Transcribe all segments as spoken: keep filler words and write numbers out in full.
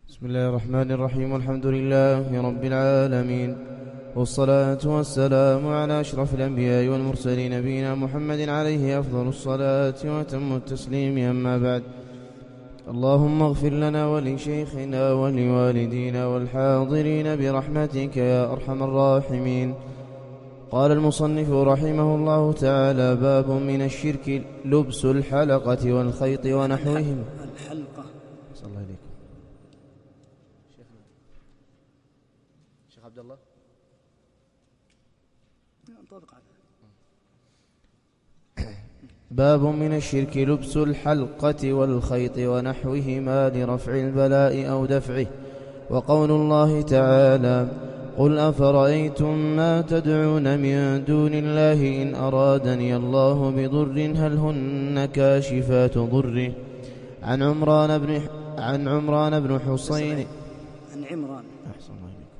بسم الله الرحمن الرحيم. الحمد لله رب العالمين، والصلاة والسلام على أشرف الأنبياء والمرسلين نبينا محمد عليه أفضل الصلاة وأتم التسليم. أما بعد، اللهم اغفر لنا ولشيخنا ولوالدينا والحاضرين برحمتك يا أرحم الراحمين. قال المصنف رحمه الله تعالى: باب من الشرك لبس الحلقة والخيط ونحوهما. الحلقة. صلى الله عليكم. شيخ عبد الله انطبق على باب من الشرك لبس الحلقة والخيط ونحوهما لرفع البلاء أو دفعه. وقول الله تعالى: قل أفرأيتم ما تدعون من دون الله إن أرادني الله بضر هل هن كاشفات ضره. عن عمران بن عن عمران بن حسين عن عمران أحسن الله إليكم.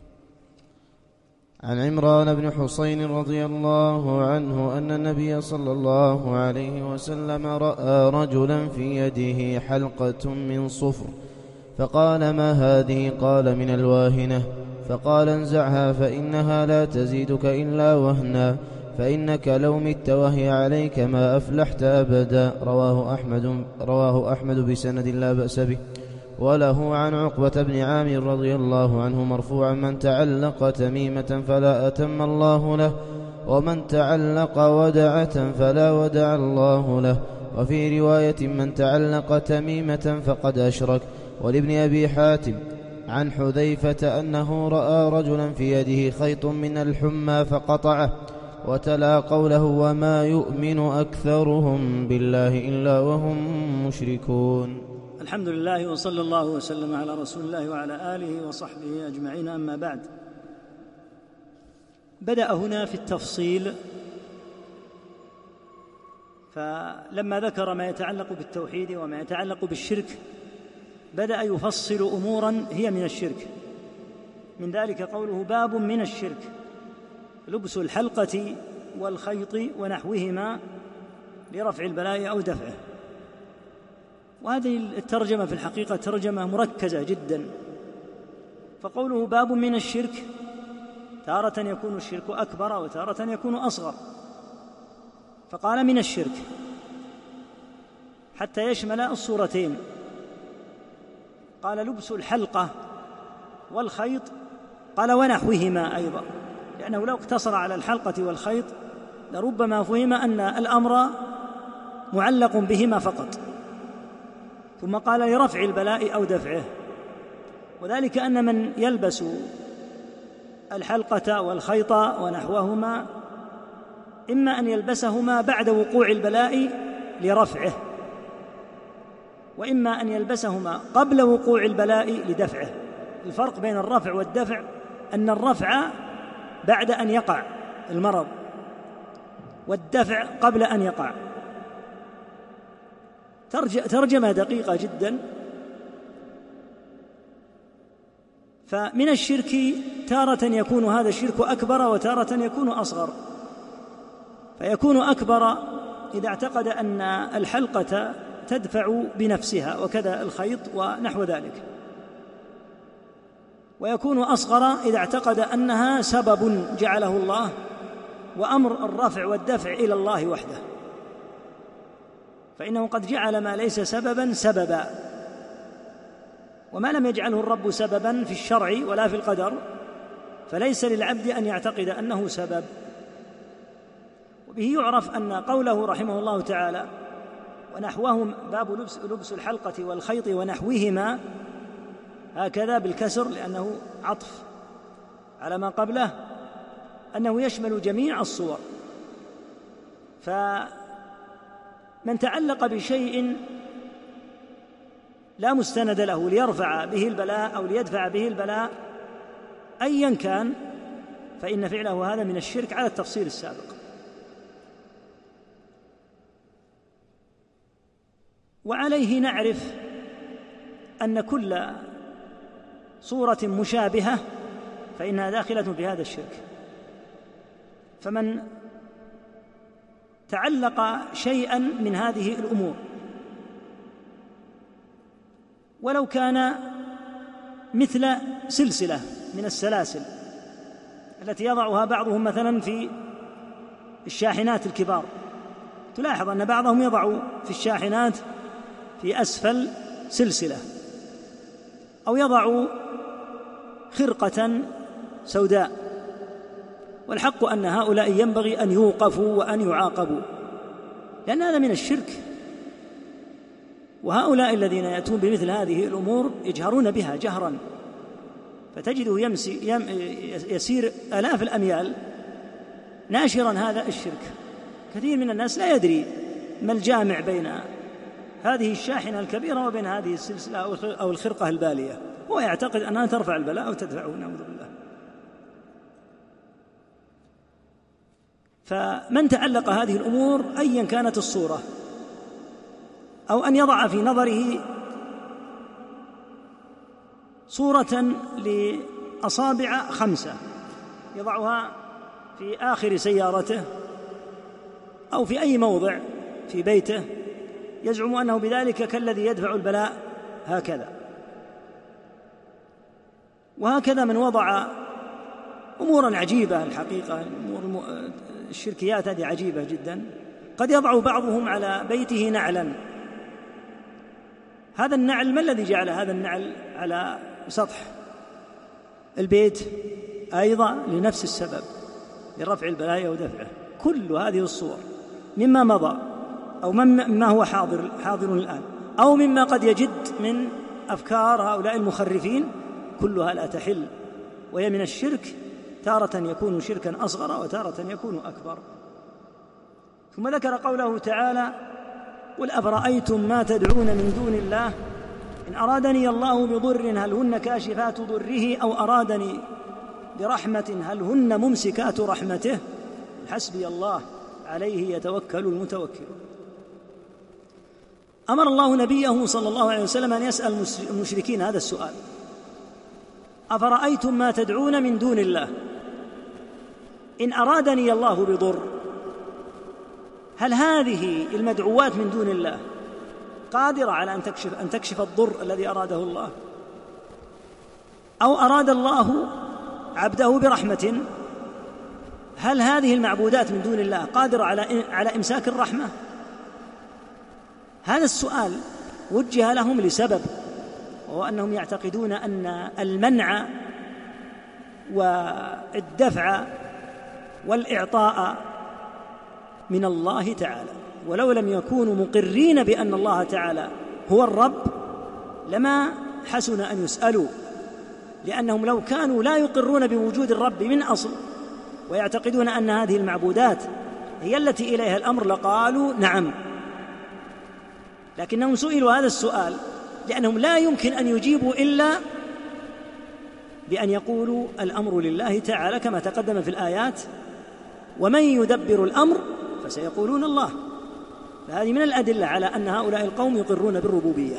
عن عمران بن حسين رضي الله عنه أن النبي صلى الله عليه وسلم رأى رجلا في يده حلقة من صفر، فقال: ما هذه؟ قال: من الواهنة. فقال: انزعها فإنها لا تزيدك إلا وهنا، فإنك لو مت وهي عليك ما أفلحت أبدا. رواه أحمد, رواه أحمد بسند لا بأس به. وله عن عقبة بن عامر رضي الله عنه مرفوعا: من تعلق تميمة فلا أتم الله له، ومن تعلق ودعة فلا ودع الله له. وفي رواية: من تعلق تميمة فقد أشرك. ولابن أبي حاتم عن حذيفة أنه رأى رجلا في يده خيط من الحمى فقطعه، وتلا قوله: وما يؤمن أكثرهم بالله إلا وهم مشركون. الحمد لله، وصلى الله وسلم على رسول الله وعلى آله وصحبه أجمعين. أما بعد، بدأ هنا في التفصيل، فلما ذكر ما يتعلق بالتوحيد وما يتعلق بالشرك بدأ يفصل أمورا هي من الشرك. من ذلك قوله: باب من الشرك لبس الحلقة والخيط ونحوهما لرفع البلاء أو دفعه. وهذه الترجمة في الحقيقة ترجمة مركزة جدا. فقوله باب من الشرك تارة يكون الشرك أكبر وتارة يكون أصغر، فقال من الشرك حتى يشمل الصورتين. قال لبس الحلقة والخيط، قال ونحوهما أيضا، لأنه لو اقتصر على الحلقة والخيط لربما فهم أن الأمر معلق بهما فقط. ثم قال لرفع البلاء أو دفعه، وذلك أن من يلبس الحلقة والخيط ونحوهما إما أن يلبسهما بعد وقوع البلاء لرفعه، وإما أن يلبسهما قبل وقوع البلاء لدفعه. الفرق بين الرفع والدفع أن الرفع بعد أن يقع المرض، والدفع قبل أن يقع. ترجمة دقيقة جدا. فمن الشرك تارة يكون هذا الشرك أكبر وتارة يكون أصغر. فيكون أكبر إذا اعتقد أن الحلقة تدفع بنفسها، وكذا الخيط ونحو ذلك. ويكون أصغر إذا اعتقد أنها سبب جعله الله، وأمر الرفع والدفع إلى الله وحده، فإنه قد جعل ما ليس سببا سببا، وما لم يجعله الرب سببا في الشرع ولا في القدر فليس للعبد أن يعتقد أنه سبب. وبه يعرف أن قوله رحمه الله تعالى ونحوهم باب لبس, لبس الحلقة والخيط ونحوهما هكذا بالكسر لأنه عطف على ما قبله، أنه يشمل جميع الصور. فمن تعلق بشيء لا مستند له ليرفع به البلاء أو ليدفع به البلاء أيا كان فإن فعله هذا من الشرك على التفصيل السابق. وعليه نعرف أن كل صورة مشابهة فإنها داخلة في هذا الشرك. فمن تعلق شيئا من هذه الأمور ولو كان مثل سلسلة من السلاسل التي يضعها بعضهم مثلا في الشاحنات الكبار. تلاحظ أن بعضهم يضع في الشاحنات في أسفل سلسلة، أو يضع خرقة سوداء، والحق أن هؤلاء ينبغي أن يوقفوا وأن يعاقبوا، لأن هذا من الشرك. وهؤلاء الذين يأتون بمثل هذه الأمور يجهرون بها جهرا، فتجده يمسي يم يسير آلاف الأميال ناشرا هذا الشرك. كثير من الناس لا يدري ما الجامع بين هذه الشاحنة الكبيرة وبين هذه السلسلة أو الخرقة البالية، هو يعتقد أنها ترفع البلاء أو تدفعه، نعوذ بالله. فمن تعلق هذه الأمور أيا كانت الصورة، أو أن يضع في نظره صورة لأصابع خمسة يضعها في آخر سيارته أو في أي موضع في بيته، يزعم أنه بذلك كالذي يدفع البلاء هكذا. وهكذا من وضع أمورا عجيبة، الحقيقة أمور الشركيات هذه عجيبة جدا. قد يضع بعضهم على بيته نعلا، هذا النعل ما الذي جعل هذا النعل على سطح البيت؟ أيضا لنفس السبب، لرفع البلاء ودفعه. كل هذه الصور مما مضى أو مما هو حاضر حاضر الآن، أو مما قد يجد من أفكار هؤلاء المخرفين، كلها لا تحل، وهي من الشرك، تارة يكون شركا أصغر وتارة يكون أكبر. ثم ذكر قوله تعالى: قل أفرأيتم ما تدعون من دون الله إن أرادني الله بضر هل هن كاشفات ضره أو أرادني برحمة هل هن ممسكات رحمته حسبي الله عليه يتوكل المتوكلون. أمر الله نبيه صلى الله عليه وسلم أن يسأل المشركين هذا السؤال: أفرأيتم ما تدعون من دون الله إن أرادني الله بضر، هل هذه المدعوات من دون الله قادرة على أن تكشف, أن تكشف الضر الذي أراده الله؟ أو أراد الله عبده برحمة، هل هذه المعبودات من دون الله قادرة على, على إمساك الرحمة؟ هذا السؤال وجه لهم لسبب، وهو أنهم يعتقدون أن المنع والدفع والإعطاء من الله تعالى، ولو لم يكونوا مقرين بأن الله تعالى هو الرب لما حسن أن يسألوا، لأنهم لو كانوا لا يقرون بوجود الرب من أصل ويعتقدون أن هذه المعبودات هي التي إليها الأمر لقالوا نعم، لكنهم سئلوا هذا السؤال لأنهم لا يمكن أن يجيبوا إلا بأن يقولوا الأمر لله تعالى كما تقدم في الآيات: ومن يدبر الأمر فسيقولون الله. فهذه من الأدلة على أن هؤلاء القوم يقرون بالربوبية.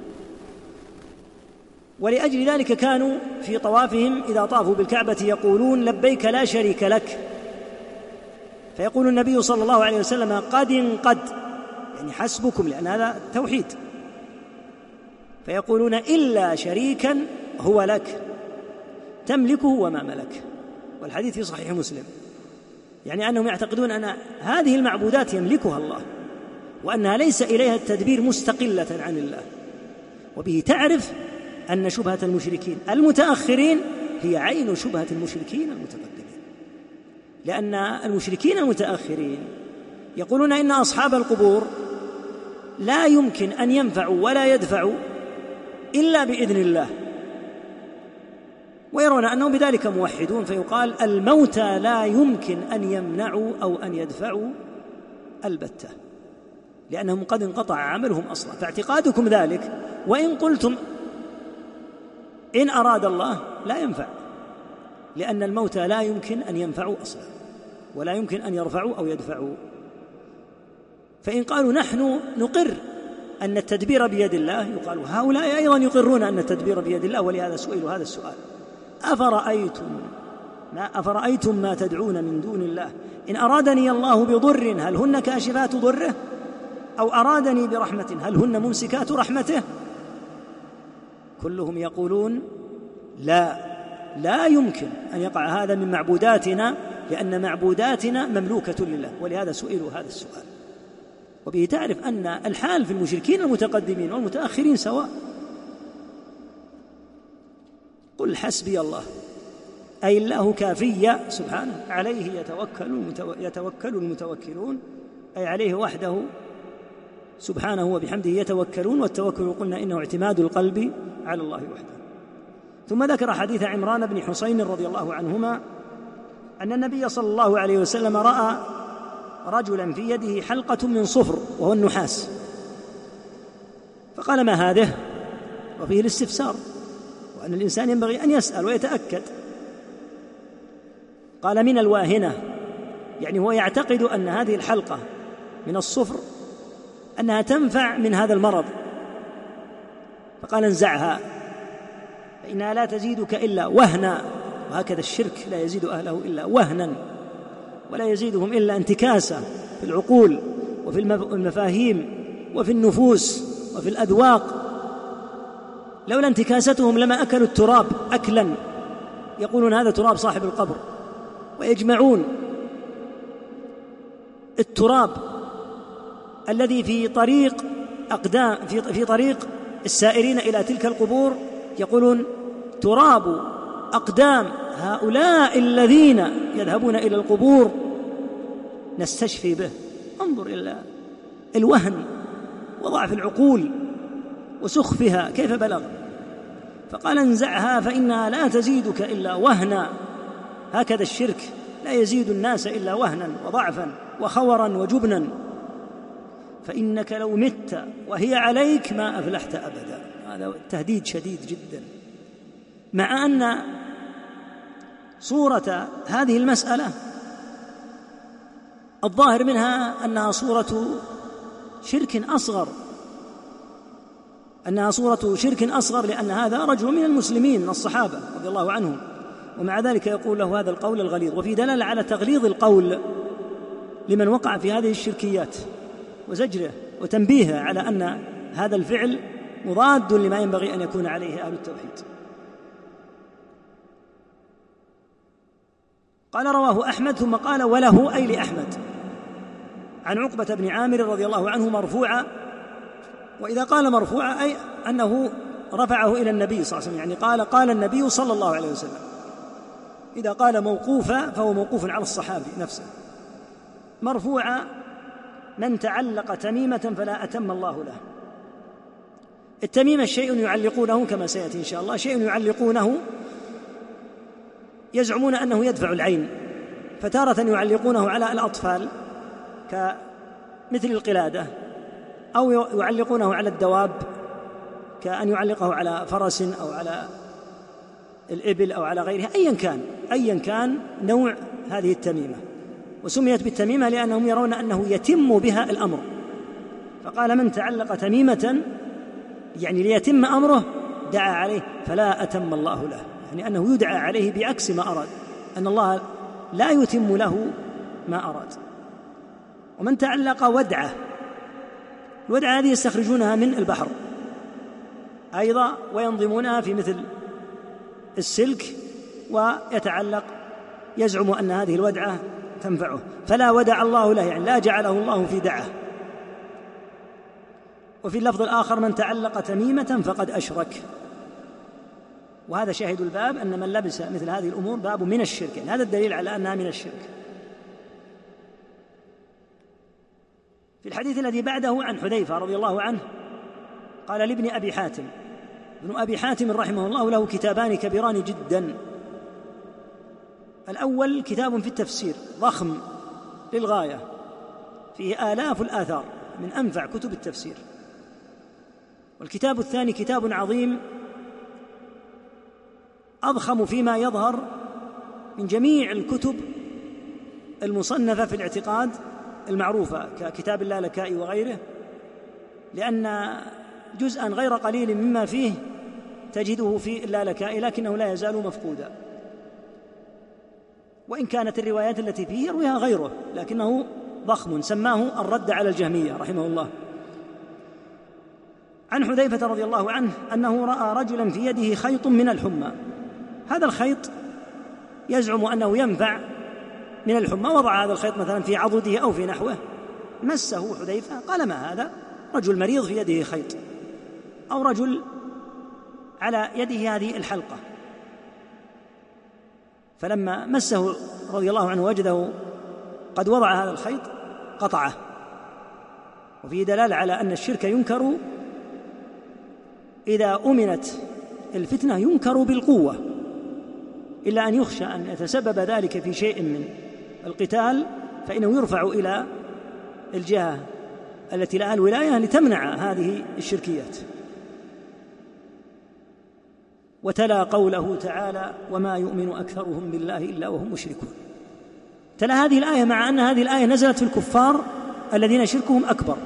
ولأجل ذلك كانوا في طوافهم إذا طافوا بالكعبة يقولون: لبيك لا شريك لك. فيقول النبي صلى الله عليه وسلم: قد قد، يعني حسبكم، لأن هذا توحيد. فيقولون: إلا شريكا هو لك تملكه وما ملك. والحديث في صحيح مسلم، يعني أنهم يعتقدون أن هذه المعبودات يملكها الله، وأنها ليس إليها التدبير مستقلة عن الله. وبه تعرف أن شبهة المشركين المتأخرين هي عين شبهة المشركين المتقدمين، لأن المشركين المتأخرين يقولون إن أصحاب القبور لا يمكن أن ينفعوا ولا يدفعوا إلا بإذن الله، ويرون أنهم بذلك موحدون، فيقال الموتى لا يمكن أن يمنعوا أو أن يدفعوا البتة، لأنهم قد انقطع عملهم أصلا. فاعتقادكم ذلك، وإن قلتم إن أراد الله لا ينفع، لأن الموتى لا يمكن أن ينفعوا أصلا، ولا يمكن أن يرفعوا أو يدفعوا. فإن قالوا نحن نقر أن التدبير بيد الله، يقال هؤلاء أيضا يقرون أن التدبير بيد الله، ولهذا سئلوا هذا السؤال: أفرأيتم ما, أفرأيتم ما تدعون من دون الله إن أرادني الله بضر هل هن كاشفات ضره أو أرادني برحمة هل هن ممسكات رحمته. كلهم يقولون لا لا يمكن أن يقع هذا من معبوداتنا، لأن معبوداتنا مملوكة لله، ولهذا سئلوا هذا السؤال. وبه تعرف أن الحال في المشركين المتقدمين والمتأخرين سواء. قل حسبي الله، أي الله كافي سبحانه، عليه يتوكل يتوكل المتوكلون، أي عليه وحده سبحانه وبحمده يتوكلون. والتوكل قلنا إنه اعتماد القلب على الله وحده. ثم ذكر حديث عمران بن حسين رضي الله عنهما أن النبي صلى الله عليه وسلم رأى رجلا في يده حلقة من صفر وهو النحاس، فقال: ما هذه؟ وفيه الاستفسار، وأن الإنسان ينبغي أن يسأل ويتأكد. قال: من الواهنة، يعني هو يعتقد أن هذه الحلقة من الصفر أنها تنفع من هذا المرض، فقال: انزعها فإنها لا تزيدك إلا وهنا. وهكذا الشرك لا يزيد أهله إلا وهنا، ولا يزيدهم إلا انتكاسة في العقول وفي المفاهيم وفي النفوس وفي الأذواق. لولا انتكاستهم لما أكلوا التراب أكلا، يقولون هذا تراب صاحب القبر، ويجمعون التراب الذي في طريق أقدام في في طريق السائرين إلى تلك القبور، يقولون تراب أقدام هؤلاء الذين يذهبون إلى القبور نستشفي به. انظر إلى الوهن وضعف العقول وسخفها كيف بلغ. فقال: انزعها فإنها لا تزيدك إلا وهنا. هكذا الشرك لا يزيد الناس إلا وهنا وضعفا وخورا وجبنا، فإنك لو مت وهي عليك ما أفلحت أبدا. هذا تهديد شديد جدا. مع أن صورة هذه المسألة الظاهر منها أنها صورة شرك أصغر، أنها صورة شرك أصغر لأن هذا رجل من المسلمين من الصحابة رضي الله عنهم، ومع ذلك يقول له هذا القول الغليظ. وفي دلالة على تغليظ القول لمن وقع في هذه الشركيات، وزجره وتنبيهه على أن هذا الفعل مضاد لما ينبغي أن يكون عليه أهل التوحيد. قال: رواه أحمد. ثم قال: وله، أي لأحمد، عن عقبة بن عامر رضي الله عنه مرفوعا. وإذا قال مرفوعا أي أنه رفعه إلى النبي صلى الله عليه وسلم، يعني قال قال النبي صلى الله عليه وسلم. إذا قال موقوفا فهو موقوف على الصحابي نفسه. مرفوعا: من تعلق تميمة فلا أتم الله له. التميمة شيء يعلقونه كما سيأتي إن شاء الله، شيء يعلقونه يزعمون أنه يدفع العين، فتارة يعلقونه على الأطفال كمثل القلادة، أو يعلقونه على الدواب كأن يعلقه على فرس أو على الإبل أو على غيرها، أيا كان أيا كان نوع هذه التميمة. وسميت بالتميمة لأنهم يرون أنه يتم بها الأمر، فقال: من تعلق تميمة، يعني ليتم أمره دعا عليه فلا أتم الله له، يعني أنه يدعى عليه بعكس ما أراد، أن الله لا يتم له ما أراد. ومن تعلق ودعة، الودعة هذه يستخرجونها من البحر أيضا وينظمونها في مثل السلك ويتعلق، يزعم أن هذه الودعة تنفعه، فلا ودع الله له، يعني لا جعله الله في دعة. وفي اللفظ الآخر: من تعلق تميمة فقد أشرك. وهذا شاهد الباب أن من لبس مثل هذه الأمور باب من الشرك، يعني هذا الدليل على أنها من الشرك. في الحديث الذي بعده عن حذيفة رضي الله عنه قال لابن أبي حاتم: ابن أبي حاتم رحمه الله له كتابان كبيران جدا. الأول كتاب في التفسير ضخم للغاية، فيه آلاف الآثار، من أنفع كتب التفسير. والكتاب الثاني كتاب عظيم أضخم فيما يظهر من جميع الكتب المصنفة في الاعتقاد المعروفة ككتاب اللالكائي وغيره، لأن جزءا غير قليل مما فيه تجده في اللالكائي، لكنه لا يزال مفقودا، وإن كانت الروايات التي فيه يرويها غيره، لكنه ضخم، سماه الرد على الجهمية رحمه الله. عن حذيفة رضي الله عنه أنه رأى رجلا في يده خيط من الحمى، هذا الخيط يزعم أنه ينفع من الحمى، وضع هذا الخيط مثلا في عضده أو في نحوه، مسه حذيفة قال: ما هذا؟ رجل مريض في يده خيط، أو رجل على يده هذه الحلقة. فلما مسه رضي الله عنه وجده قد وضع هذا الخيط قطعه. وفيه دلالة على أن الشرك ينكر إذا أمنت الفتنة، ينكر بالقوة، إلا أن يخشى أن يتسبب ذلك في شيء من القتال فإنه يرفع إلى الجهة التي لها الولاية لتمنع هذه الشركيات. وتلا قوله تعالى: وما يؤمن أكثرهم بالله إلا وهم مشركون. تلا هذه الآية مع أن هذه الآية نزلت في الكفار الذين شركهم أكبر،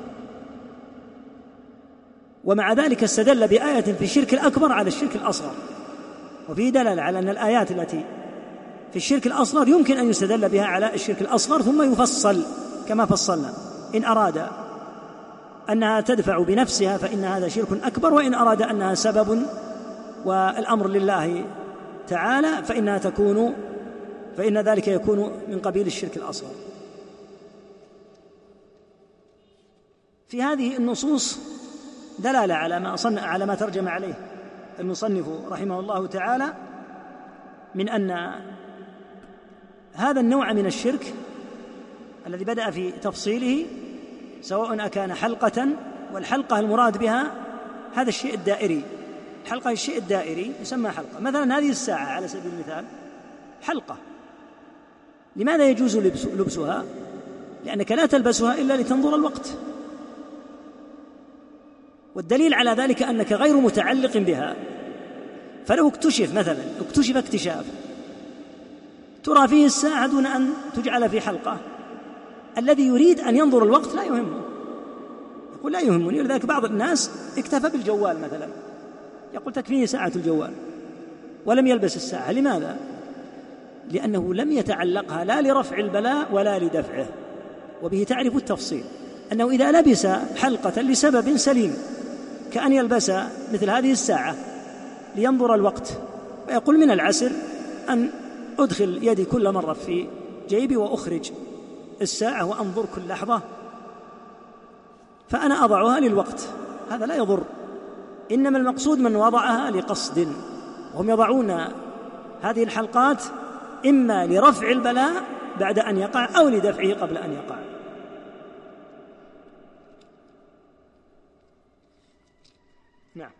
ومع ذلك استدل بآية في الشرك الأكبر على الشرك الأصغر. وفيه دلالة على أن الآيات التي في الشرك الأصغر يمكن أن يستدل بها على الشرك الأصغر، ثم يفصل كما فصلنا: إن أراد أنها تدفع بنفسها فإن هذا شرك أكبر، وإن أراد أنها سبب والأمر لله تعالى فإنها تكون فإن ذلك يكون من قبيل الشرك الأصغر. في هذه النصوص دلالة على ما صنع على ما ترجم عليه المصنف رحمه الله تعالى من أن هذا النوع من الشرك الذي بدأ في تفصيله سواء أكان حلقة، والحلقة المراد بها هذا الشيء الدائري. الحلقة الشيء الدائري يسمى حلقة. مثلا هذه الساعة على سبيل المثال حلقة. لماذا يجوز لبسها؟ لأنك لا تلبسها إلا لتنظر الوقت، والدليل على ذلك أنك غير متعلق بها. فلو اكتشف مثلا اكتشف اكتشاف ترى فيه الساعة دون أن تجعل في حلقة، الذي يريد أن ينظر الوقت لا يهمه، يقول لا يهمني. ولذلك بعض الناس اكتفى بالجوال مثلا، يقول تكفيني ساعة الجوال، ولم يلبس الساعة. لماذا؟ لأنه لم يتعلقها لا لرفع البلاء ولا لدفعه. وبه تعرف التفصيل أنه إذا لبس حلقة لسبب سليم كأن يلبس مثل هذه الساعة لينظر الوقت، ويقول من العسر أن أدخل يدي كل مرة في جيبي وأخرج الساعة وأنظر كل لحظة، فأنا أضعها للوقت، هذا لا يضر. إنما المقصود من وضعها لقصد، وهم يضعون هذه الحلقات إما لرفع البلاء بعد أن يقع أو لدفعه قبل أن يقع. نعم.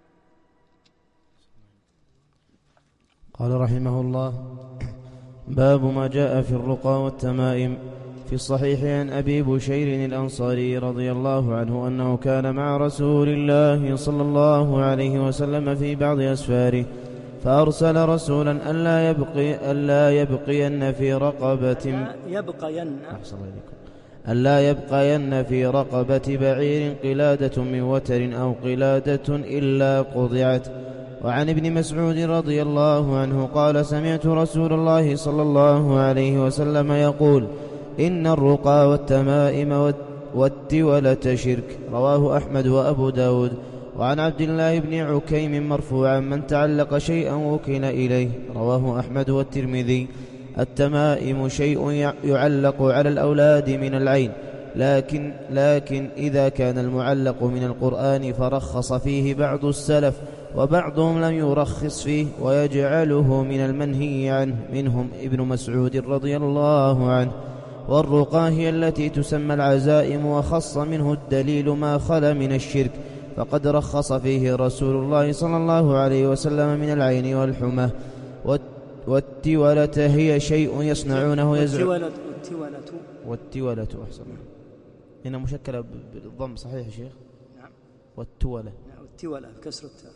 قال رحمه الله: باب ما جاء في الرقى والتمائم. في الصحيح عن أبي بشير الأنصاري رضي الله عنه أنه كان مع رسول الله صلى الله عليه وسلم في بعض أسفاره، فأرسل رسولا ألا يبقي ألا يبقين في رقبة يبقين ألا يبقين في رقبة بعير قلادة من وتر أو قلادة إلا قضعت. وعن ابن مسعود رضي الله عنه قال: سمعت رسول الله صلى الله عليه وسلم يقول: إن الرقى والتمائم والتولة شرك. رواه أحمد وأبو داود. وعن عبد الله بن عكيم مرفوعا: من تعلق شيئا وكل إليه. رواه أحمد والترمذي. التمائم شيء يعلق على الأولاد من العين، لكن, لكن إذا كان المعلق من القرآن فرخص فيه بعض السلف، وبعضهم لم يرخص فيه ويجعله من المنهي عنه، منهم ابن مسعود رضي الله عنه. والرقى هي التي تسمى العزائم، وخص منه الدليل ما خلا من الشرك، فقد رخص فيه رسول الله صلى الله عليه وسلم من العين والحمى. والتولة هي شيء يصنعونه يزعم والتولة والتولة أحسن هنا مشكلة بالضم، صحيح يا شيخ؟ نعم. والتولة نعم. والتولة بكسر التاء.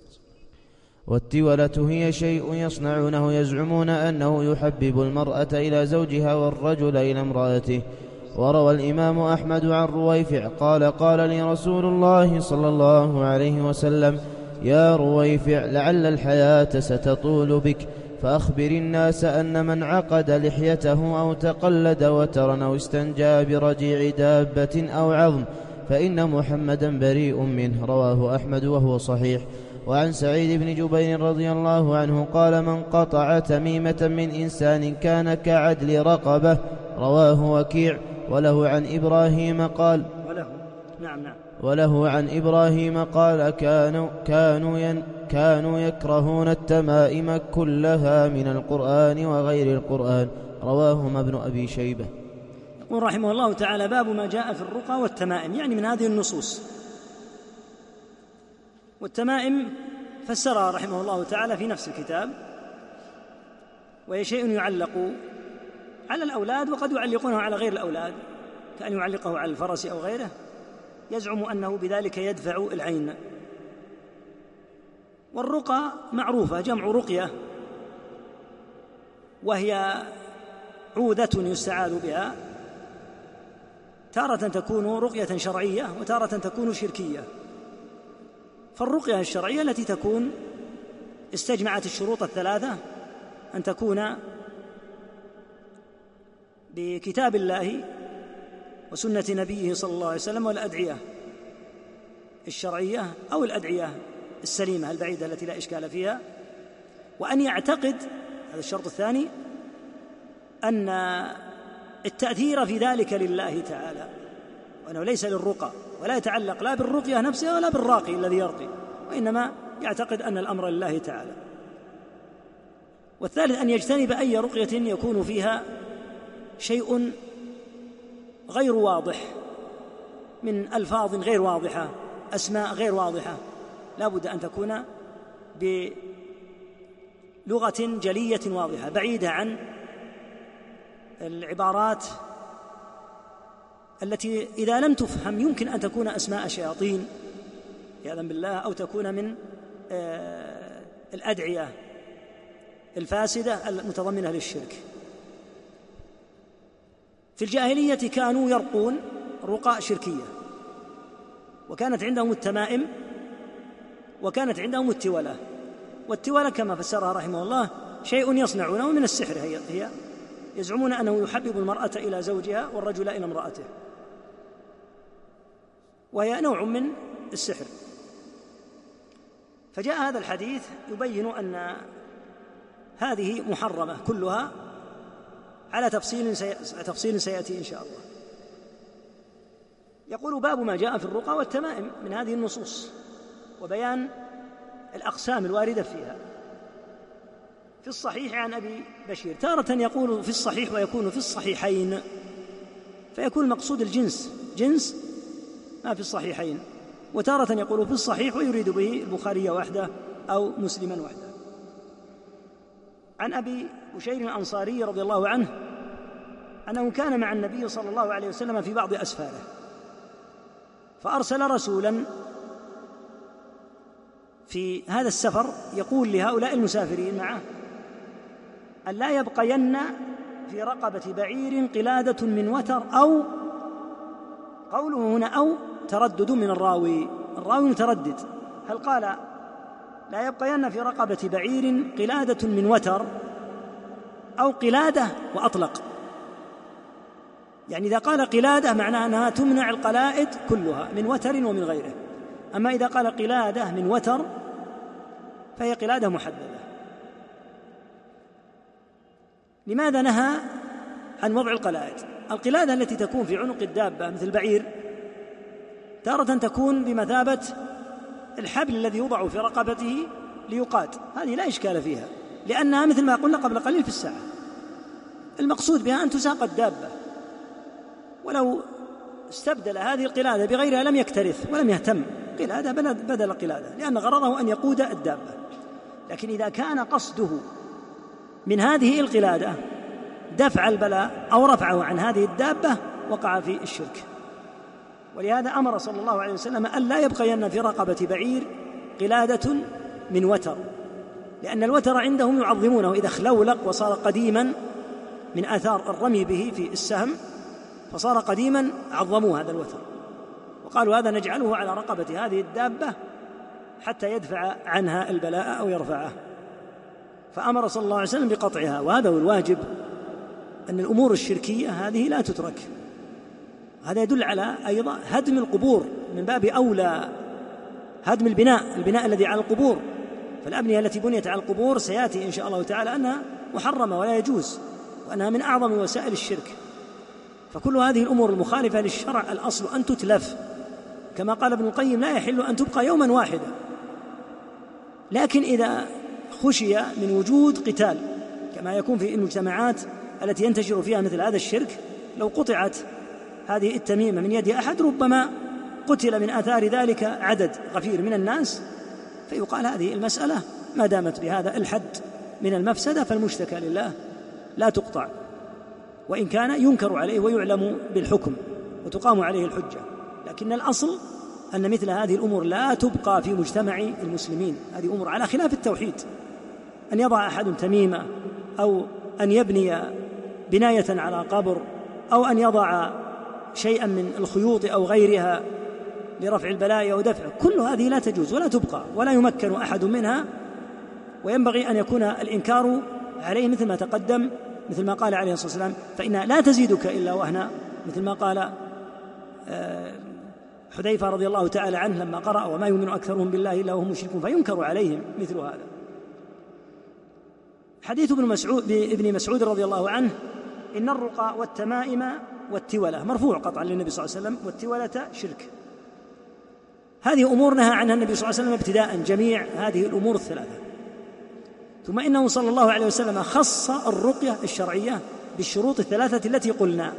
والتولة هي شيء يصنعونه يزعمون أنه يحبب المرأة إلى زوجها والرجل إلى امرأته. وروى الإمام أحمد عن رويفع قال: قال لي رسول الله صلى الله عليه وسلم: يا رويفع، لعل الحياة ستطول بك، فأخبر الناس أن من عقد لحيته أو تقلد وترا أو استنجى برجيع دابة أو عظم فإن محمدا بريء منه. رواه أحمد وهو صحيح. وعن سعيد بن جبير رضي الله عنه قال من قطع تميمة من إنسان كان كعدل رقبة. رواه وكيع. وله عن إبراهيم قال وله نعم نعم وله عن إبراهيم قال كانوا, كانوا, ين كانوا يكرهون التمائم كلها من القرآن وغير القرآن. رواهما ابن أبي شيبة. يقول رحمه الله تعالى باب ما جاء في الرقى والتمائم، يعني من هذه النصوص. والتمائم فسرها رحمه الله تعالى في نفس الكتاب، وهي شيء يعلق على الأولاد وقد يعلقونه على غير الأولاد، كأن يعلقه على الفرس أو غيره، يزعم أنه بذلك يدفع العين. والرقى معروفة، جمع رقية، وهي عودة يستعاذ بها، تارة تكون رقية شرعية وتارة تكون شركية. فالرقية الشرعية التي تكون استجمعت الشروط الثلاثة، أن تكون بكتاب الله وسنة نبيه صلى الله عليه وسلم، والأدعية الشرعية أو الأدعية السليمة البعيدة التي لا إشكال فيها، وأن يعتقد، هذا الشرط الثاني، أن التأثير في ذلك لله تعالى، وأنه ليس للرقى، ولا يتعلق لا بالرقية نفسها ولا بالراقي الذي يرقي، وإنما يعتقد أن الأمر لله تعالى. والثالث أن يجتنب أي رقية يكون فيها شيء غير واضح من ألفاظ غير واضحة، أسماء غير واضحة، لا بد أن تكون بلغة جلية واضحة، بعيدة عن العبارات التي إذا لم تفهم يمكن أن تكون أسماء شياطين عياذا بالله، أو تكون من الأدعية الفاسدة المتضمنة للشرك. في الجاهلية كانوا يرقون رقى شركية، وكانت عندهم التمائم، وكانت عندهم التولة. والتولة كما فسرها رحمه الله شيء يصنعونه من السحر، هي, هي يزعمون أنه يحبب المرأة إلى زوجها والرجل إلى امرأته، وهي نوع من السحر. فجاء هذا الحديث يبين أن هذه محرمة كلها، على تفصيل سي... تفصيل سيأتي إن شاء الله. يقول باب ما جاء في الرقى والتمائم من هذه النصوص، وبيان الأقسام الواردة فيها. في الصحيح عن أبي بشير، تارة يقول في الصحيح ويكون في الصحيحين، فيكون المقصود الجنس، جنس ما في الصحيحين، وتارة يقول في الصحيح ويريد به البخاري وحده أو مسلما وحده. عن أبي بشير الأنصاري رضي الله عنه أنه كان مع النبي صلى الله عليه وسلم في بعض أسفاره، فأرسل رسولا في هذا السفر يقول لهؤلاء المسافرين معه أن لا يبقين في رقبة بعير قلادة من وتر، أو قوله هنا أو تردد من الراوي، الراوي متردد، هل قال لا يبقين في رقبة بعير قلادة من وتر أو قلادة وأطلق؟ يعني إذا قال قلادة معناه أنها تمنع القلائد كلها من وتر ومن غيره، أما إذا قال قلادة من وتر فهي قلادة محددة. لماذا نهى عن وضع القلائد؟ القلادة التي تكون في عنق الدابة مثل البعير تارة تكون بمثابة الحبل الذي يوضع في رقبته ليقاد، هذه لا إشكال فيها، لأنها مثل ما قلنا قبل قليل في الساعة، المقصود بها أن تساق الدابة، ولو استبدل هذه القلادة بغيرها لم يكترث ولم يهتم، قلادة بدل قلادة، لأن غرضه أن يقود الدابة. لكن إذا كان قصده من هذه القلادة دفع البلاء أو رفعه عن هذه الدابة وقع في الشرك. ولهذا أمر صلى الله عليه وسلم أن لا يبقين في رقبة بعير قلادة من وتر، لأن الوتر عندهم يعظمونه، إذا خلولق وصار قديما من آثار الرمي به في السهم فصار قديما عظموا هذا الوتر، وقالوا هذا نجعله على رقبة هذه الدابة حتى يدفع عنها البلاء أو يرفعه، فأمر صلى الله عليه وسلم بقطعها. وهذا هو الواجب، أن الأمور الشركية هذه لا تترك. هذا يدل على أيضا هدم القبور، من باب أولى هدم البناء البناء الذي على القبور، فالأبنية التي بنيت على القبور سيأتي إن شاء الله تعالى أنها محرمة ولا يجوز، وأنها من أعظم وسائل الشرك. فكل هذه الأمور المخالفة للشرع الأصل أن تتلف، كما قال ابن القيم: لا يحل أن تبقى يوما واحدا. لكن إذا خشي من وجود قتال كما يكون في المجتمعات التي ينتشر فيها مثل هذا الشرك، لو قطعت هذه التميمة من يد أحد ربما قتل من آثار ذلك عدد غفير من الناس، فيقال هذه المسألة ما دامت بهذا الحد من المفسدة فالمشتكى لله لا تقطع، وإن كان ينكر عليه ويعلم بالحكم وتقام عليه الحجة. لكن الأصل أن مثل هذه الأمور لا تبقى في مجتمع المسلمين. هذه أمور على خلاف التوحيد، أن يضع أحد تميمة أو أن يبني بناية على قبر أو أن يضع شيئا من الخيوط أو غيرها لرفع البلايا ودفع، كل هذه لا تجوز ولا تبقى ولا يمكن أحد منها، وينبغي أن يكون الإنكار عليه مثل ما تقدم، مثل ما قال عليه الصلاة والسلام: فإنها لا تزيدك إلا وهنا، مثل ما قال حذيفة رضي الله تعالى عنه لما قرأ: وما يؤمن أكثرهم بالله إلا وهم مشركون، فينكر عليهم مثل هذا. حديث ابن مسعود ابن مسعود رضي الله عنه: إن الرقى والتمائم والتولة، مرفوع قطعا للنبي صلى الله عليه وسلم، والتولة شرك. هذه أمور نهى عنها النبي صلى الله عليه وسلم ابتداء، جميع هذه الأمور الثلاثة. ثم إنه صلى الله عليه وسلم خص الرقية الشرعية بالشروط الثلاثة التي قلنا،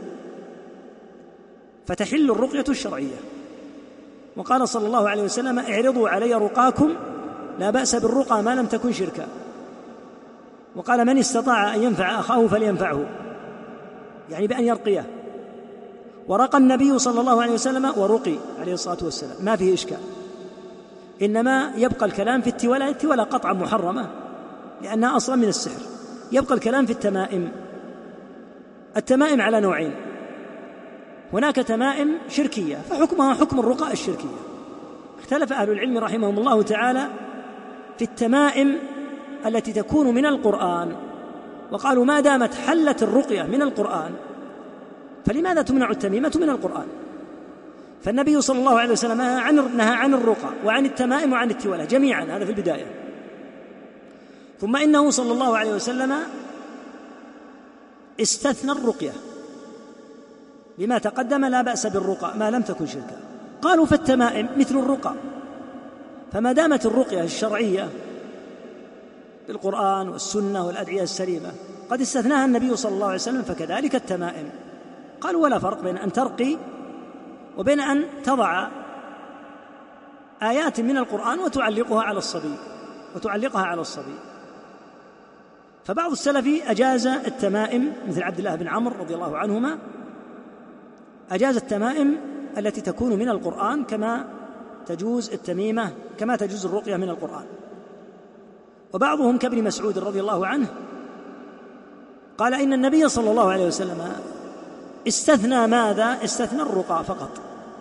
فتحل الرقية الشرعية. وقال صلى الله عليه وسلم: اعرضوا علي رقاكم، لا بأس بالرقى ما لم تكن شركا. وقال: من استطاع أن ينفع أخاه فلينفعه، يعني بأن يرقيه. ورقى النبي صلى الله عليه وسلم ورقي عليه الصلاة والسلام، ما فيه إشكال. إنما يبقى الكلام في التولى، التولى قطعا محرمة لأنها أصلا من السحر. يبقى الكلام في التمائم. التمائم على نوعين: هناك تمائم شركية فحكمها حكم الرقى الشركية. اختلف أهل العلم رحمهم الله تعالى في التمائم التي تكون من القرآن، وقالوا ما دامت حلت الرقية من القرآن فلماذا تمنع التميمة من القرآن؟ فالنبي صلى الله عليه وسلم نهى عن الرقى وعن التمائم وعن التولى جميعا، هذا في البداية. ثم إنه صلى الله عليه وسلم استثنى الرقية بما تقدم: لا بأس بالرقى ما لم تكن شركا. قالوا فالتمائم مثل الرقى، فما دامت الرقية الشرعية بالقرآن والسنة والأدعية السليمة قد استثناها النبي صلى الله عليه وسلم، فكذلك التمائم. قالوا ولا فرق بين أن ترقي وبين أن تضع آيات من القرآن وتعلقها على الصبي وتعلقها على الصبي. فبعض السلف أجاز التمائم مثل عبد الله بن عمرو رضي الله عنهما، أجاز التمائم التي تكون من القرآن كما تجوز التميمة، كما تجوز الرقية من القرآن. وبعضهم كابن مسعود رضي الله عنه قال إن النبي صلى الله عليه وسلم استثنى ماذا؟ استثنى الرقى فقط،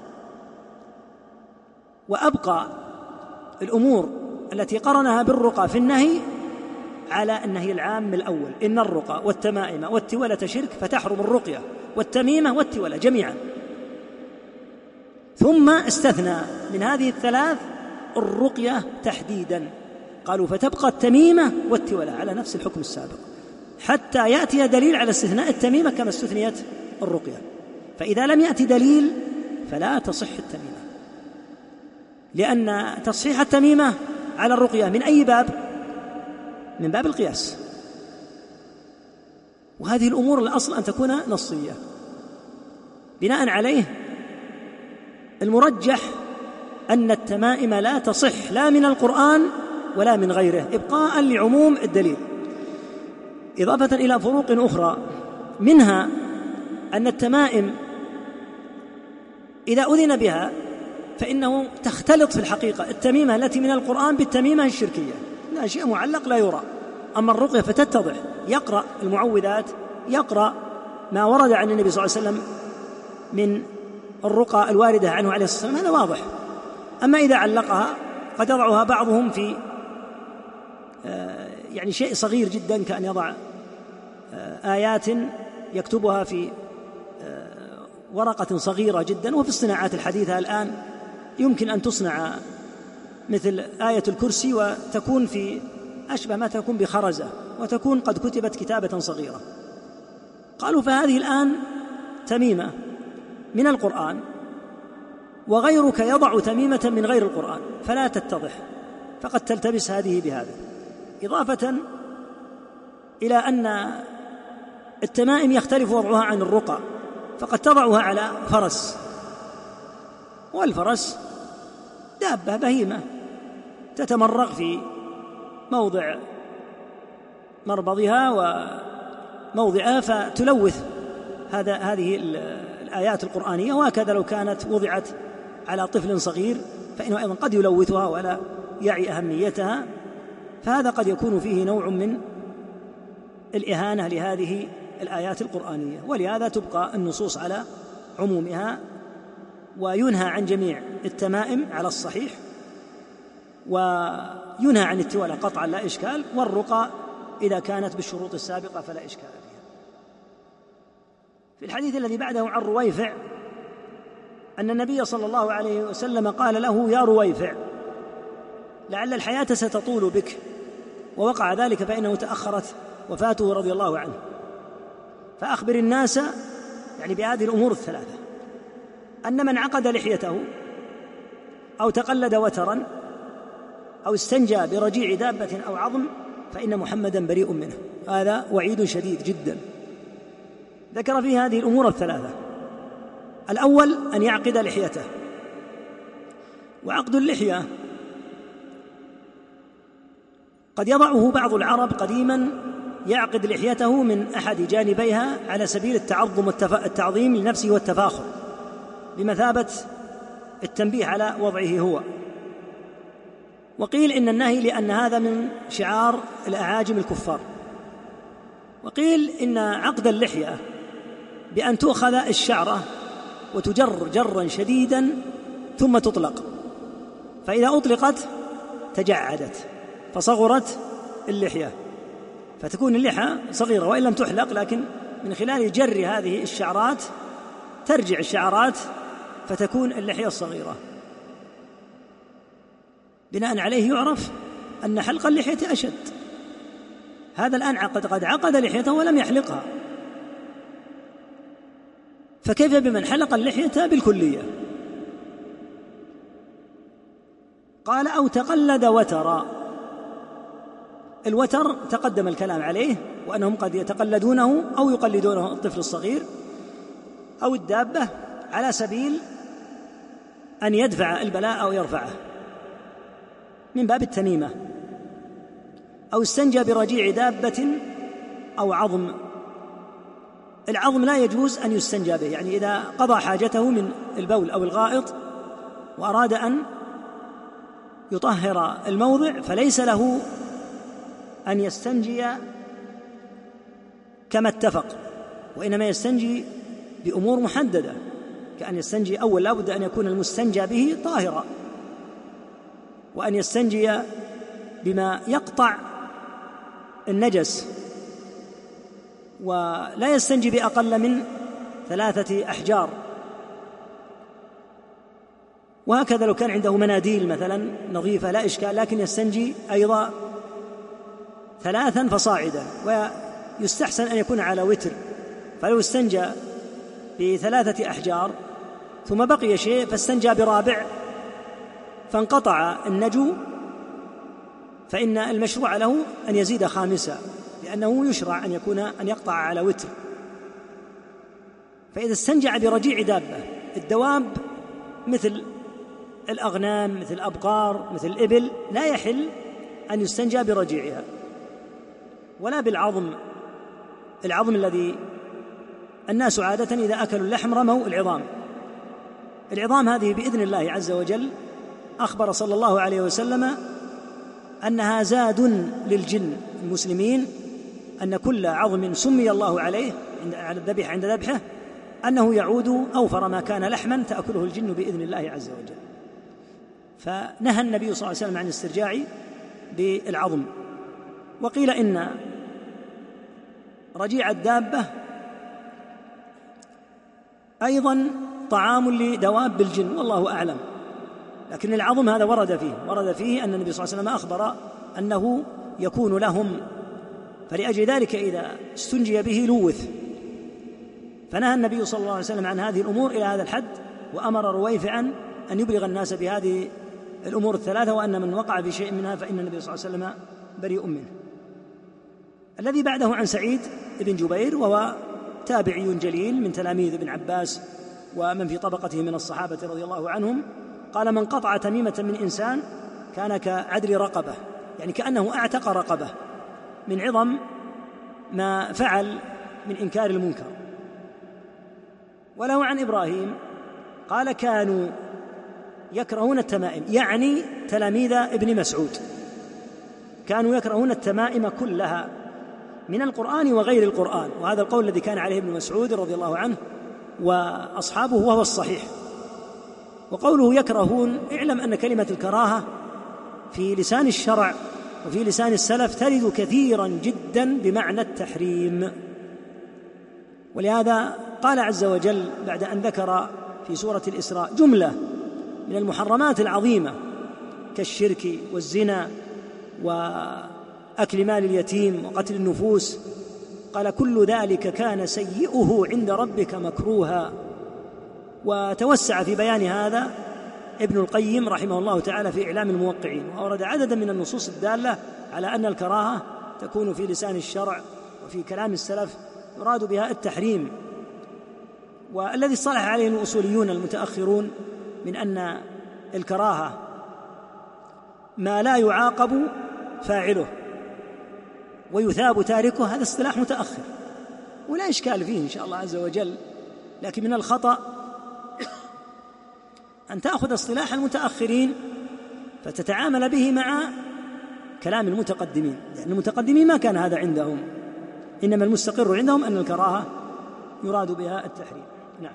وأبقى الأمور التي قرنها بالرقى في النهي على النهي العام الأول: إن الرقى والتمائم والتولة شرك، فتحرم الرقية والتميمة والتولة جميعا. ثم استثنى من هذه الثلاث الرقية تحديدا، قالوا فتبقى التميمة والتولة على نفس الحكم السابق حتى يأتي دليل على استثناء التميمة كما استثنيت الرقية. فإذا لم يأتي دليل فلا تصح التميمة، لأن تصحيح التميمة على الرقية من أي باب؟ من باب القياس. وهذه الأمور الأصل أن تكون نصية. بناء عليه المرجح أن التمائم لا تصح لا من القرآن ولا من غيره، إبقاء لعموم الدليل، إضافة إلى فروق أخرى، منها أن التمائم إذا أذن بها فإنه تختلط في الحقيقة التميمة التي من القرآن بالتميمة الشركية، لا شيء معلق لا يرى. أما الرقية فتتضح، يقرأ المعوذات، يقرأ ما ورد عن النبي صلى الله عليه وسلم من الرقى الواردة عنه عليه الصلاة والسلام، هذا واضح. أما إذا علقها قد يضعها بعضهم في يعني شيء صغير جدا، كأن يضع آيات يكتبها في ورقة صغيرة جدا. وفي الصناعات الحديثة الآن يمكن أن تصنع مثل آية الكرسي وتكون في أشبه ما تكون بخرزة وتكون قد كتبت كتابة صغيرة. قالوا فهذه الآن تميمة من القرآن وغيرك يضع تميمة من غير القرآن فلا تتضح، فقد تلتبس هذه بهذا، إضافة إلى أن التمائم يختلف وضعها عن الرقى، فقد تضعها على فرس، والفرس دابة بهيمة تتمرغ في موضع مربضها وموضعها فتلوث هذا هذه الآيات القرآنية، وهكذا لو كانت وضعت على طفل صغير فإنه أيضا قد يلوثها ولا يعي أهميتها، فهذا قد يكون فيه نوع من الإهانة لهذه الآيات القرآنية. ولهذا تبقى النصوص على عمومها، وينهى عن جميع التمائم على الصحيح، وينهى عن التوالى قطعا لا إشكال، والرقى إذا كانت بالشروط السابقة فلا إشكال فيها. في الحديث الذي بعده عن رويفع أن النبي صلى الله عليه وسلم قال له: يا رويفع، لعل الحياة ستطول بك، ووقع ذلك فإنه تأخرت وفاته رضي الله عنه، فأخبر الناس يعني بهذه الأمور الثلاثة: أن من عقد لحيته أو تقلد وترا أو استنجى برجيع دابة أو عظم فإن محمدا بريء منه. هذا وعيد شديد جدا. ذكر فيه هذه الأمور الثلاثة: الأول أن يعقد لحيته، وعقد اللحية قد يضعه بعض العرب قديما، يعقد لحيته من أحد جانبيها على سبيل التعظم والتعظيم لنفسه والتفاخر، بمثابة التنبيه على وضعه هو. وقيل إن النهي لأن هذا من شعار الأعاجم الكفار. وقيل إن عقد اللحية بأن تؤخذ الشعرة وتجر جرا شديدا ثم تطلق، فإذا أطلقت تجعدت فصغرت اللحية، فتكون اللحى صغيرة وإن لم تحلق، لكن من خلال جر هذه الشعرات ترجع الشعرات فتكون اللحية الصغيرة. بناء عليه يعرف أن حلق اللحية أشد. هذا الآن عقد قد عقد لحيته ولم يحلقها، فكيف بمن حلق اللحية بالكلية؟ قال: أو تقلد وترا. الوتر تقدم الكلام عليه، وأنهم قد يتقلدونه أو يقلدونه الطفل الصغير أو الدابة على سبيل أن يدفع البلاء أو يرفعه من باب التميمة، أو استنجى برجيع دابة أو عظم. العظم لا يجوز أن يستنجى به، يعني إذا قضى حاجته من البول أو الغائط وأراد أن يطهر الموضع فليس له أن يستنجي كما اتفق، وإنما يستنجي بأمور محددة، كأن يستنجي أول لا بد أن يكون المستنجى به طاهرا، وأن يستنجي بما يقطع النجس، ولا يستنجي بأقل من ثلاثة أحجار. وهكذا لو كان عنده مناديل مثلا نظيفة لا إشكال، لكن يستنجي أيضا ثلاثا فصاعدا، ويستحسن أن يكون على وتر، فلو استنجى بثلاثة أحجار ثم بقي شيء فاستنجى برابع فانقطع النجو، فإن المشروع له أن يزيد خامسا، لأنه يشرع أن يكون أن يقطع على وتر. فإذا استنجع برجيع دابة، الدواب مثل الأغنام مثل الأبقار مثل الإبل لا يحل أن يستنجى برجيعها، ولا بالعظم، العظم الذي الناس عادة إذا أكلوا اللحم رموا العظام. العظام هذه بإذن الله عز وجل أخبر صلى الله عليه وسلم أنها زاد للجن المسلمين، أن كل عظم سمي الله عليه على الذبح عند ذبحه أنه يعود أوفر ما كان لحما تأكله الجن بإذن الله عز وجل. فنهى النبي صلى الله عليه وسلم عن الاسترجاع بالعظم. وقيل إن رجيع الدابة أيضا طعام لدواب الجن، والله أعلم، لكن العظم هذا ورد فيه ورد فيه أن النبي صلى الله عليه وسلم أخبر أنه يكون لهم، فلأجل ذلك إذا استنجي به لوث، فنهى النبي صلى الله عليه وسلم عن هذه الأمور إلى هذا الحد، وأمر رويفعا أن يبلغ الناس بهذه الأمور الثلاثة، وأن من وقع في شيء منها فإن النبي صلى الله عليه وسلم بريء منه. الذي بعده عن سعيد بن جبير، وهو تابعي جليل من تلاميذ ابن عباس ومن في طبقته من الصحابة رضي الله عنهم، قال: من قطع تميمة من إنسان كان كعدل رقبة، يعني كأنه أعتق رقبة من عظم ما فعل من إنكار المنكر. وله عن إبراهيم قال: كانوا يكرهون التمائم، يعني تلاميذ ابن مسعود كانوا يكرهون التمائم كلها من القرآن وغير القرآن، وهذا القول الذي كان عليه ابن مسعود رضي الله عنه وأصحابه وهو الصحيح. وقوله يكرهون، اعلم أن كلمة الكراهة في لسان الشرع وفي لسان السلف ترد كثيرا جدا بمعنى التحريم، ولهذا قال عز وجل بعد أن ذكر في سورة الإسراء جملة من المحرمات العظيمة كالشرك والزنا وأكل مال اليتيم وقتل النفوس، قال: كل ذلك كان سيئه عند ربك مكروها. وتوسع في بيان هذا ابن القيم رحمه الله تعالى في إعلام الموقعين، وأورد عددا من النصوص الدالة على أن الكراهة تكون في لسان الشرع وفي كلام السلف يراد بها التحريم. والذي اصطلح عليه الأصوليون المتأخرون من أن الكراهة ما لا يعاقب فاعله ويثاب تاركه، هذا اصطلاح متأخر ولا إشكال فيه إن شاء الله عز وجل، لكن من الخطأ أن تأخذ اصطلاح المتأخرين فتتعامل به مع كلام المتقدمين، لأن المتقدمين ما كان هذا عندهم، إنما المستقر عندهم أن الكراهة يراد بها التحريم. نعم.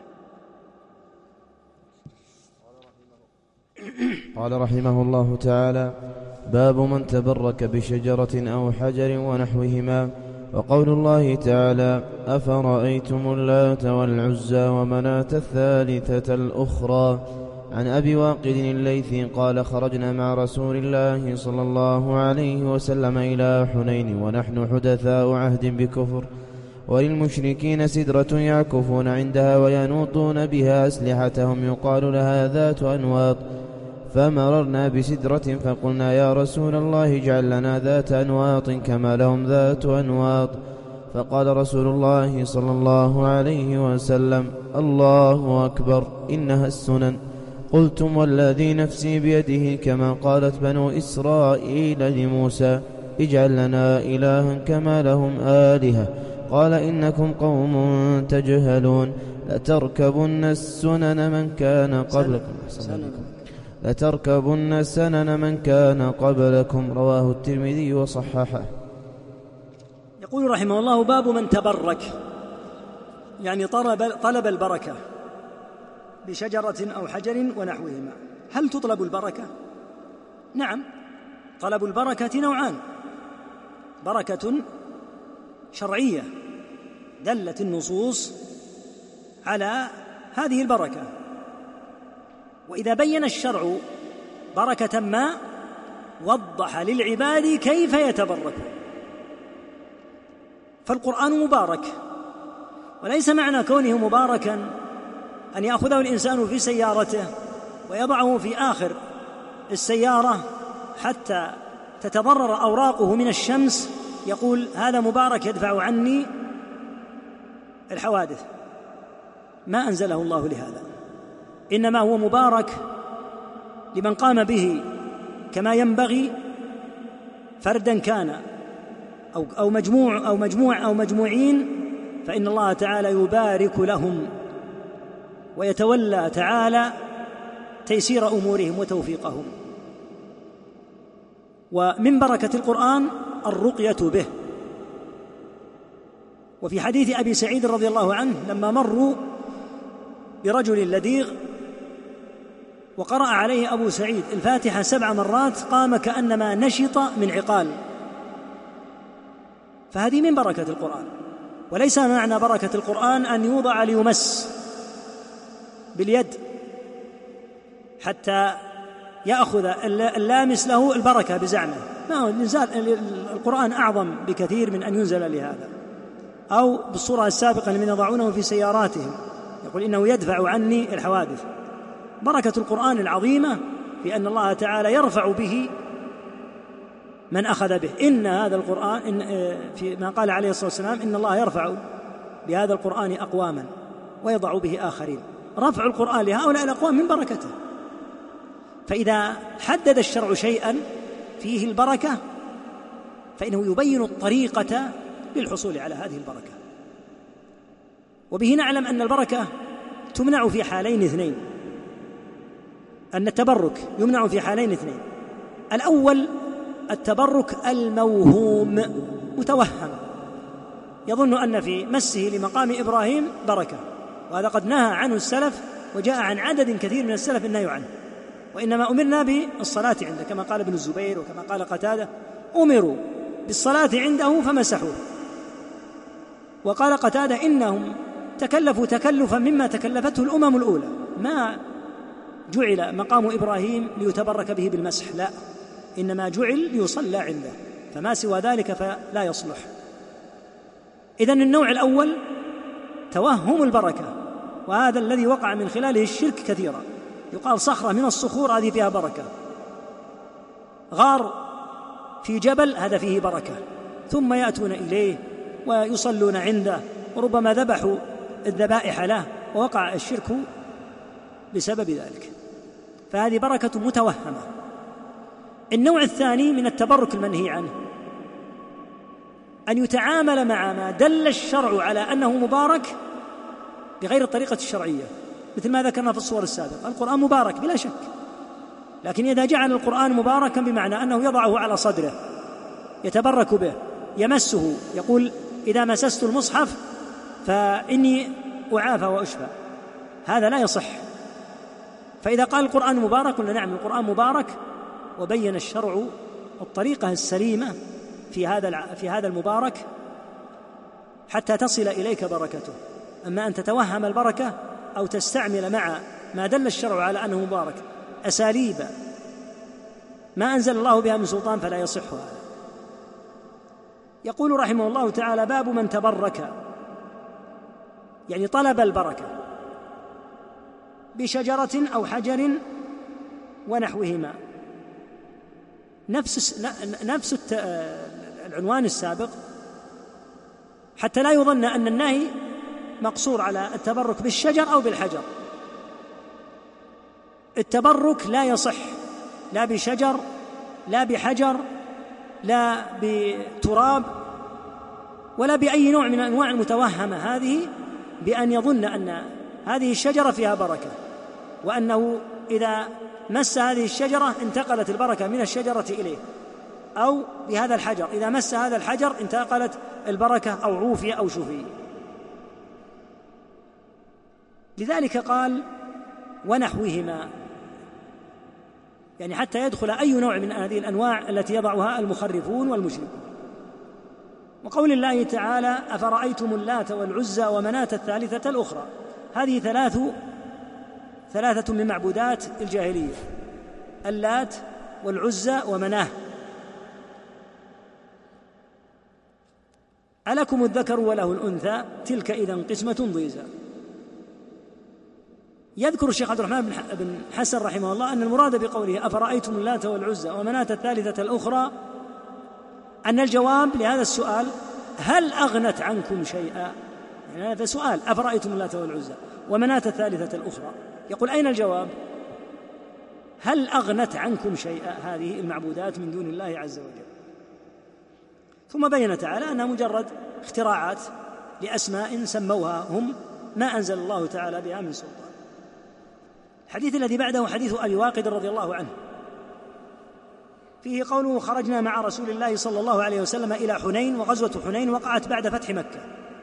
قال رحمه الله تعالى: باب من تبرك بشجرة أو حجر ونحوهما. وقول الله تعالى: أفرأيتم اللات والعزى ومناة الثالثة الأخرى. عن أبي واقد الليثي قال: خرجنا مع رسول الله صلى الله عليه وسلم إلى حنين ونحن حدثاء عهد بكفر، وللمشركين سدرة يعكفون عندها وينوطون بها أسلحتهم يقال لها ذات أنواط، فمررنا بسدرة فقلنا: يا رسول الله اجعل لنا ذات أنواط كما لهم ذات أنواط. فقال رسول الله صلى الله عليه وسلم: الله أكبر، إنها السنن. قلتم: والذي نفسي بيده كما قالت بنو إسرائيل لموسى: اجعل لنا إلها كما لهم آلهة. قال: إنكم قوم تجهلون، لتركبن السنن من كان قبلكم لتركبن السنن من كان قبلكم. رواه الترمذي وصححه. يقول رحمه الله: باب من تبرك، يعني طلب, طلب البركة بشجرة أو حجر ونحوهما. هل تطلب البركة؟ نعم، طلب البركة نوعان: بركة شرعية دلت النصوص على هذه البركة، وإذا بين الشرع بركة ما وضح للعباد كيف يتبركون. فالقرآن مبارك، وليس معنى كونه مباركا أن يأخذه الإنسان في سيارته ويضعه في آخر السيارة حتى تتضرر أوراقه من الشمس يقول هذا مبارك يدفع عني الحوادث. ما أنزله الله لهذا، إنما هو مبارك لمن قام به كما ينبغي، فردا كان أو أو مجموع أو مجموع أو مجموعين، فإن الله تعالى يبارك لهم ويتولى تعالى تيسير أمورهم وتوفيقهم. ومن بركة القرآن الرقية به. وفي حديث أبي سعيد رضي الله عنه لما مروا برجل لديغ وقرأ عليه أبو سعيد الفاتحة سبع مرات قام كأنما نشط من عقال، فهذه من بركة القرآن. وليس معنى بركة القرآن أن يوضع ليمس باليد حتى يأخذ اللامس له البركة بزعمه. ما هو القرآن أعظم بكثير من أن ينزل لهذا. أو بالصورة السابقة الذين يضعونه في سياراتهم يقول إنه يدفع عني الحوادث. بركة القرآن العظيمة في أن الله تعالى يرفع به من أخذ به. إن هذا القرآن إن في ما قال عليه الصلاة والسلام إن الله يرفع بهذا القرآن أقواما ويضع به آخرين. رفع القرآن لهؤلاء الأقوام من بركته. فإذا حدد الشرع شيئا فيه البركة فإنه يبين الطريقة للحصول على هذه البركة. وبه نعلم أن البركة تمنع في حالين اثنين، أن التبرك يمنع في حالين اثنين. الأول التبرك الموهوم متوهم، يظن أن في مسه لمقام إبراهيم بركة، وهذا قد نهى عنه السلف وجاء عن عدد كثير من السلف النهي عنه. وإنما أمرنا بالصلاة عنده كما قال ابن الزبير وكما قال قتادة، أمروا بالصلاة عنده فمسحوه. وقال قتادة إنهم تكلفوا تكلفا مما تكلفته الأمم الأولى، ما جعل مقام إبراهيم ليتبرك به بالمسح، لا، إنما جعل ليصلى عنده، فما سوى ذلك فلا يصلح. إذن النوع الأول توهم البركة، وهذا الذي وقع من خلاله الشرك كثيرا. يقال صخرة من الصخور هذه فيها بركة، غار في جبل هذا فيه بركة، ثم يأتون إليه ويصلون عنده وربما ذبحوا الذبائح له، ووقع الشرك بسبب ذلك. فهذه بركة متوهمة. النوع الثاني من التبرك المنهي عنه أن يتعامل مع ما دل الشرع على أنه مبارك بغير الطريقة الشرعية، مثل ما ذكرنا في الصور السابقة. القرآن مبارك بلا شك، لكن إذا جعل القرآن مباركا بمعنى أنه يضعه على صدره يتبرك به، يمسه، يقول إذا مسست المصحف فإني أعافى وأشفى، هذا لا يصح. فإذا قال القرآن مبارك قلنا نعم القرآن مبارك، وبين الشرع الطريقة السليمة في هذا في هذا المبارك حتى تصل إليك بركته. أما أن تتوهم البركة أو تستعمل مع ما دل الشرع على أنه مبارك أساليب ما أنزل الله بها من سلطان فلا يصح هذا. يقول رحمه الله تعالى: باب من تبرك، يعني طلب البركة بشجرة أو حجر ونحوهما. نفس نفس العنوان السابق، حتى لا يظن أن النهي مقصور على التبرك بالشجر أو بالحجر. التبرك لا يصح لا بشجر لا بحجر لا بتراب ولا بأي نوع من أنواع المتوهمة هذه، بأن يظن أن هذه الشجرة فيها بركة، وأنه إذا مس هذه الشجرة انتقلت البركة من الشجرة إليه، أو بهذا الحجر إذا مس هذا الحجر انتقلت البركة أو عوفي أو شفي. لذلك قال ونحوهما، يعني حتى يدخل أي نوع من هذه الأنواع التي يضعها المخرفون والمشركون. وقول الله تعالى: أفرأيتم اللات والعزى ومناة الثالثة الأخرى، هذه ثلاث ثلاثة من معبودات الجاهلية: اللات والعزى ومناه. ألكم الذكر وله الأنثى تلك إذن قسمة ضيزى. يذكر الشيخ عبد الرحمن بن حسن رحمه الله أن المراد بقوله أفرأيتم اللات والعزى ومناة الثالثة الأخرى أن الجواب لهذا السؤال هل أغنت عنكم شيئا؟ يعني هذا سؤال: أفرأيتم اللات والعزى ومناة الثالثة الأخرى، يقول أين الجواب؟ هل أغنت عنكم شيئا هذه المعبودات من دون الله عز وجل؟ ثم بين تعالى أنها مجرد اختراعات لأسماء سموها هم ما أنزل الله تعالى بها من سلطان. الحديث الذي بعده حديث أبي واقد رضي الله عنه، فيه قوله: خرجنا مع رسول الله صلى الله عليه وسلم إلى حنين، وغزوة حنين وقعت بعد فتح مكة.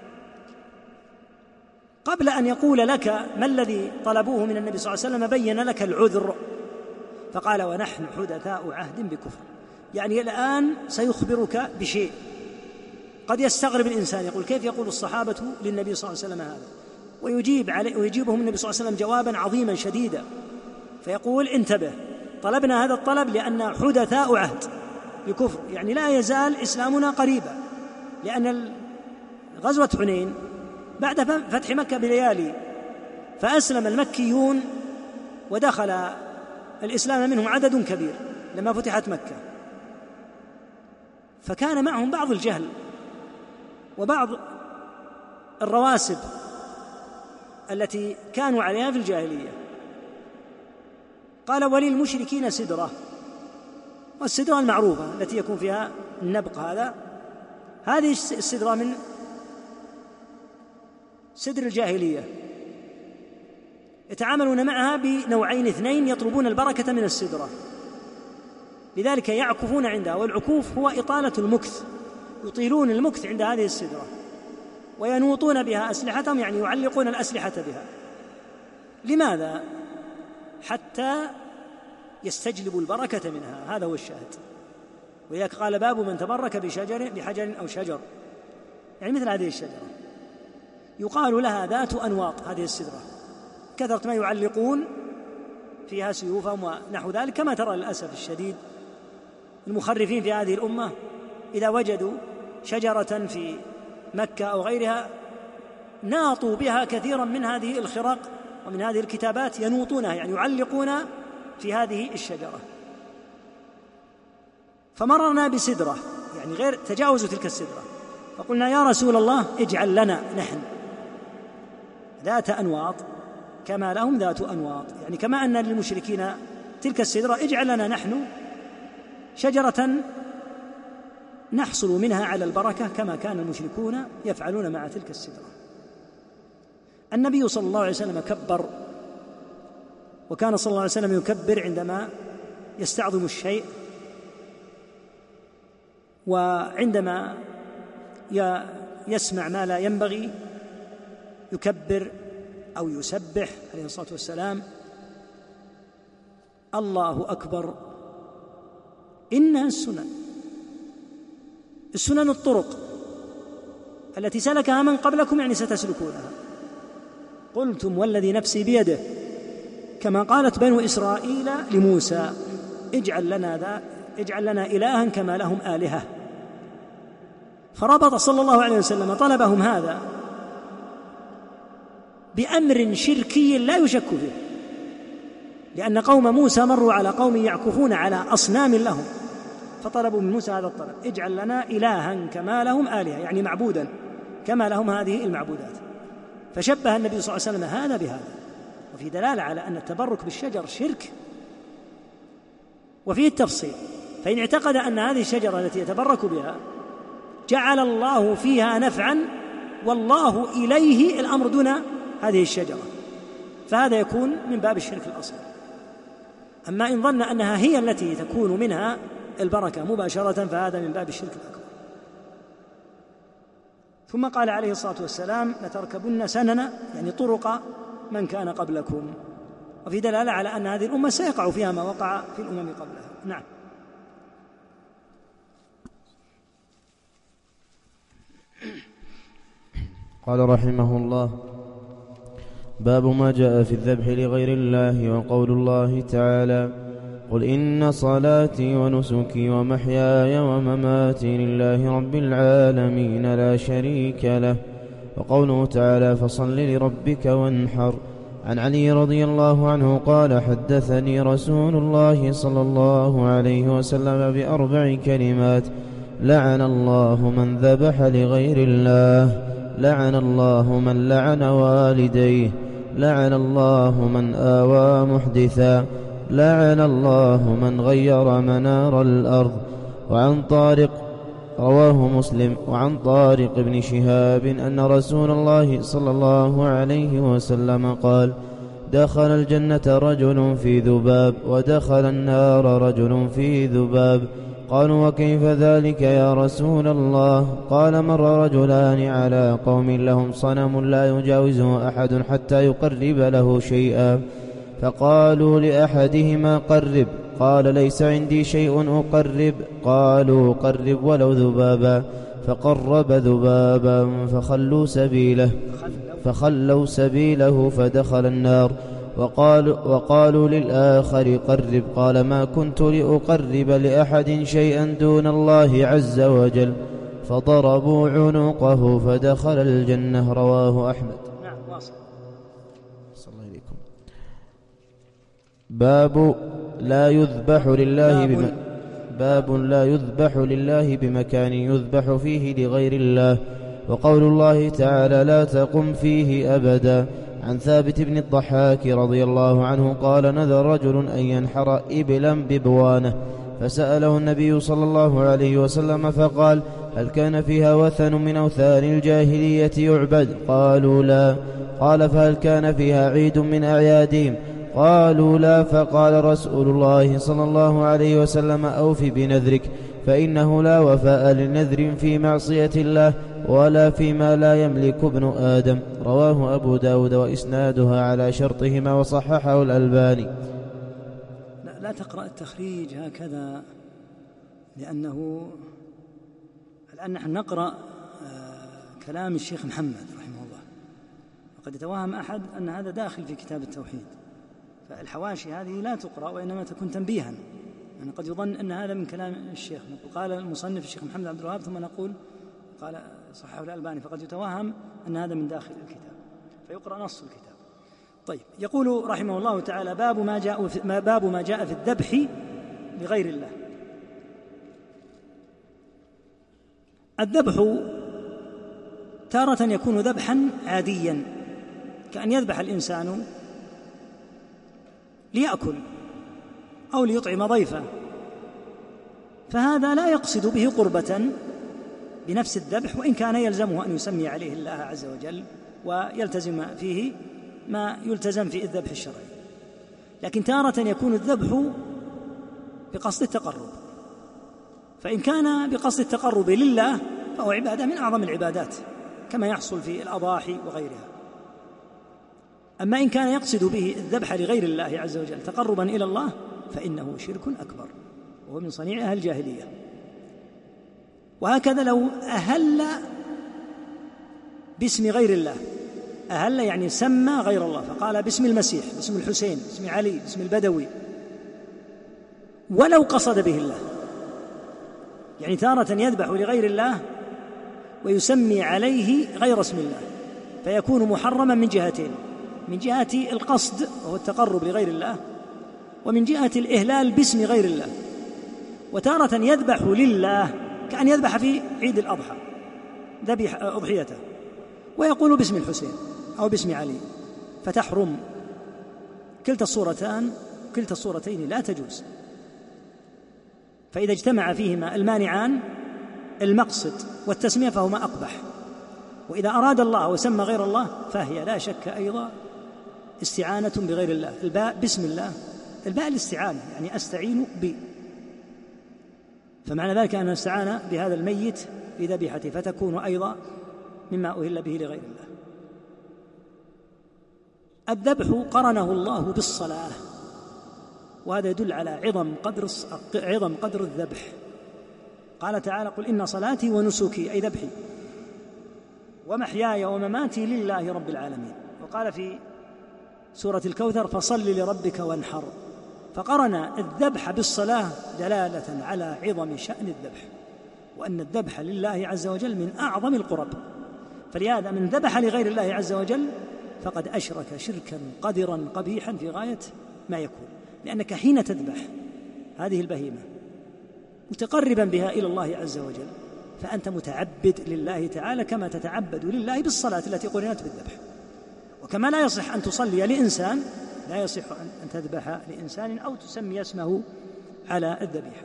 قبل أن يقول لك ما الذي طلبوه من النبي صلى الله عليه وسلم بين لك العذر، فقال: ونحن حدثاء عهد بكفر، يعني الآن سيخبرك بشيء قد يستغرب الإنسان، يقول كيف يقول الصحابة للنبي صلى الله عليه وسلم هذا؟ ويجيب عليه ويجيبهم النبي صلى الله عليه وسلم جوابا عظيما شديدا، فيقول: انتبه، طلبنا هذا الطلب لأن حدثاء عهد بكفر، يعني لا يزال إسلامنا قريبا، لأن غزوة حنين بعد فتح مكة بليالي فأسلم المكيون ودخل الإسلام منهم عدد كبير لما فتحت مكة، فكان معهم بعض الجهل وبعض الرواسب التي كانوا عليها في الجاهلية. قال وللمشركين سدرة، والسدرة المعروفة التي يكون فيها النبق، هذا هذه السدرة من سدر الجاهلية، يتعاملون معها بنوعين اثنين، يطلبون البركة من السدرة، لذلك يعكفون عندها، والعكوف هو إطالة المكث، يطيلون المكث عند هذه السدرة وينوطون بها أسلحتهم، يعني يعلقون الأسلحة بها. لماذا؟ حتى يستجلبوا البركة منها، هذا هو الشاهد. وإذاك قال باب من تبرك بشجر بحجر أو شجر، يعني مثل هذه الشجرة يقال لها ذات أنواط، هذه السدرة كثرة ما يعلقون فيها سيوفهم ونحو ذلك، كما ترى للأسف الشديد المخرفين في هذه الأمة إذا وجدوا شجرة في مكة أو غيرها ناطوا بها كثيرا من هذه الخرق ومن هذه الكتابات، ينوطونها يعني يعلقون في هذه الشجرة. فمررنا بسدرة، يعني غير تجاوزوا تلك السدرة، فقلنا يا رسول الله اجعل لنا نحن ذات أنواط كما لهم ذات أنواط، يعني كما أن للمشركين تلك السدرة اجعل لنا نحن شجرة نحصل منها على البركة كما كان المشركون يفعلون مع تلك السدرة. النبي صلى الله عليه وسلم كبر، وكان صلى الله عليه وسلم يكبر عندما يستعظم الشيء، وعندما يسمع ما لا ينبغي يكبر أو يسبح عليه الصلاة والسلام. الله أكبر. إنها السنن، السنن الطرق التي سلكها من قبلكم، يعني ستسلكونها. قلتم والذي نفسي بيده، كما قالت بنو إسرائيل لموسى اجعل لنا ذا اجعل لنا إلها كما لهم آلهة. فربط صلى الله عليه وسلم طلبهم هذا بأمر شركي لا يشك فيه، لأن قوم موسى مروا على قوم يعكفون على أصنام لهم، فطلبوا من موسى هذا الطلب اجعل لنا إلها كما لهم آلهة، يعني معبودا كما لهم هذه المعبودات. فشبه النبي صلى الله عليه وسلم هذا بهذا، وفي دلالة على أن التبرك بالشجر شرك، وفيه التفصيل. فإن اعتقد أن هذه الشجرة التي يتبرك بها جعل الله فيها نفعا والله إليه الأمر دون هذه الشجرة، فهذا يكون من باب الشرك الأصغر. أما إن ظن أنها هي التي تكون منها البركة مباشرة فهذا من باب الشرك الأكبر. ثم قال عليه الصلاة والسلام لتركبن سنن، يعني طرق من كان قبلكم، وفي دلالة على أن هذه الأمة سيقع فيها ما وقع في الأمم قبلها. نعم. قال رحمه الله باب ما جاء في الذبح لغير الله. وقول الله تعالى قل إن صلاتي ونسكي ومحياي ومماتي لله رب العالمين لا شريك له. وقوله تعالى فصل لربك وانحر. عن علي رضي الله عنه قال حدثني رسول الله صلى الله عليه وسلم بأربع كلمات: لعن الله من ذبح لغير الله، لعن الله من لعن والديه، لعن الله من آوى محدثا، لعن الله من غير منار الأرض. وعن طارق رواه مسلم وعن طارق بن شهاب أن رسول الله صلى الله عليه وسلم قال: دخل الجنة رجل في ذباب ودخل النار رجل في ذباب. قالوا: وكيف ذلك يا رسول الله؟ قال: مر رجلان على قوم لهم صنم لا يجاوزه أحد حتى يقرب له شيئا، فقالوا لأحدهما: قرب. قال: ليس عندي شيء أقرب. قالوا: قرب ولو ذبابا. فقرب ذبابا فخلوا سبيله فخلوا سبيله فدخل النار. وقالوا, وقالوا للآخر قرب، قال ما كنت لأقرب لأحد شيئا دون الله عز وجل، فضربوا عنقه فدخل الجنة. رواه أحمد. نعم واصل. صلى الله عليكم. باب لا يذبح لله بم... باب لا يذبح لله بمكان يذبح فيه لغير الله. وقول الله تعالى لا تقم فيه أبدا. عن ثابت بن الضحاك رضي الله عنه قال نذر رجل أن ينحر إبلا ببوانة، فسأله النبي صلى الله عليه وسلم فقال هل كان فيها وثن من أوثان الجاهلية يعبد؟ قالوا لا. قال فهل كان فيها عيد من أعيادهم؟ قالوا لا. فقال رسول الله صلى الله عليه وسلم أوف بنذرك، فإنه لا وفاء لنذر في معصية الله ولا فيما لا يملك ابن آدم. رواه أبو داود وإسنادها على شرطهما وصححه الألباني. لا, لا تقرأ التخريج هكذا، لأنه الآن نحن نقرأ كلام الشيخ محمد رحمه الله، وقد يتوهم أحد أن هذا داخل في كتاب التوحيد، فالحواشي هذه لا تقرأ وإنما تكون تنبيها، يعني قد يظن أن هذا من كلام الشيخ. قال المصنف الشيخ محمد عبد الوهاب ثم نقول قال صححه الألباني، فقد يتوهم أن هذا من داخل الكتاب فيقرأ نص الكتاب. طيب، يقول رحمه الله تعالى باب ما جاء في, ما باب ما جاء في الذبح لغير الله. الذبح تارة يكون ذبحا عاديا، كأن يذبح الإنسان ليأكل أو ليطعم ضيفه، فهذا لا يقصد به قربة بنفس الذبح، وإن كان يلزمه أن يسمي عليه الله عز وجل ويلتزم فيه ما يلتزم في الذبح الشرعي. لكن تارة يكون الذبح بقصد التقرب، فإن كان بقصد التقرب لله فهو عبادة من أعظم العبادات كما يحصل في الأضاحي وغيرها. أما إن كان يقصد به الذبح لغير الله عز وجل تقربا إلى الله فإنه شرك أكبر، وهو من صنيع أهل الجاهلية. وهكذا لو أهل باسم غير الله، أهل يعني سمى غير الله، فقال باسم المسيح، باسم الحسين، باسم علي، باسم البدوي، ولو قصد به الله، يعني تارة يذبح لغير الله ويسمي عليه غير اسم الله، فيكون محرما من جهتين: من جهة القصد وهو التقرب لغير الله، ومن جهة الإهلال باسم غير الله. وتارة يذبح لله كأن يذبح في عيد الأضحى ذبح أضحيته ويقول باسم الحسين أو باسم علي، فتحرم. كلتا الصورتان كلتا الصورتين لا تجوز. فإذا اجتمع فيهما المانعان المقصد والتسمية فهما أقبح. وإذا أراد الله وسمى غير الله فهي لا شك أيضا استعانة بغير الله. الباء بسم الله، الباء الاستعانة، يعني أستعين بي، فمعنى ذلك أن استعان بهذا الميت بذبيحته، فتكون أيضا مما أهل به لغير الله. الذبح قرنه الله بالصلاة، وهذا يدل على عظم قدر عظم قدر الذبح. قال تعالى: قل إن صلاتي ونسكي، أي ذبحي، ومحياي ومماتي لله رب العالمين. وقال في سورة الكوثر: فصل لربك وانحر. فقرن الذبح بالصلاة دلالة على عظم شأن الذبح، وأن الذبح لله عز وجل من أعظم القرب. فلهذا من ذبح لغير الله عز وجل فقد أشرك شركا قدرا قبيحا في غاية ما يكون، لأنك حين تذبح هذه البهيمة متقربا بها إلى الله عز وجل فأنت متعبد لله تعالى كما تتعبد لله بالصلاة التي قرنت بالذبح. وكما لا يصح أن تصلي لإنسان لا يصح أن تذبح لإنسان أو تسمي اسمه على الذبيحة.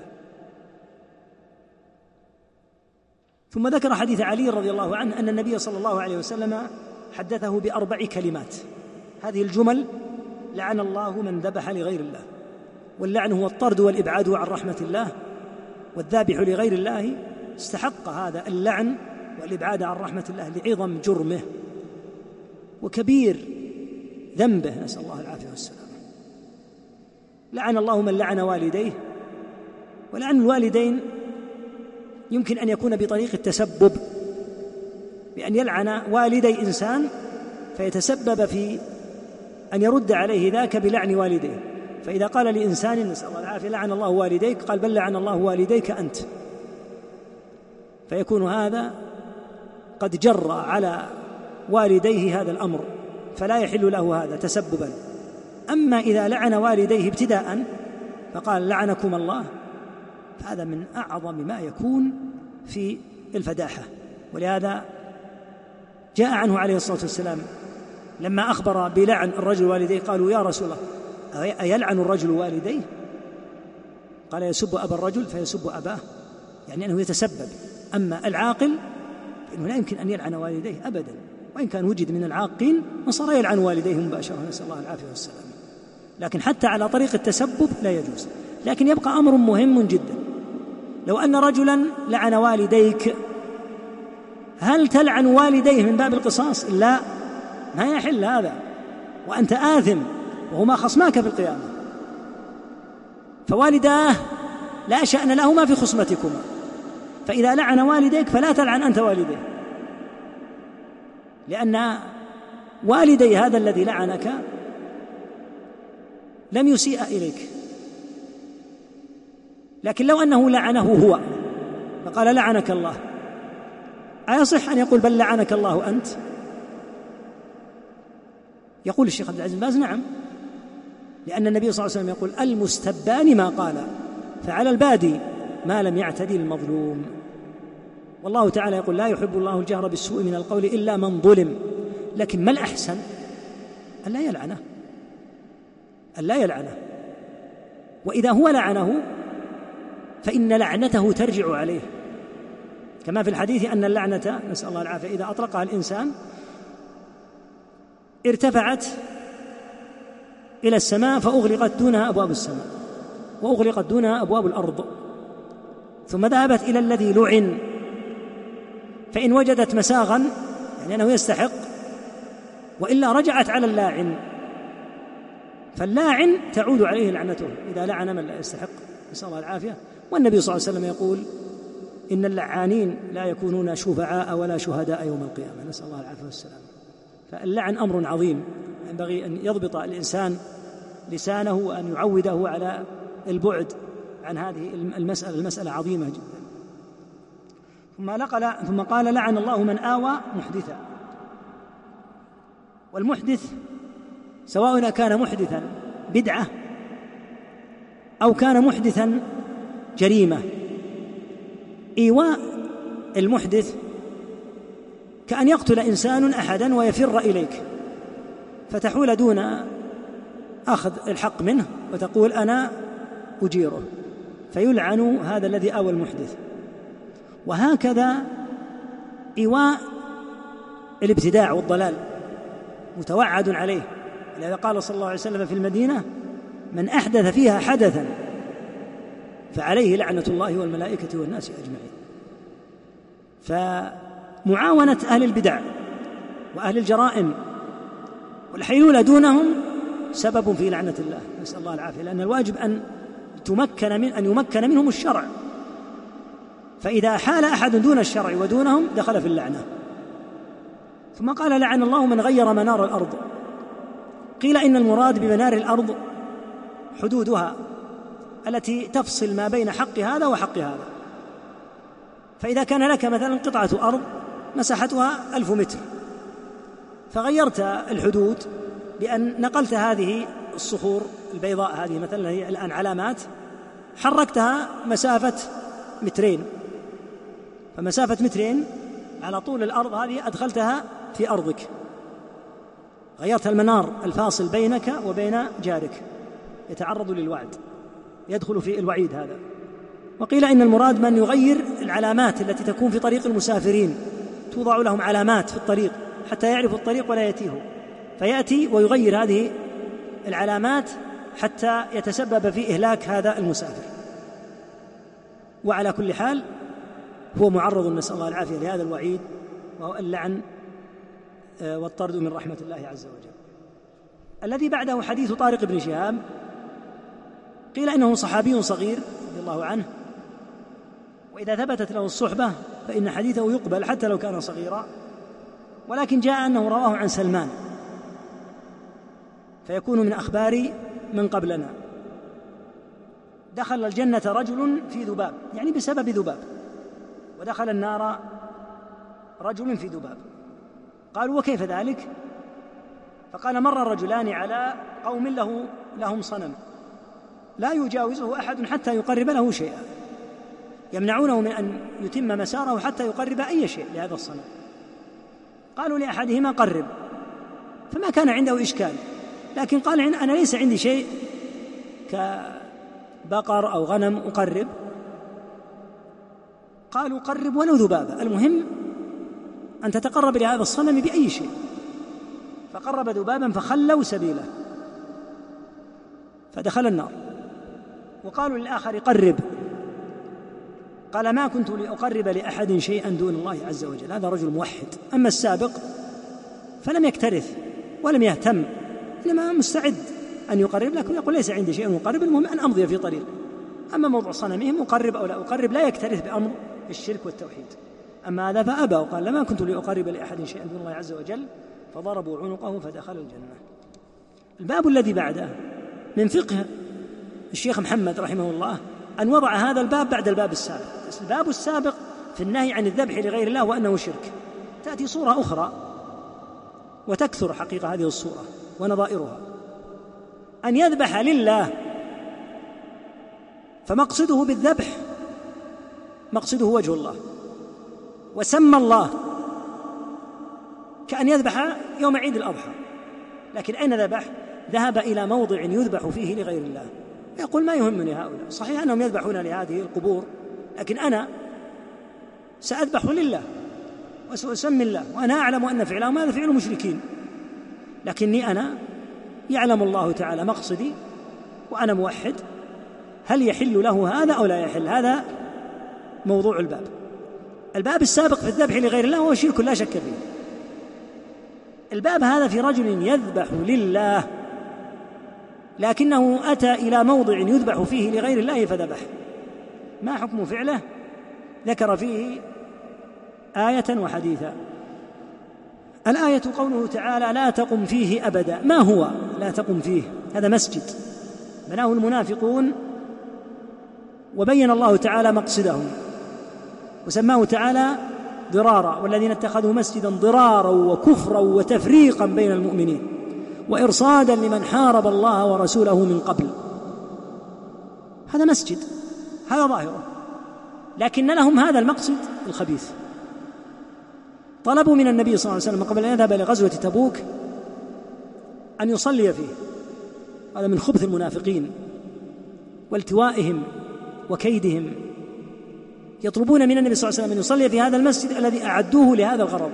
ثم ذكر حديث علي رضي الله عنه أن النبي صلى الله عليه وسلم حدثه بأربع كلمات. هذه الجمل: لعن الله من ذبح لغير الله، واللعن هو الطرد والإبعاد عن رحمة الله، والذابح لغير الله استحق هذا اللعن والإبعاد عن رحمة الله لعظم جرمه وكبير ذنبه، نسأل الله العافية والسلام. لعن الله من لعن والديه، ولعن الوالدين يمكن أن يكون بطريق التسبب، بأن يلعن والدي إنسان فيتسبب في أن يرد عليه ذاك بلعن والديه. فإذا قال لإنسان نسأل الله العافية لعن الله والديك، قال بل لعن الله والديك أنت، فيكون هذا قد جر على والديه هذا الأمر، فلا يحل له هذا تسببا. أما إذا لعن والديه ابتداء فقال لعنكم الله، فهذا من أعظم ما يكون في الفداحة. ولهذا جاء عنه عليه الصلاة والسلام لما أخبر بلعن الرجل والديه قالوا يا رسول الله أيلعن الرجل والديه؟ قال يسب أبا الرجل فيسب أباه، يعني أنه يتسبب. أما العاقل فإنه لا يمكن أن يلعن والديه أبدا، وإن كان وجد من العاقين من صار يلعن والديه مباشرة، نسأل الله العافية والسلام. لكن حتى على طريق التسبب لا يجوز. لكن يبقى أمر مهم جدا، لو أن رجلا لعن والديك هل تلعن والديه من باب القصاص؟ لا، ما يحل هذا، وأنت آثم وهما خصماك في القيامة. فوالداه لا شأن لهما في خصمتكما، فإذا لعن والديك فلا تلعن أنت والديه، لأن والدي هذا الذي لعنك لم يسيء إليك. لكن لو أنه لعنه هو فقال لعنك الله، أيصح أن يقول بل لعنك الله أنت؟ يقول الشيخ عبد العزيز باز نعم، لأن النبي صلى الله عليه وسلم يقول المستبان ما قال، فعلى البادي ما لم يعتدي المظلوم. والله تعالى يقول لا يحب الله الجهر بالسوء من القول إلا من ظلم. لكن ما الأحسن؟ أن لا يلعنه، أن لا يلعنه. وإذا هو لعنه فإن لعنته ترجع عليه، كما في الحديث أن اللعنة نسأل الله العافية إذا أطلقها الإنسان ارتفعت إلى السماء فأغلقت دونها أبواب السماء وأغلقت دونها أبواب الأرض، ثم ذهبت إلى الذي لعن، فإن وجدت مساغا يعني أنه يستحق وإلا رجعت على اللاعن، فاللاعن تعود عليه لعنته إذا لعن من لا يستحق، نسأل الله العافية. والنبي صلى الله عليه وسلم يقول إن اللعانين لا يكونون شفعاء ولا شهداء يوم القيامة، نسأل الله العافية والسلام. فاللعن أمر عظيم، ينبغي أن يضبط الإنسان لسانه وأن يعوده على البعد عن هذه المسألة، المسألة عظيمة جدا. ثم, لقل ثم قال لعن الله من آوى محدثا. والمحدث سواء كان محدثا بدعة أو كان محدثا جريمة. إيواء المحدث كأن يقتل إنسان أحدا ويفر إليك فتحول دون أخذ الحق منه وتقول أنا أجيره، فيلعن هذا الذي آوى المحدث. وهكذا إيواء الابتداع والضلال متوعد عليه، لذا قال صلى الله عليه وسلم في المدينة من أحدث فيها حدثا فعليه لعنة الله والملائكة والناس أجمعين. فمعاونة أهل البدع وأهل الجرائم والحيلولة دونهم سبب في لعنة الله، نسأل الله العافية، لأن الواجب أن تمكن من أن يمكن منهم الشرع، فإذا حال أحد دون الشرع ودونهم دخل في اللعنة. ثم قال لعن الله من غير منار الأرض. قيل إن المراد بمنار الأرض حدودها التي تفصل ما بين حق هذا وحق هذا. فإذا كان لك مثلا قطعة أرض مساحتها ألف متر، فغيرت الحدود بأن نقلت هذه الصخور البيضاء هذه مثلا هي الآن علامات، حركتها مسافة مترين، فمسافة مترين على طول الأرض هذه أدخلتها في أرضك، غيرت المنار الفاصل بينك وبين جارك يتعرض للوعد، يدخل في الوعيد هذا. وقيل إن المراد من يغير العلامات التي تكون في طريق المسافرين، توضع لهم علامات في الطريق حتى يعرفوا الطريق ولا يتيهوا، فيأتي ويغير هذه العلامات حتى يتسبب في إهلاك هذا المسافر. وعلى كل حال هو معرض نسأل الله العافية لهذا الوعيد، وهو اللعن والطرد من رحمة الله عز وجل. الذي بعده حديث طارق بن شهاب، قيل إنه صحابي صغير رضي الله عنه، وإذا ثبتت له الصحبة فإن حديثه يقبل حتى لو كان صغيرا، ولكن جاء أنه رواه عن سلمان، فيكون من أخبار من قبلنا. دخل الجنة رجل في ذباب، يعني بسبب ذباب، ودخل النار رجل في ذباب. قالوا وكيف ذلك؟ فقال مر الرجلان على قوم له لهم صنم لا يجاوزه أحد حتى يقرب له شيئا، يمنعونه من أن يتم مساره حتى يقرب أي شيء لهذا الصنم. قالوا لأحدهما قرب، فما كان عنده إشكال، لكن قال أنا ليس عندي شيء كبقر أو غنم أقرب. قالوا قرب ولو ذبابة، المهم أن تتقرب لهذا الصنم بأي شيء. فقرب ذبابا فخلوا سبيله فدخل النار. وقالوا للآخر قرب، قال ما كنت لأقرب لأحد شيئا دون الله عز وجل، هذا رجل موحد. أما السابق فلم يكترث ولم يهتم، إنما مستعد أن يقرب، لكن يقول ليس عندي شيء مقرب، المهم أن أمضي في طريق. أما موضوع صنمهم مقرب أو لا أقرب لا يكترث بأمر الشرك والتوحيد. أما هذا فأبى وقال لما كنت لأقرب لأحد شيئا دون الله عز وجل، فضربوا عنقه فدخل الجنة. الباب الذي بعده من فقه الشيخ محمد رحمه الله أن وضع هذا الباب بعد الباب السابق. الباب السابق في النهي عن الذبح لغير الله وأنه شرك، تأتي صورة أخرى وتكثر حقيقة هذه الصورة ونظائرها، أن يذبح لله فمقصده بالذبح مقصده وجه الله وسمى الله، كأن يذبح يوم عيد الأضحى، لكن أين ذبح؟ ذهب إلى موضع يذبح فيه لغير الله. يقول ما يهمني هؤلاء، صحيح أنهم يذبحون لهذه القبور، لكن أنا سأذبح لله وسأسمي الله، وأنا أعلم أن فعلهم هذا فعل مشركين، لكني أنا يعلم الله تعالى مقصدي وأنا موحد، هل يحل له هذا أو لا يحل؟ هذا موضوع الباب. الباب السابق في الذبح لغير الله هو شرك لا شك فيه. الباب هذا في رجل يذبح لله لكنه أتى إلى موضع يذبح فيه لغير الله فذبح، ما حكم فعله؟ ذكر فيه آية وحديثا. الآية قوله تعالى لا تقم فيه أبدا. ما هو لا تقم فيه؟ هذا مسجد بناه المنافقون وبين الله تعالى مقصدهم وسماه تعالى ضرارا، والذين اتخذوا مسجدا ضرارا وكفرا وتفريقا بين المؤمنين وإرصادا لمن حارب الله ورسوله من قبل. هذا مسجد، هذا ظاهره، لكن لهم هذا المقصد الخبيث. طلبوا من النبي صلى الله عليه وسلم قبل أن يذهب لغزوة تبوك أن يصلي فيه، هذا من خبث المنافقين والتوائهم وكيدهم. يطلبون من النبي صلى الله عليه وسلم أن يصلي في هذا المسجد الذي أعدوه لهذا الغرض،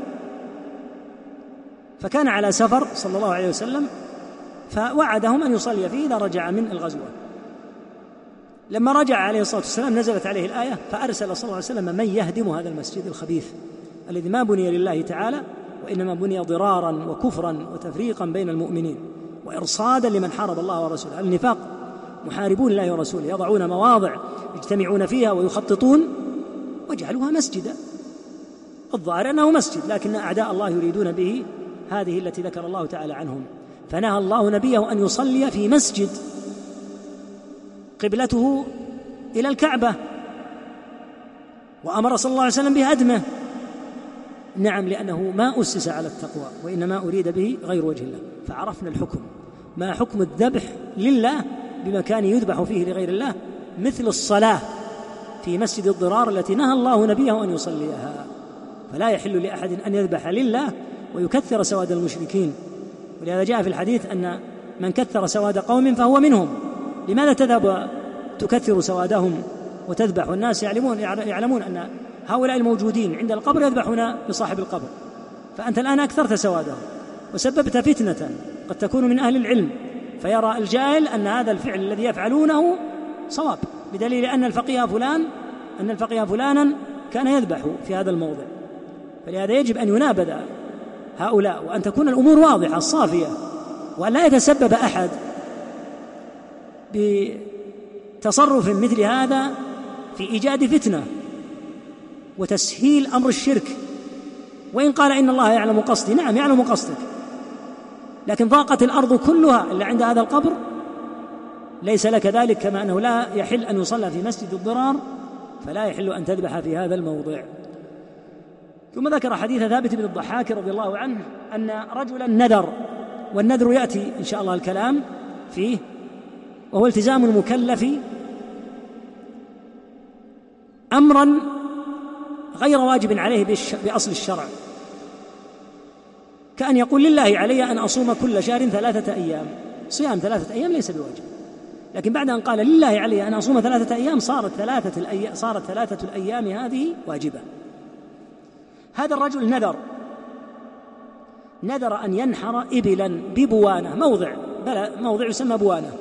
فكان على سفر صلى الله عليه وسلم فوعدهم أن يصلي فيه إذا رجع من الغزوة. لما رجع عليه الصلاة والسلام نزلت عليه الآية فأرسل صلى الله عليه وسلم من يهدم هذا المسجد الخبيث الذي ما بني لله تعالى وإنما بني ضرارا وكفرا وتفريقا بين المؤمنين وإرصادا لمن حارب الله ورسوله. النفاق محاربون الله ورسوله، يضعون مواضع يجتمعون فيها ويخططون وجعلوها مسجدا. الظاهر أنه مسجد، لكن أعداء الله يريدون به هذه التي ذكر الله تعالى عنهم. فنهى الله نبيه أن يصلي في مسجد قبلته إلى الكعبة، وأمر صلى الله عليه وسلم بهدمه. نعم، لأنه ما أسس على التقوى وإنما أريد به غير وجه الله. فعرفنا الحكم، ما حكم الذبح لله بمكان يذبح فيه لغير الله، مثل الصلاة في مسجد الضرار التي نهى الله نبيه أن يصليها. فلا يحل لأحد أن يذبح لله ويكثر سواد المشركين، ولهذا جاء في الحديث أن من كثر سواد قوم فهو منهم. لماذا تذهب تكثر سوادهم وتذبح والناس يعلمون, يعلمون أن هؤلاء الموجودين عند القبر يذبحون لصاحب القبر، فأنت الآن أكثرت سوادهم وسببت فتنة قد تكون من أهل العلم، فيرى الجاهل أن هذا الفعل الذي يفعلونه صواب، بدليل أن الفقيه فلان أن الفقيه فلانا كان يذبح في هذا الموضع. فلهذا يجب أن ينابذ هؤلاء وأن تكون الأمور واضحة صافية، وأن لا يتسبب أحد بتصرف مثل هذا في إيجاد فتنة وتسهيل أمر الشرك. وإن قال إن الله يعلم قصدي، نعم يعلم قصدك، لكن ضاقت الأرض كلها إلا عند هذا القبر ليس لك ذلك، كما أنه لا يحل أن يصلى في مسجد الضرار فلا يحل أن تذبح في هذا الموضع. ثم ذكر حديث ثابت بن الضحاك رضي الله عنه أن رجلا نذر، والنذر يأتي إن شاء الله الكلام فيه، وهو التزام المكلف أمرا غير واجب عليه بأصل الشرع، كأن يقول لله علي أن أصوم كل شهر ثلاثة أيام. صيام ثلاثة أيام ليس بواجب، لكن بعد أن قال لله علي أن أصوم ثلاثة أيام صارت ثلاثة الأيام صارت ثلاثة الأيام هذه واجبة. هذا الرجل نذر نذر أن ينحر إبلا ببوانة، موضع موضع يسمى بوانة.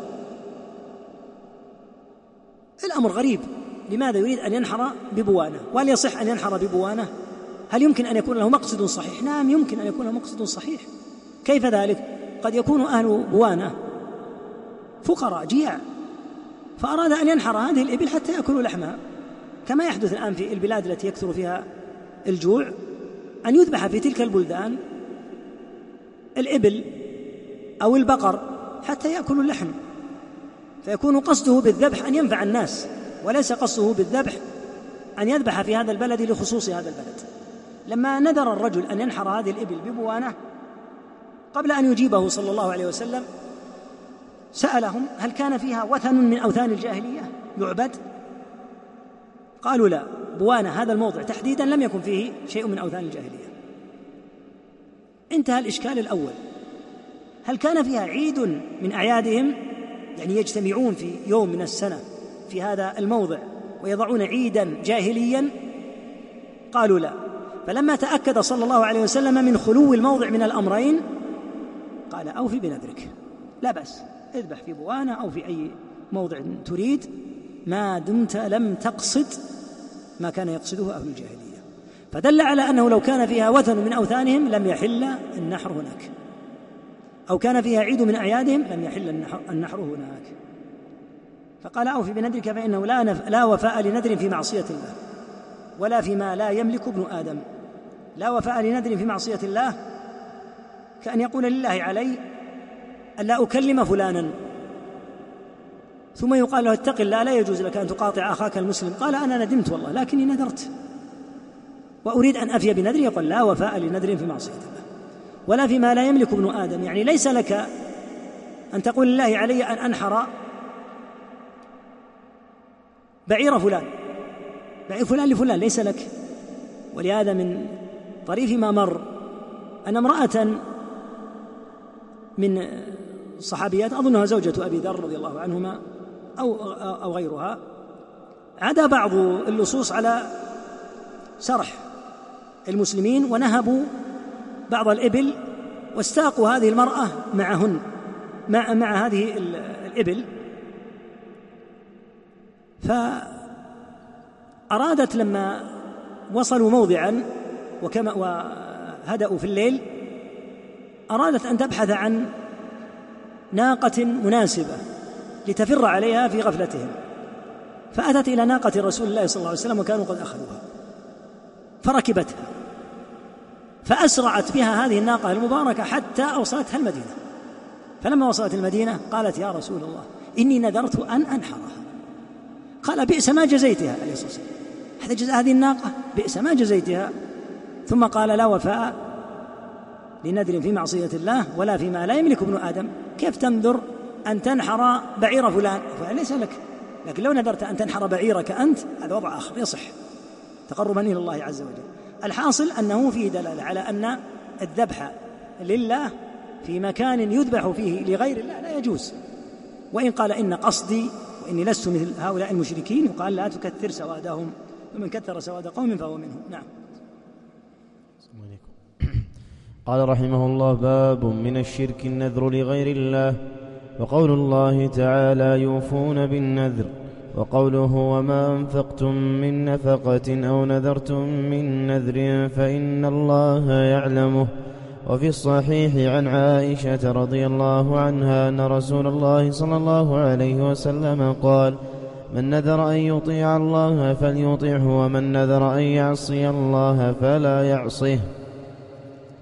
الأمر غريب، لماذا يريد أن ينحر ببوانة؟ وهل يصح أن ينحر ببوانة؟ هل يمكن أن يكون له مقصد صحيح؟ نعم يمكن أن يكون له مقصد صحيح. كيف ذلك؟ قد يكون أهل بوانة فقراء جياع، فأراد أن ينحر هذه الإبل حتى يأكلوا لحمها، كما يحدث الآن في البلاد التي يكثر فيها الجوع، أن يذبح في تلك البلدان الإبل أو البقر حتى يأكلوا اللحم، فيكون قصده بالذبح أن ينفع الناس، وليس قصده بالذبح أن يذبح في هذا البلد لخصوص هذا البلد. لما نذر الرجل أن ينحر هذه الإبل ببوانة، قبل أن يجيبه صلى الله عليه وسلم سألهم هل كان فيها وثن من أوثان الجاهلية يعبد؟ قالوا لا، بوانة هذا الموضع تحديدا لم يكن فيه شيء من أوثان الجاهلية. انتهى الإشكال الأول. هل كان فيها عيد من أعيادهم، يعني يجتمعون في يوم من السنة في هذا الموضع ويضعون عيدا جاهليا؟ قالوا لا. فلما تأكد صلى الله عليه وسلم من خلو الموضع من الأمرين قال أوفي بنذرك، لا بأس، اذبح في بوانة أو في أي موضع تريد ما دمت لم تقصد ما كان يقصده أهل الجاهلية. فدل على أنه لو كان فيها وثن من أوثانهم لم يحل النحر هناك، أو كان فيها عيد من أعيادهم لم يحل النحر هناك. فقال أوفي بنذرك فإنه لا, نف... لا وفاء لنذر في معصية الله ولا فيما لا يملك ابن آدم. لا وفاء لنذر في معصية الله كأن يقول لله علي ألا أكلم فلانا، ثم يقال له اتق الله لا يجوز لك أن تقاطع أخاك المسلم. قال أنا ندمت والله لكني نذرت وأريد أن أفي بنذري. يقول لا وفاء لنذر في معصية الله ولا فيما لا يملك ابن آدم، يعني ليس لك أن تقول لله علي أن أنحر بعير فلان بعير فلان لفلان، ليس لك. ولهذا من طريف ما مر أن امرأة من الصحابيات أظنها زوجة أبي ذر رضي الله عنهما أو, أو غيرها، عدا بعض اللصوص على سرح المسلمين ونهبوا بعض الإبل واستاقوا هذه المرأة معهن مع, مع هذه الإبل، فأرادت لما وصلوا موضعا وكما وهدأوا في الليل أرادت أن تبحث عن ناقة مناسبة لتفر عليها في غفلتهم، فأتت إلى ناقة رسول الله صلى الله عليه وسلم وكانوا قد أخذوها فركبتها، فأسرعت بها هذه الناقة المباركة حتى أوصلتها المدينة. فلما وصلت المدينة قالت يا رسول الله إني نذرت أن أنحرها. قال بئس ما جزيتها عليه الصلاة والسلام، هذا جزاء هذه الناقة بئس ما جزيتها. ثم قال لا وفاء لنذر في معصية الله ولا فيما لا يملك ابن آدم. كيف تنذر أن تنحر بعير فلان؟ فلان ليس لك، لكن لو نذرت أن تنحر بعيرك أنت هذا وضع آخر يصح تقربا إلى الله عز وجل. الحاصل أنه فيه دلالة على أن الذبح لله في مكان يذبح فيه لغير الله لا يجوز، وإن قال إن قصدي وإني لست مثل هؤلاء المشركين يقال لا تكثر سوادهم، ومن كثر سواد قوم فهو منهم. نعم. قال رحمه الله باب من الشرك النذر لغير الله. وقول الله تعالى يوفون بالنذر، وقوله وما أنفقتم من نفقة أو نذرتم من نذر فإن الله يعلمه. وفي الصحيح عن عائشة رضي الله عنها أن رسول الله صلى الله عليه وسلم قال من نذر أن يطيع الله فليطعه ومن نذر أن يعصي الله فلا يعصيه.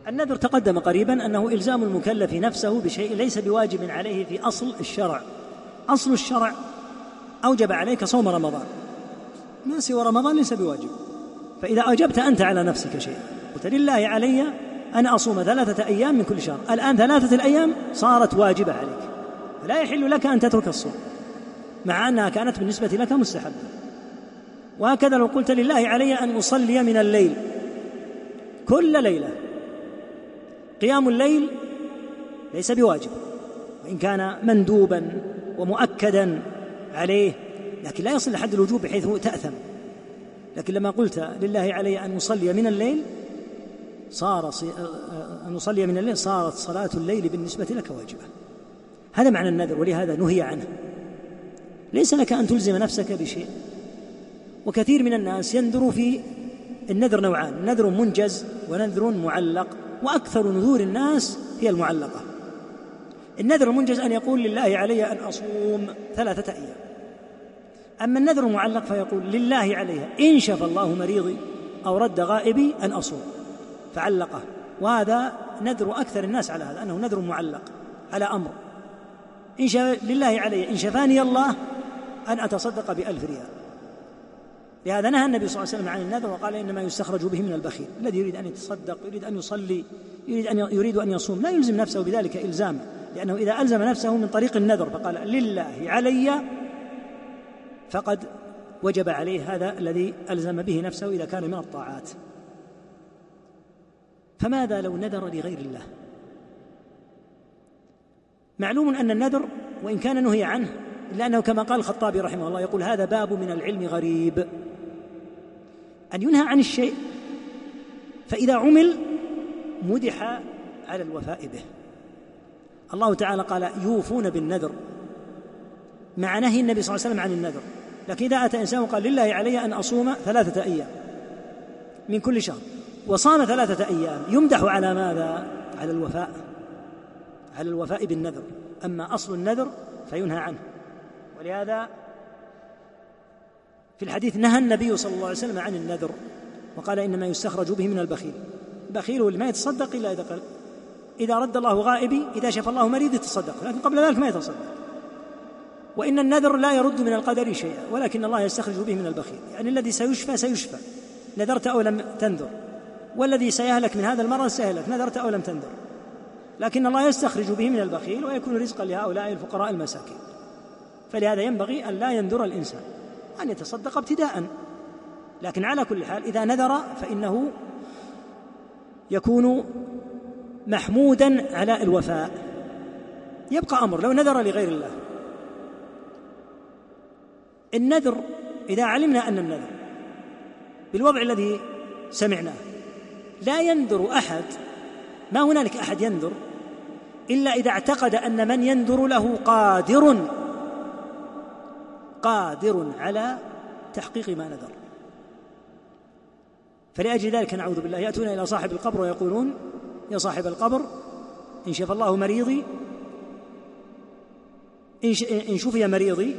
النذر تقدم قريبا أنه إلزام المكلف نفسه بشيء ليس بواجب عليه في أصل الشرع. أصل الشرع أوجب عليك صوم رمضان، ما سوى رمضان ليس بواجب. فإذا أوجبت أنت على نفسك شيء، قلت لله علي أن أصوم ثلاثة أيام من كل شهر، الآن ثلاثة الأيام صارت واجبة عليك، فلا يحل لك أن تترك الصوم مع أنها كانت بالنسبة لك مستحبة. وهكذا لو قلت لله علي أن أصلي من الليل كل ليلة، قيام الليل ليس بواجب وإن كان مندوبا ومؤكدا عليه، لكن لا يصل لحد الوجوب بحيث تأثم. لكن لما قلت لله علي أن أصلي من الليل صار أن أصلي من الليل صارت صلاة الليل بالنسبة لك واجبة. هذا معنى النذر، ولهذا نهي عنه. ليس لك أن تلزم نفسك بشيء. وكثير من الناس ينذر في النذر نوعان: نذر منجز ونذر معلق، وأكثر نذور الناس هي المعلقة. النذر المنجز أن يقول لله علي أن أصوم ثلاثة أيام. أما النذر المعلق فيقول لله علي إن شفى الله مريضي أو رد غائبي أن أصوم، فعلقه. وهذا نذر أكثر الناس على هذا، أنه نذر معلق على أمر. إن شف... لله علي إن شفاني الله أن أتصدق بألف ريال. لهذا نهى النبي صلى الله عليه وسلم عن النذر وقال إنما يستخرج به من البخيل، الذي يريد أن يتصدق، يريد أن يصلي، يريد أن يريد أن يصوم، لا يلزم نفسه بذلك إلزاما، لأنه إذا ألزم نفسه من طريق النذر فقال لله علي فقد وجب عليه هذا الذي ألزم به نفسه إذا كان من الطاعات. فماذا لو نذر لغير الله؟ معلوم أن النذر وإن كان نهي عنه إلا أنه كما قال الخطابي رحمه الله يقول هذا باب من العلم غريب، أن ينهى عن الشيء فإذا عمل مدح على الوفاء به. الله تعالى قال يوفون بالنذر مع نهي النبي صلى الله عليه وسلم عن النذر. لكن إذا أتى إنسان وقال لله علي أن أصوم ثلاثة أيام من كل شهر وصام ثلاثة أيام، يمدح على ماذا؟ على الوفاء، على الوفاء بالنذر. أما أصل النذر فينهى عنه. ولهذا في الحديث نهى النبي صلى الله عليه وسلم عن النذر وقال إنما يستخرج به من البخيل. البخيل هو اللي ما يتصدق إلا إذا قال إذا رد الله غائبي، إذا شفى الله مريض يتصدق، لكن قبل ذلك ما يتصدق. وإن النذر لا يرد من القدر شيئا، ولكن الله يستخرج به من البخيل، يعني الذي سيشفى سيشفى نذرت أو لم تنذر، والذي سيهلك من هذا المرض سيهلك نذرت أو لم تنذر، لكن الله يستخرج به من البخيل ويكون رزقا لهؤلاء الفقراء المساكين. فلهذا ينبغي أن لا ينذر الإنسان، أن يتصدق ابتداء. لكن على كل حال إذا نذر فإنه يكون محمودا على الوفاء. يبقى أمر لو نذر لغير الله. النذر إذا علمنا أن النذر بالوضع الذي سمعناه لا ينذر أحد، ما هنالك أحد ينذر إلا إذا اعتقد أن من ينذر له قادر قادر على تحقيق ما نذر. فلأجل ذلك نعوذ بالله يأتون إلى صاحب القبر ويقولون يا صاحب القبر إن شفى الله مريضي إن شفي مريضي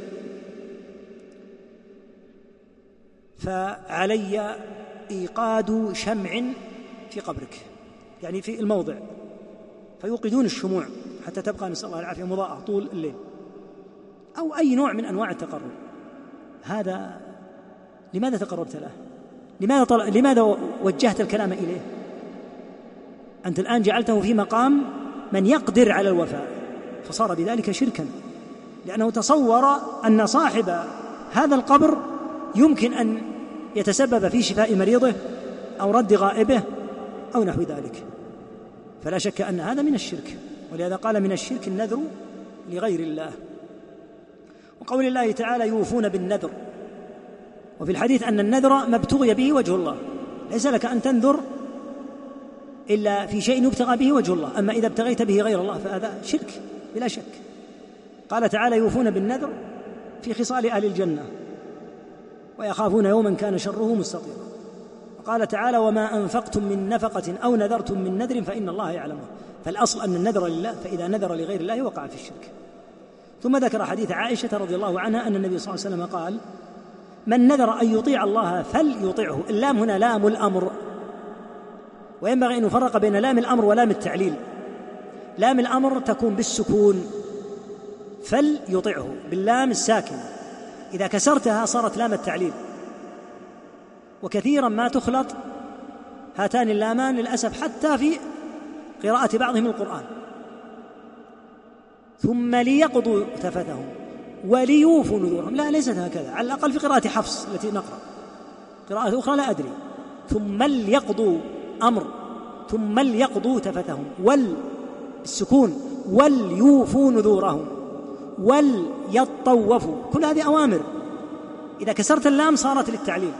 فعلي إيقاد شمع في قبرك، يعني في الموضع، فيوقدون الشموع حتى تبقى نسأل الله العافية مضاءة طول الليل، أو أي نوع من أنواع التقرب. هذا لماذا تقربت له؟ لماذا, طل... لماذا وجهت الكلام إليه؟ أنت الآن جعلته في مقام من يقدر على الوفاء، فصار بذلك شركا، لأنه تصور أن صاحب هذا القبر يمكن أن يتسبب في شفاء مريضه أو رد غائبه أو نحو ذلك. فلا شك أن هذا من الشرك، ولهذا قال من الشرك النذر لغير الله. وقول الله تعالى يوفون بالنذر، وفي الحديث أن النذر ما ابتغي به وجه الله، ليس لك أن تنذر إلا في شيء يبتغى به وجه الله، أما إذا ابتغيت به غير الله فهذا شرك بلا شك. قال تعالى يوفون بالنذر في خصال أهل الجنة ويخافون يوما كان شره مستطيرا. وقال تعالى وما أنفقتم من نفقة أو نذرتم من نذر فإن الله يعلمه. فالأصل أن النذر لله، فإذا نذر لغير الله وقع في الشرك. ثم ذكر حديث عائشة رضي الله عنها أن النبي صلى الله عليه وسلم قال من نذر أن يطيع الله فليطيعه. اللام هنا لام الأمر، وينبغي أن يفرق بين لام الأمر ولام التعليل. لام الأمر تكون بالسكون فليطعه باللام الساكنة، إذا كسرتها صارت لام التعليل، وكثيرا ما تخلط هاتان اللامان للأسف حتى في قراءة بعضهم القرآن. ثم ليقضوا تفثهم وليوفوا نذورهم، لا ليست هكذا، على الأقل في قراءة حفص التي نقرأ، قراءة أخرى لا أدري. ثم ليقضوا أمر، ثم ليقضوا تفثهم، وال السكون، وليوفوا نذورهم، وليطوفوا، كل هذه أوامر، إذا كسرت اللام صارت للتعليل.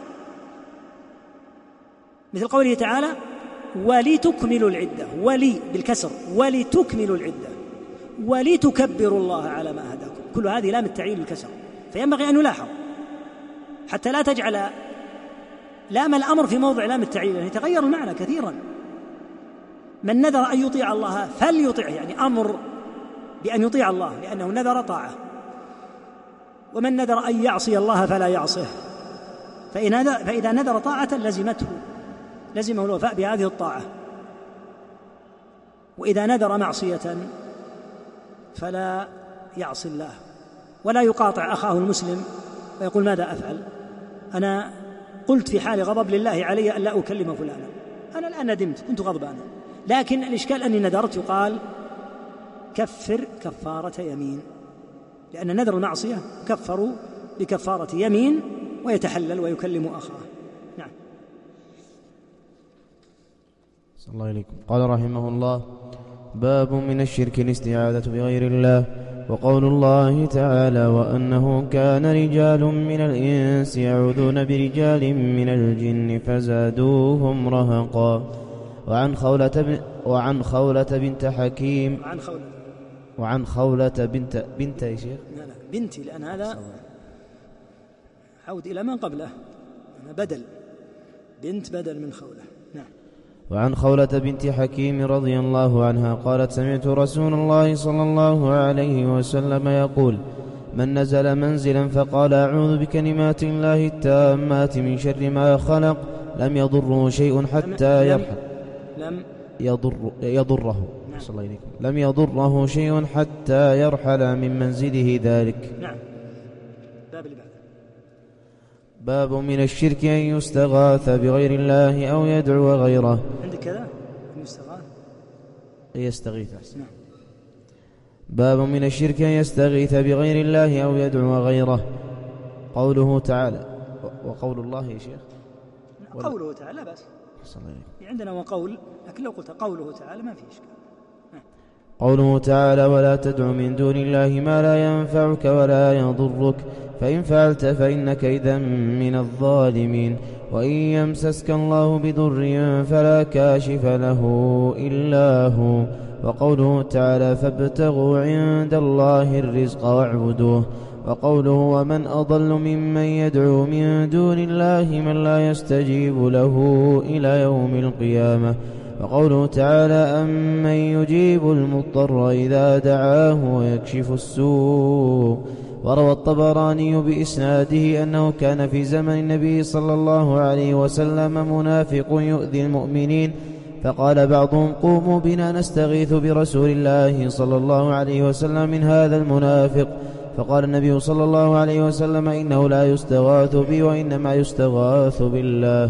مثل قوله تعالى ولتكملوا العدة، ولي بالكسر، ولتكملوا العدة، ولتكبروا الله على ما هداكم، كل هذه لام التعليل بالكسر. فينبغي أن يلاحظ حتى لا تجعل لام الأمر في موضع لام التعليل، يعني يتغير المعنى كثيرا. من نذر أن يطيع الله فليطيعه، يعني أمر بأن يطيع الله لأنه نذر طاعة. ومن نذر أن يعصي الله فلا يعصيه، فإذا نذر طاعة لزمته لزمه الوفاء بهذه الطاعة، وإذا نذر معصية فلا يعصي الله، ولا يقاطع أخاه المسلم ويقول ماذا أفعل، أنا قلت في حال غضب لله علي أن لا أكلم فلانا، أنا الآن ندمت كنت غضبانا، لكن الإشكال أني نذرت، يقال كفر كفارة يمين، لأن نذر المعصية كفروا بكفارة يمين ويتحلل ويكلم أخاه. نعم. صلى الله عليكم. قال رحمه الله: باب من الشرك الاستعاذة بغير الله. وقول الله تعالى: وأنه كان رجال من الإنس يعوذون برجال من الجن فزادوهم رهقا. وعن خولة بن وعن خولة بنت حكيم وعن خولة وعن خولة بنت بنت يا شيخ لا لا بنتي، لأن هذا عود إلى من قبله، أنا بدل بنت بدل من خولة. نعم. وعن خولة بنت حكيم رضي الله عنها قالت: سمعت رسول الله صلى الله عليه وسلم يقول: من نزل منزلا فقال: أعوذ بكلمات الله التامات من شر ما خلق، لم يضره شيء حتى يرحل لم يضر يضره نعم. صلى الله عليه وسلم لم يضره شيء حتى يرحل من منزله ذلك. نعم. باب اللي بعده: باب من الشرك أن يستغاث بغير الله أو يدعو غيره. عندك كذا أن يستغاث يستغيث. نعم. باب من الشرك أن يستغيث بغير الله أو يدعو غيره. قوله تعالى وقول الله يا شيخ قوله تعالى بس عندنا وقول، لكن لو قلت قوله تعالى ما في إشكال. قوله تعالى: ولا تدع من دون الله ما لا ينفعك ولا يضرك فإن فعلت فإنك إذا من الظالمين. وإن يمسسك الله بضر فلا كاشف له إلا هو. وقوله تعالى: فابتغوا عند الله الرزق واعبدوه. وقوله: ومن أضل ممن يدعو من دون الله من لا يستجيب له إلى يوم القيامة. وقوله تعالى: أمن يجيب المضطر إذا دعاه ويكشف السوء. وروى الطبراني بإسناده أنه كان في زمن النبي صلى الله عليه وسلم منافق يؤذي المؤمنين، فقال بعضهم: قوموا بنا نستغيث برسول الله صلى الله عليه وسلم من هذا المنافق. فقال النبي صلى الله عليه وسلم: إنه لا يستغاث بي وإنما يستغاث بالله.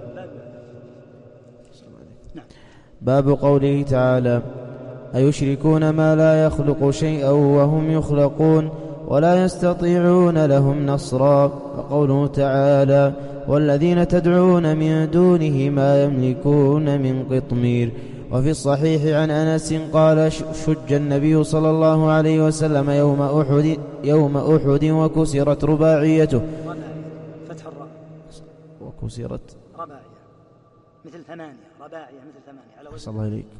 باب قوله تعالى: أيشركون ما لا يخلق شيئا وهم يخلقون ولا يستطيعون لهم نصرا. وقوله تعالى: والذين تدعون من دونه ما يملكون من قطمير. وفي الصحيح عن أنس قال: شج النبي صلى الله عليه وسلم يوم أحد, يوم أحد وكسرت رباعيته. فتح الراء وكسرت رباعية مثل ثمانية، رباعية مثل ثمانية على وزن. صلى الله عليك.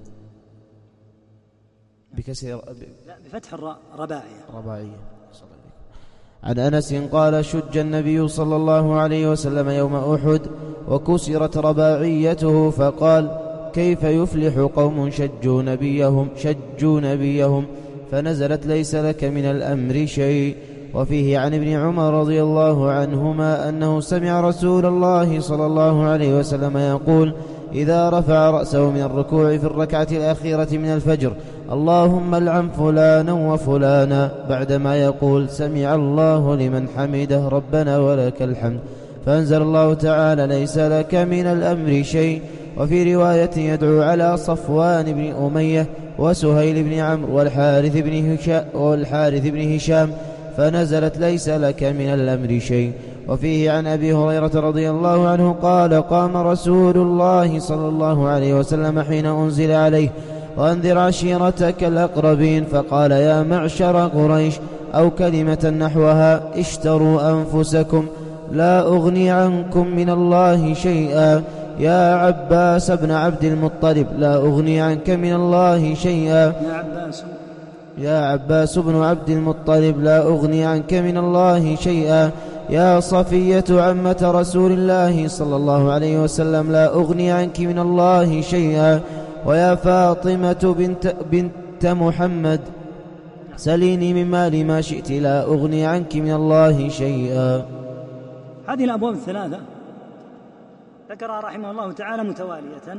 بكسر ب... لا بفتح الراء رباعية رباعية. صلى الله عليك. عن أنس قال: شج النبي صلى الله عليه وسلم يوم أحد وكسرت رباعيته، فقال: كيف يفلح قوم شجوا نبيهم شجوا نبيهم فنزلت: ليس لك من الأمر شيء. وفيه عن ابن عمر رضي الله عنهما أنه سمع رسول الله صلى الله عليه وسلم يقول: إذا رفع رأسه من الركوع في الركعة الأخيرة من الفجر: اللهم العن فلانا وفلانا، بعدما يقول: سمع الله لمن حمده ربنا ولك الحمد. فأنزل الله تعالى: ليس لك من الأمر شيء. وفي رواية يدعو على صفوان بن أمية وسهيل بن عمرو والحارث بن هشام, والحارث بن هشام فنزلت: ليس لك من الأمر شيء. وفيه عن أبي هريرة رضي الله عنه قال: قام رسول الله صلى الله عليه وسلم حين أنزل عليه: وأنذر عشيرتك الأقربين، فقال: يا معشر قريش، أو كلمة نحوها: اشتروا أنفسكم لا أغني عنكم من الله شيئا. يا عباس بن عبد المطلب، لا أغني عنك من الله شيئا. يا عباس يا عباس بن عبد المطلب، لا أغني عنك من الله شيئا. يا صفية عمة رسول الله صلى الله عليه وسلم، لا أغني عنك من الله شيئا. ويا فاطمة بنت, بنت محمد، سليني من مالي ما شئت، لا أغني عنك من الله شيئا. هذه الأبواب الثلاثة ذكرها رحمه الله تعالى متوالية.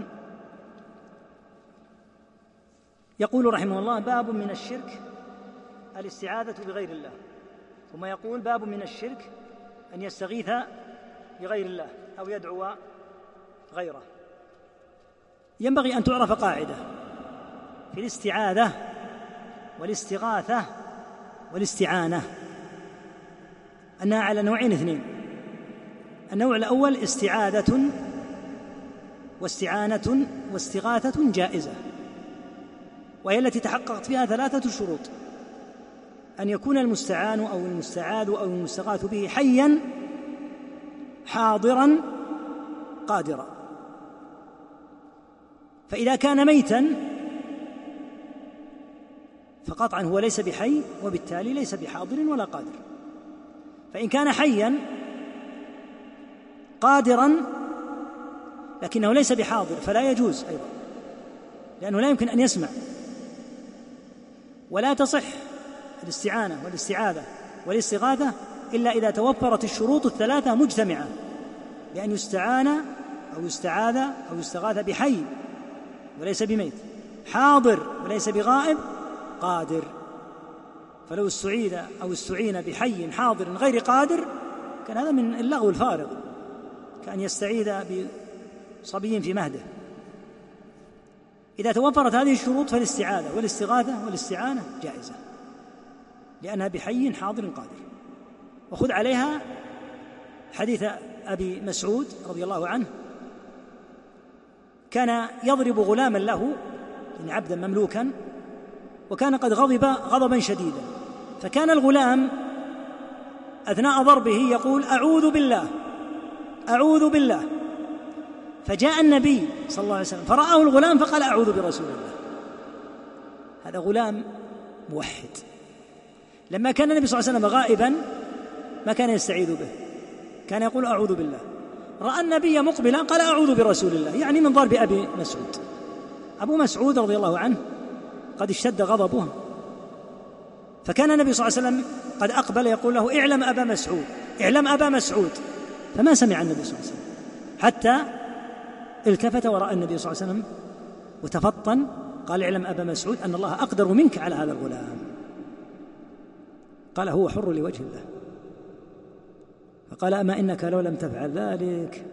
يقول رحمه الله: باب من الشرك الاستعاذة بغير الله. ثم يقول: باب من الشرك أن يستغيث بغير الله أو يدعو غيره. ينبغي أن تعرف قاعدة في الاستعاذة والاستغاثة والاستعانة، أنها على نوعين اثنين. النوع الأول استعاذة واستعانة واستغاثة جائزة، وهي التي تحققت فيها ثلاثة شروط: أن يكون المستعان أو المستعاذ أو المستغاث به حيا حاضرا قادرا. فإذا كان ميتا فقطعا هو ليس بحي، وبالتالي ليس بحاضر ولا قادر. فإن كان حيا قادرا لكنه ليس بحاضر فلا يجوز أيضا، لأنه لا يمكن أن يسمع. ولا تصح الاستعانة والاستعاذة والاستغاثة إلا إذا توفرت الشروط الثلاثة مجتمعة، لأن يستعان أو يستعاذ أو يستغاث بحي وليس بميت، حاضر وليس بغائب، قادر. فلو استعيذ أو استعين بحي حاضر غير قادر كان هذا من اللغو الفارغ، كأن يستعيذ بصبي في مهده. إذا توفرت هذه الشروط فالاستعاذة والاستغاثة والاستعانة جائزة، لأنها بحي حاضر قادر. وخذ عليها حديث أبي مسعود رضي الله عنه، كان يضرب غلاما له، يعني عبدا مملوكا، وكان قد غضب غضبا شديدا، فكان الغلام أثناء ضربه يقول: أعوذ بالله أعوذ بالله. فجاء النبي صلى الله عليه وسلم فرآه الغلام فقال: أعوذ برسول الله. هذا غلام موحد. لما كان النبي صلى الله عليه وسلم غائبا ما كان يستعيذ به، كان يقول: أعوذ بالله. رأى النبي مقبلا قال: أعوذ برسول الله، يعني من ضرب أبي مسعود. أبو مسعود رضي الله عنه قد اشتد غضبه، فكان النبي صلى الله عليه وسلم قد أقبل يقول له: اعلم أبا مسعود اعلم أبا مسعود. فما سمع النبي صلى الله عليه وسلم حتى التفت ورأى النبي صلى الله عليه وسلم وتفطن، قال: اعلم أبا مسعود أن الله أقدر منك على هذا الغلام. قال: هو حر لوجه الله. فقال: أما إنك لو لم تفعل ذلك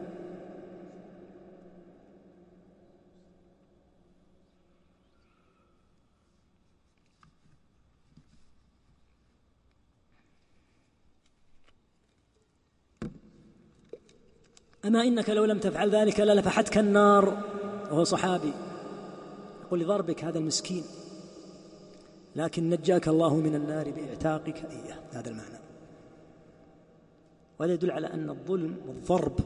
أما إنك لو لم تفعل ذلك للفحتك النار. وهو صحابي يقول: لضربك هذا المسكين، لكن نجاك الله من النار بإعتاقك إياه. هذا المعنى. وهذا يدل على أن الظلم والضرب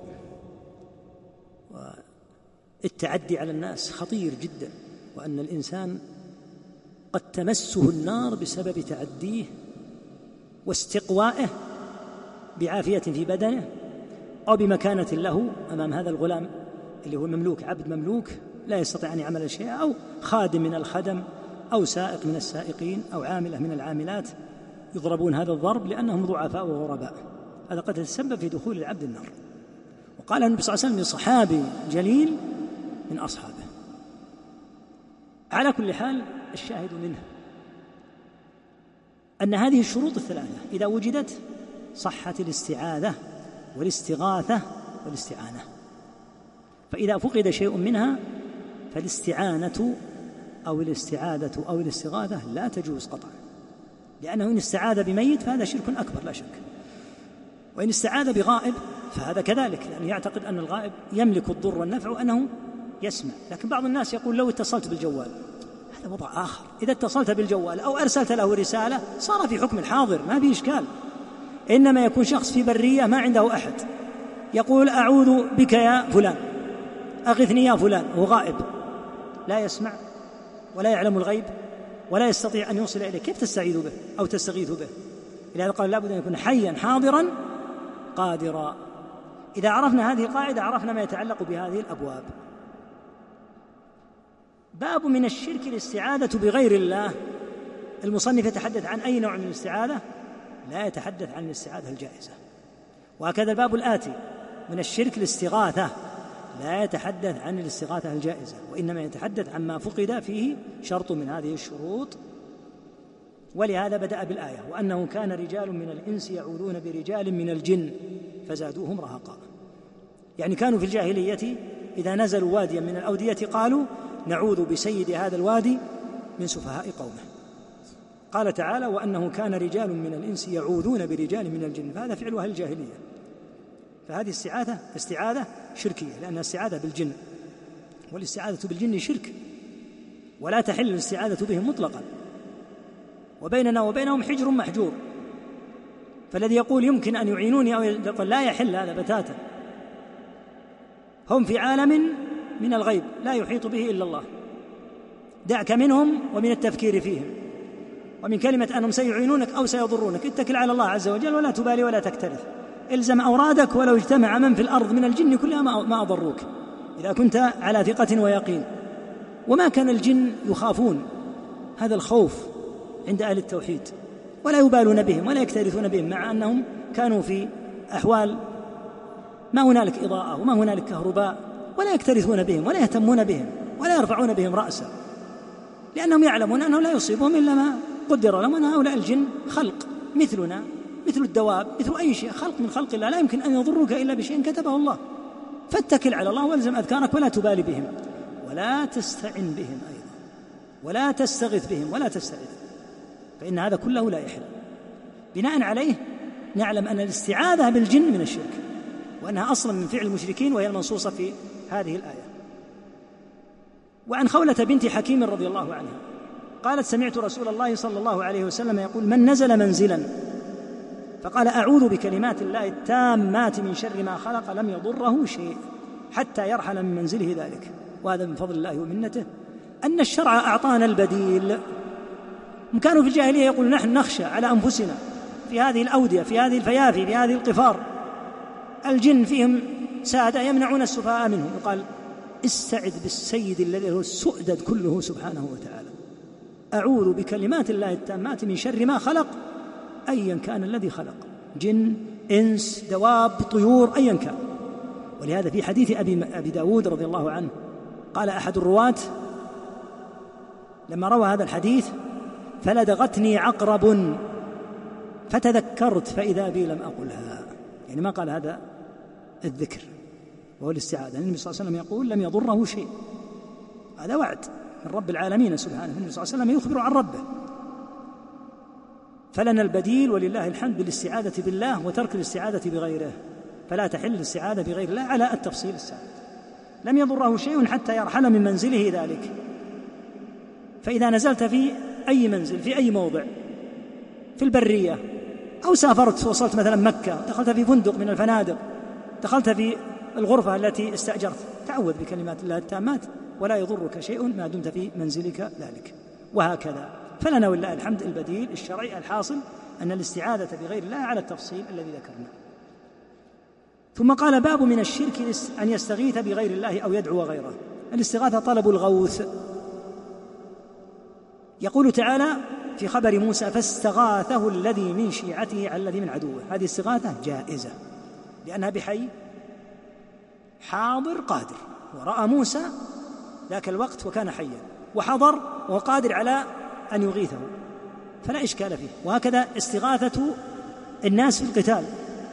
والتعدي على الناس خطير جدا، وأن الإنسان قد تمسه النار بسبب تعديه واستقوائه بعافية في بدنه أو بمكانة له أمام هذا الغلام اللي هو مملوك، عبد مملوك لا يستطيع أن يعمل شيئا، أو خادم من الخدم، أو سائق من السائقين، أو عاملة من العاملات، يضربون هذا الضرب لأنهم ضعفاء وغرباء. هذا قد يتسبب في دخول العبد النار. وقال النبي صلى الله عليه وسلم لصحابي جليل من أصحابه. على كل حال الشاهد منه أن هذه الشروط الثلاثة إذا وجدت صحت الاستعاذة والاستغاثة والاستعانة، فإذا فقد شيء منها فالاستعانة أو الاستعاذة أو الاستغاثة لا تجوز قطعا، لأنه إن استعاذ بميت فهذا شرك أكبر لا شك، وإن استعاذ بغائب فهذا كذلك، لأنه يعتقد أن الغائب يملك الضر والنفع وأنه يسمع. لكن بعض الناس يقول لو اتصلت بالجوال، هذا وضع آخر. إذا اتصلت بالجوال أو أرسلت له رسالة صار في حكم الحاضر، ما في إشكال. إنما يكون شخص في برية ما عنده أحد يقول أعوذ بك يا فلان، أغثني يا فلان، هو غائب لا يسمع ولا يعلم الغيب ولا يستطيع أن يوصل إليه، كيف تستعيذ به أو تستغيث به؟ لهذا قال لابد أن يكون حيا حاضرا قادرا. إذا عرفنا هذه القاعدة عرفنا ما يتعلق بهذه الأبواب. باب من الشرك الاستعاذة بغير الله. المصنف يتحدث عن أي نوع من الاستعاذة؟ لا يتحدث عن الاستعاذة الجائزة. وهكذا الباب الآتي من الشرك الاستغاثة، لا يتحدث عن الاستغاثة الجائزة، وإنما يتحدث عما فقد فيه شرط من هذه الشروط. ولهذا بدأ بالآية وأنه كان رجال من الإنس يعوذون برجال من الجن فزادوهم رهقا. يعني كانوا في الجاهلية إذا نزلوا واديا من الأودية قالوا نعوذ بسيد هذا الوادي من سفهاء قومه. قال تعالى وأنه كان رجال من الإنس يعوذون برجال من الجن، فهذا فعل أهل الجاهلية. فهذه استعاذة استعاذة شركية، لأنها استعاذة بالجن، والاستعاذة بالجن شرك، ولا تحل الاستعاذة بهم مطلقا، وبيننا وبينهم حجر محجور. فالذي يقول يمكن أن يعينوني أو يقول لا يحل هذا بتاتا. هم في عالم من الغيب لا يحيط به إلا الله، دعك منهم ومن التفكير فيهم ومن كلمة أنهم سيعينونك أو سيضرونك. اتكل على الله عز وجل ولا تبالي ولا تكترث، الزم أورادك ولو اجتمع من في الأرض من الجن كلها ما أضروك إذا كنت على ثقة ويقين. وما كان الجن يخافون هذا الخوف عند أهل التوحيد، ولا يبالون بهم ولا يكترثون بهم، مع أنهم كانوا في أحوال ما هنالك إضاءة وما هنالك كهرباء، ولا يكترثون بهم ولا يهتمون بهم ولا يرفعون بهم رأسا، لأنهم يعلمون أنه لا يصيبهم إلا ما قدر لهم، أن هؤلاء الجن خلق مثلنا مثل الدواب مثل أي شيء، خلق من خلق الله، لا يمكن أن يضروك إلا بشيء كتبه الله. فاتكل على الله والزم أذكارك ولا تبالي بهم ولا تستعن بهم أيضا ولا تستغث بهم ولا تستعذ، فإن هذا كله لا يحل. بناء عليه نعلم أن الاستعاذة بالجن من الشرك، وأنها أصلا من فعل المشركين، وهي المنصوصة في هذه الآية. وعن خولة بنت حكيم رضي الله عنها قالت سمعت رسول الله صلى الله عليه وسلم يقول من نزل منزلا فقال أعوذ بكلمات الله التامات من شر ما خلق لم يضره شيء حتى يرحل من منزله ذلك. وهذا من فضل الله ومنته أن الشرع أعطانا البديل. كانوا في الجاهلية يقول نحن نخشى على أنفسنا في هذه الأودية في هذه الفيافي في هذه القفار، الجن فيهم سادة يمنعون السفهاء منهم، يقال استعذ بالسيد الذي له السؤدد كله سبحانه وتعالى، أعوذ بكلمات الله التامات من شر ما خلق، أيا كان الذي خلق، جن إنس دواب طيور أيا كان. ولهذا في حديث أبي, أبي داود رضي الله عنه قال أحد الرواة لما روى هذا الحديث فلدغتني عقرب فتذكرت فإذا بي لم أقلها، يعني ما قال هذا الذكر وهو الاستعاذة. النبي صلى الله عليه وسلم يقول لم يضره شيء، هذا وعد من رب العالمين سبحانه. النبي صلى الله عليه وسلم يخبر عن ربه. فلنا البديل ولله الحمد بالاستعاذة بالله وترك الاستعاذة بغيره، فلا تحل الاستعاذة بغير الله على التفصيل السابق. لم يضره شيء حتى يرحل من منزله ذلك. فإذا نزلت في أي منزل في أي موضع في البرية أو سافرت وصلت مثلا مكة، دخلت في فندق من الفنادق، دخلت في الغرفة التي استأجرت، تعوذ بكلمات الله التامات ولا يضرك شيء ما دمت في منزلك ذلك. وهكذا فلنا ولله الحمد البديل الشرعي. الحاصل أن الاستعاذة بغير الله على التفصيل الذي ذكرنا. ثم قال باب من الشرك أن يستغيث بغير الله أو يدعو غيره. الاستغاثة طلب الغوث. يقول تعالى في خبر موسى فاستغاثه الذي من شيعته على الذي من عدوه. هذه استغاثة جائزة لأنها بحي حاضر قادر، ورأى موسى ذاك الوقت وكان حيا وحضر وهو قادر على أن يغيثه، فلا إشكال فيه. وهكذا استغاثة الناس في القتال،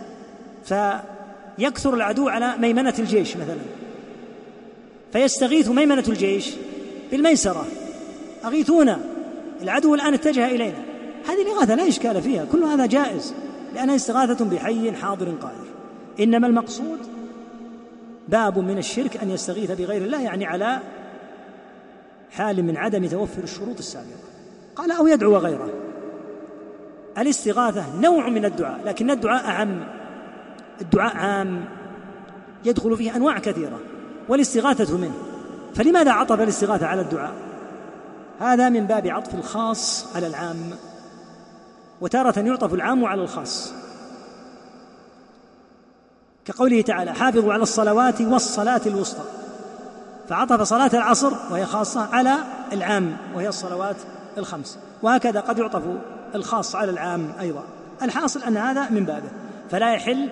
فيكثر العدو على ميمنة الجيش مثلا، فيستغيث ميمنة الجيش بالميسرة، أغيثونا العدو الآن اتجه إلينا، هذه الإغاثة لا إشكال فيها، كل هذا جائز لأنها استغاثة بحي حاضر قادر. إنما المقصود باب من الشرك أن يستغيث بغير الله، يعني على حال من عدم توفر الشروط السابقة. قال أو يدعو غيره. الاستغاثة نوع من الدعاء، لكن الدعاء أعم، الدعاء عام يدخل فيه أنواع كثيرة والاستغاثة منه، فلماذا عطف الاستغاثة على الدعاء؟ هذا من باب عطف الخاص على العام، وتارة يعطف العام على الخاص، كقوله تعالى حافظوا على الصلوات والصلاة الوسطى، فعطف صلاة العصر وهي خاصة على العام وهي الصلوات الخمس، وهكذا قد يعطف الخاص على العام أيضا. الحاصل أن هذا من بابه فلا يحل،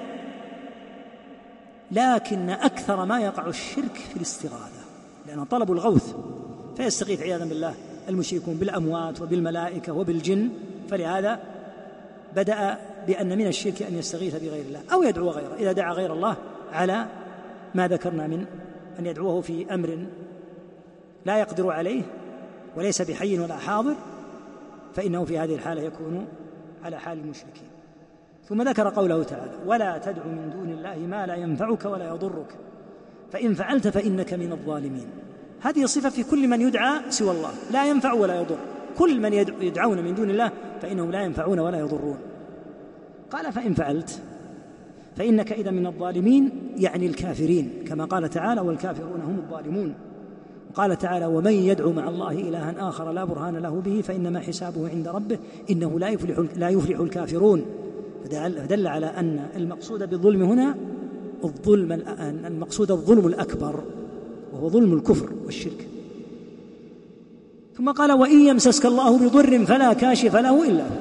لكن أكثر ما يقع الشرك في الاستغاثة، لأنه طلب الغوث، فيستغيث عياذا بالله المشركون بالأموات وبالملائكة وبالجن، فلهذا بدأ بأن من الشرك أن يستغيث بغير الله أو يدعو غيره، إذا دعا غير الله على ما ذكرنا من أن يدعوه في أمر لا يقدر عليه وليس بحي ولا حاضر، فإنه في هذه الحالة يكون على حال المشركين. ثم ذكر قوله تعالى ولا تدع من دون الله ما لا ينفعك ولا يضرك فإن فعلت فإنك من الظالمين. هذه صفة في كل من يدعى سوى الله، لا ينفع ولا يضر، كل من يدعون من دون الله فإنهم لا ينفعون ولا يضرون. قال فإن فعلت فإنك إذا من الظالمين، يعني الكافرين، كما قال تعالى والكافرون هم الظالمون. قال تعالى ومن يدعو مع الله إلها آخر لا برهان له به فإنما حسابه عند ربه إنه لا يفلح, لا يفلح الكافرون. فدل على أن المقصود بالظلم هنا الظلم المقصود الظلم الأكبر، وهو ظلم الكفر والشرك. ثم قال وإن يمسسك الله بضر فلا كاشف له إلا هو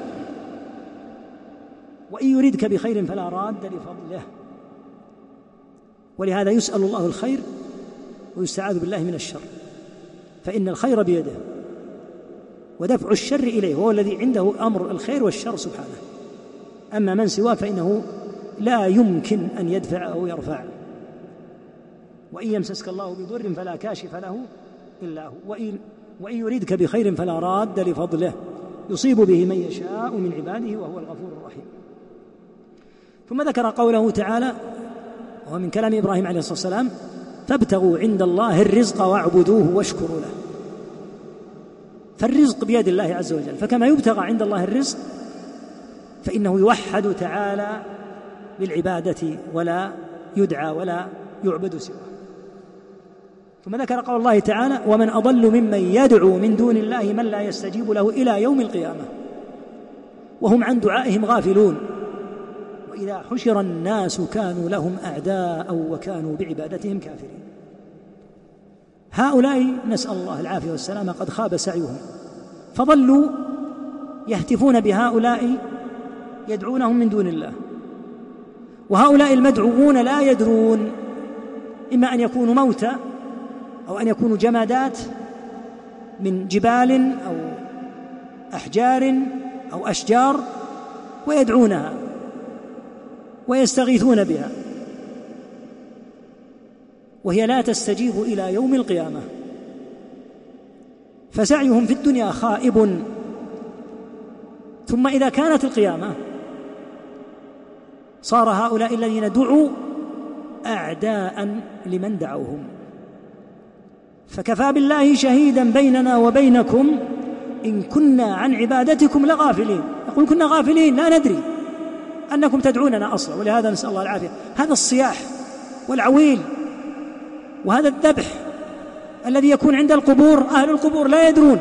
وإن يردك بخير فلا راد لفضله. ولهذا يسأل الله الخير ويستعاذ بالله من الشر، فإن الخير بيده ودفع الشر إليه، وهو الذي عنده أمر الخير والشر سبحانه. أما من سواه فإنه لا يمكن أن يدفع أو يرفع. وإن يمسسك الله بضر فلا كاشف له إلا هو وإن, وإن يريدك بخير فلا راد لفضله يصيب به من يشاء من عباده وهو الغفور الرحيم. ثم ذكر قوله تعالى وهو من كلام إبراهيم عليه الصلاة والسلام فابتغوا عند الله الرزق واعبدوه واشكروا له. فالرزق بيد الله عز وجل، فكما يبتغى عند الله الرزق فإنه يوحد تعالى بالعبادة ولا يدعى ولا يعبد سواه. ثم ذكر قول الله تعالى ومن أضل ممن يدعو من دون الله من لا يستجيب له إلى يوم القيامة وهم عن دعائهم غافلون وإذا حشر الناس كانوا لهم أعداء وكانوا بعبادتهم كافرين. هؤلاء نسأل الله العافية والسلامة قد خاب سعيهم، فظلوا يهتفون بهؤلاء يدعونهم من دون الله، وهؤلاء المدعوون لا يدرون، إما أن يكونوا موتى أو أن يكونوا جمادات من جبال أو أحجار أو أشجار، ويدعونها ويستغيثون بها وهي لا تستجيب إلى يوم القيامة، فسعيهم في الدنيا خائب. ثم إذا كانت القيامة صار هؤلاء الذين دعوا أعداء لمن دعوهم. فكفى بالله شهيدا بيننا وبينكم إن كنا عن عبادتكم لغافلين. يقول كنا غافلين لا ندري أنكم تدعوننا أصلا، ولهذا نسأل الله العافية. هذا الصياح والعويل وهذا الذبح الذي يكون عند القبور، أهل القبور لا يدرون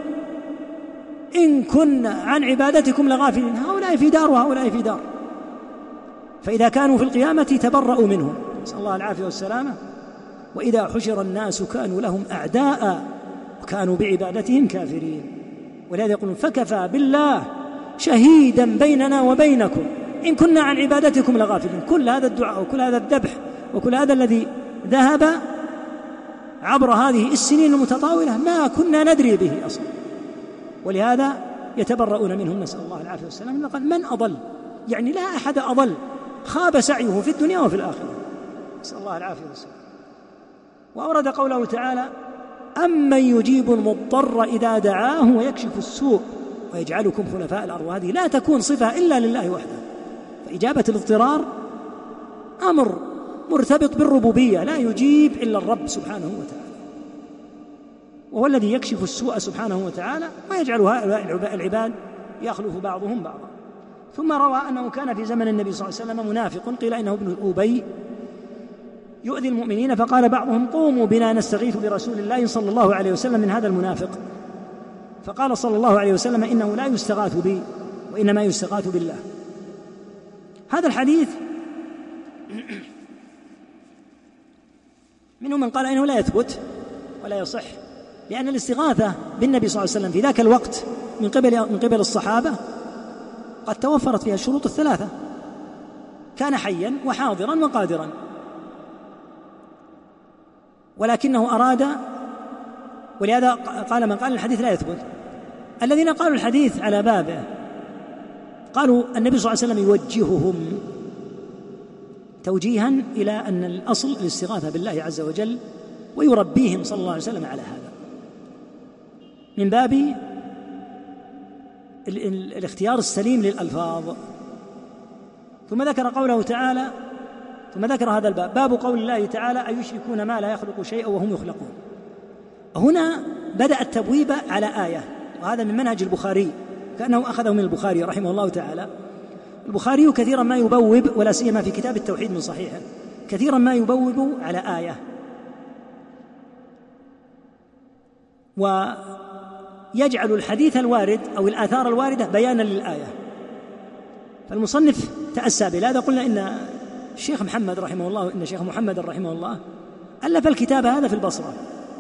إن كنا عن عبادتكم لغافلين، هؤلاء في دار وهؤلاء في دار. فإذا كانوا في القيامة تبرأوا منهم، نسأل الله العافية والسلامة. وإذا حشر الناس كانوا لهم أعداء وكانوا بعبادتهم كافرين. ولهذا يقولون فكفى بالله شهيدا بيننا وبينكم إن كنا عن عبادتكم لغافلين. كل هذا الدعاء وكل هذا الذبح وكل هذا الذي ذهب عبر هذه السنين المتطاولة ما كنا ندري به أصلا، ولهذا يتبرؤون منهم، نسأل الله العافية والسلام. قال من أضل، يعني لا أحد أضل، خاب سعيه في الدنيا وفي الآخرة، نسأل الله العافية والسلام. وأورد قوله تعالى: أمن يجيب المضطر إذا دعاه ويكشف السوء ويجعلكم خلفاء الأرض. وهذه لا تكون صفة إلا لله وحده، فإجابة الاضطرار أمر مرتبط بالربوبية، لا يجيب إلا الرب سبحانه وتعالى، وهو الذي يكشف السوء سبحانه وتعالى ويجعل هؤلاء العباد يخلف بعضهم بعضا. ثم روى أنه كان في زمن النبي صلى الله عليه وسلم منافق، قيل إنه ابن أبي، يؤذي المؤمنين، فقال بعضهم: قوموا بنا نستغيث برسول الله صلى الله عليه وسلم من هذا المنافق. فقال صلى الله عليه وسلم: إنه لا يستغاث بي وإنما يستغاث بالله. هذا الحديث منهم من قال إنه لا يثبت ولا يصح، لأن الاستغاثة بالنبي صلى الله عليه وسلم في ذاك الوقت من قبل من قبل الصحابة قد توفرت فيها الشروط الثلاثة، كان حيا وحاضرا وقادرا، ولكنه أراد، ولهذا قال من قال الحديث لا يثبت. الذين قالوا الحديث على بابه قالوا النبي صلى الله عليه وسلم يوجههم توجيها إلى أن الأصل الاستغاثة بالله عز وجل، ويربيهم صلى الله عليه وسلم على هذا من باب الاختيار السليم للألفاظ. ثم ذكر قوله تعالى، ثم ذكر هذا الباب، باب قول الله تعالى: أيشركون ما لا يخلق شيئا وهم يخلقون. هنا بدأ التبويب على آية، وهذا من منهج البخاري، كأنه أخذه من البخاري رحمه الله تعالى. البخاري كثيرا ما يبوب، ولا سيما في كتاب التوحيد من صحيحه، كثيرا ما يبوب على آية ويجعل الحديث الوارد أو الآثار الواردة بيانا للآية. فالمصنف تأسى بهذا. قلنا إن الشيخ محمد رحمه الله إن الشيخ محمد رحمه الله ألف الكتاب هذا في البصرة،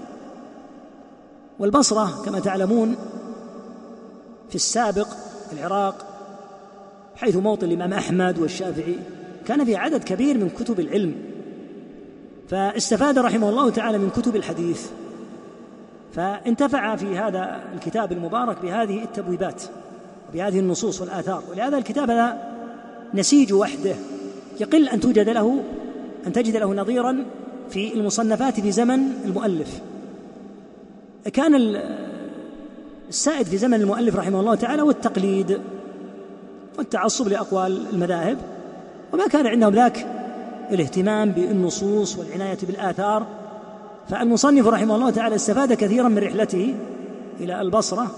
والبصرة كما تعلمون في السابق العراق، حيث موطن الإمام أحمد والشافعي، كان في عدد كبير من كتب العلم، فاستفاد رحمه الله تعالى من كتب الحديث، فانتفع في هذا الكتاب المبارك بهذه التبويبات وبهذه النصوص والآثار. ولهذا الكتاب هذا نسيج وحده، يقل أن توجد له أن تجد له نظيرا في المصنفات في زمن المؤلف. كان السائد في زمن المؤلف رحمه الله تعالى والتقليد والتعصب لأقوال المذاهب، وما كان عندهم ذاك الاهتمام بالنصوص والعناية بالآثار. فالمصنف رحمه الله تعالى استفاد كثيرا من رحلته إلى البصرة،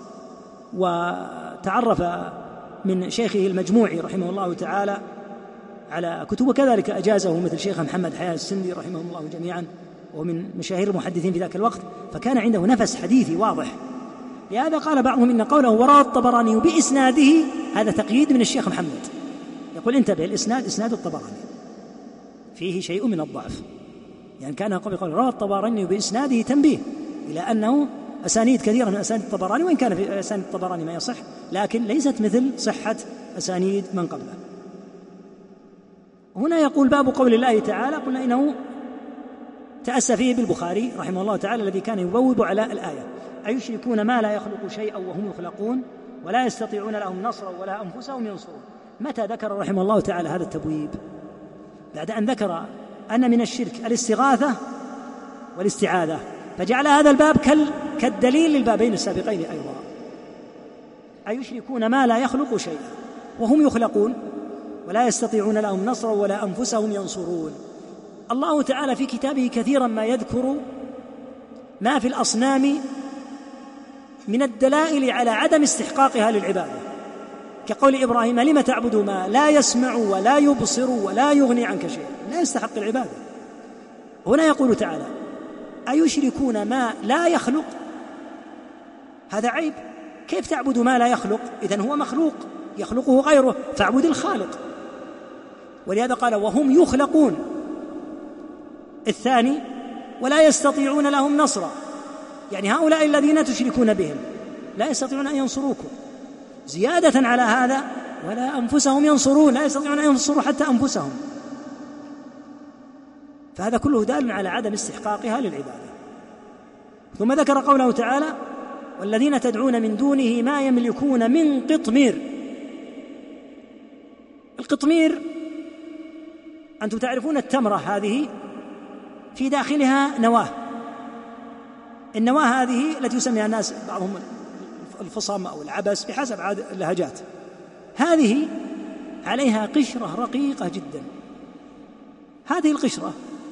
وتعرف من شيخه المجموعي رحمه الله تعالى على كتب، وكذلك أجازه مثل شيخ محمد حياة السندي رحمه الله جميعا، ومن مشاهير المحدثين في ذاك الوقت، فكان عنده نفس حديثي واضح. لهذا قال بعضهم إن قوله وروى الطبراني بإسناده هذا تقييد من الشيخ محمد، يقول انتبه، الإسناد إسناد الطبراني فيه شيء من الضعف، يعني كان قبل قول روى الطبراني بإسناده تنبيه إلى أنه أسانيد كثيرة من أسانيد الطبراني، وإن كان في أسانيد الطبراني ما يصح، لكن ليست مثل صحة أسانيد من قبله. هنا يقول باب قول الله تعالى، قلنا إنه تأسى فيه بالبخاري رحمه الله تعالى الذي كان يبوب على الآية: أيشركون ما لا يخلق شيئا وهم يخلقون ولا يستطيعون لهم نصرا ولا أنفسهم ينصرون. متى ذكر رحمه الله تعالى هذا التبويب؟ بعد أن ذكر أن من الشرك الاستغاثة والاستعاذة، فجعل هذا الباب كالدليل للبابين السابقين أيضا: أيشركون ما لا يخلق شيئا وهم يخلقون ولا يستطيعون لهم نصرا ولا أنفسهم ينصرون. الله تعالى في كتابه كثيرا ما يذكر ما في الأصنام من الدلائل على عدم استحقاقها للعبادة، كقول إبراهيم: لم تعبد ما لا يسمع ولا يبصر ولا يغني عنك شيئا، لا يستحق العبادة. هنا يقول تعالى: أيشركون ما لا يخلق، هذا عيب، كيف تعبد ما لا يخلق؟ إذن هو مخلوق يخلقه غيره، فاعبد الخالق. ولهذا قال: وهم يخلقون. الثاني: ولا يستطيعون لهم نصرا، يعني هؤلاء الذين تشركون بهم لا يستطيعون أن ينصروكم. زيادة على هذا: ولا أنفسهم ينصرون، لا يستطيعون أن ينصروا حتى أنفسهم. فهذا كله دال على عدم استحقاقها للعبادة. ثم ذكر قوله تعالى: والذين تدعون من دونه ما يملكون من قطمير. القطمير أنتم تعرفون التمرة هذه في داخلها نواة، النواة هذه التي يسميها الناس بعضهم الفصم أو العبس بحسب عاد اللهجات، هذه عليها قشرة رقيقة جدا. هذه القشرة،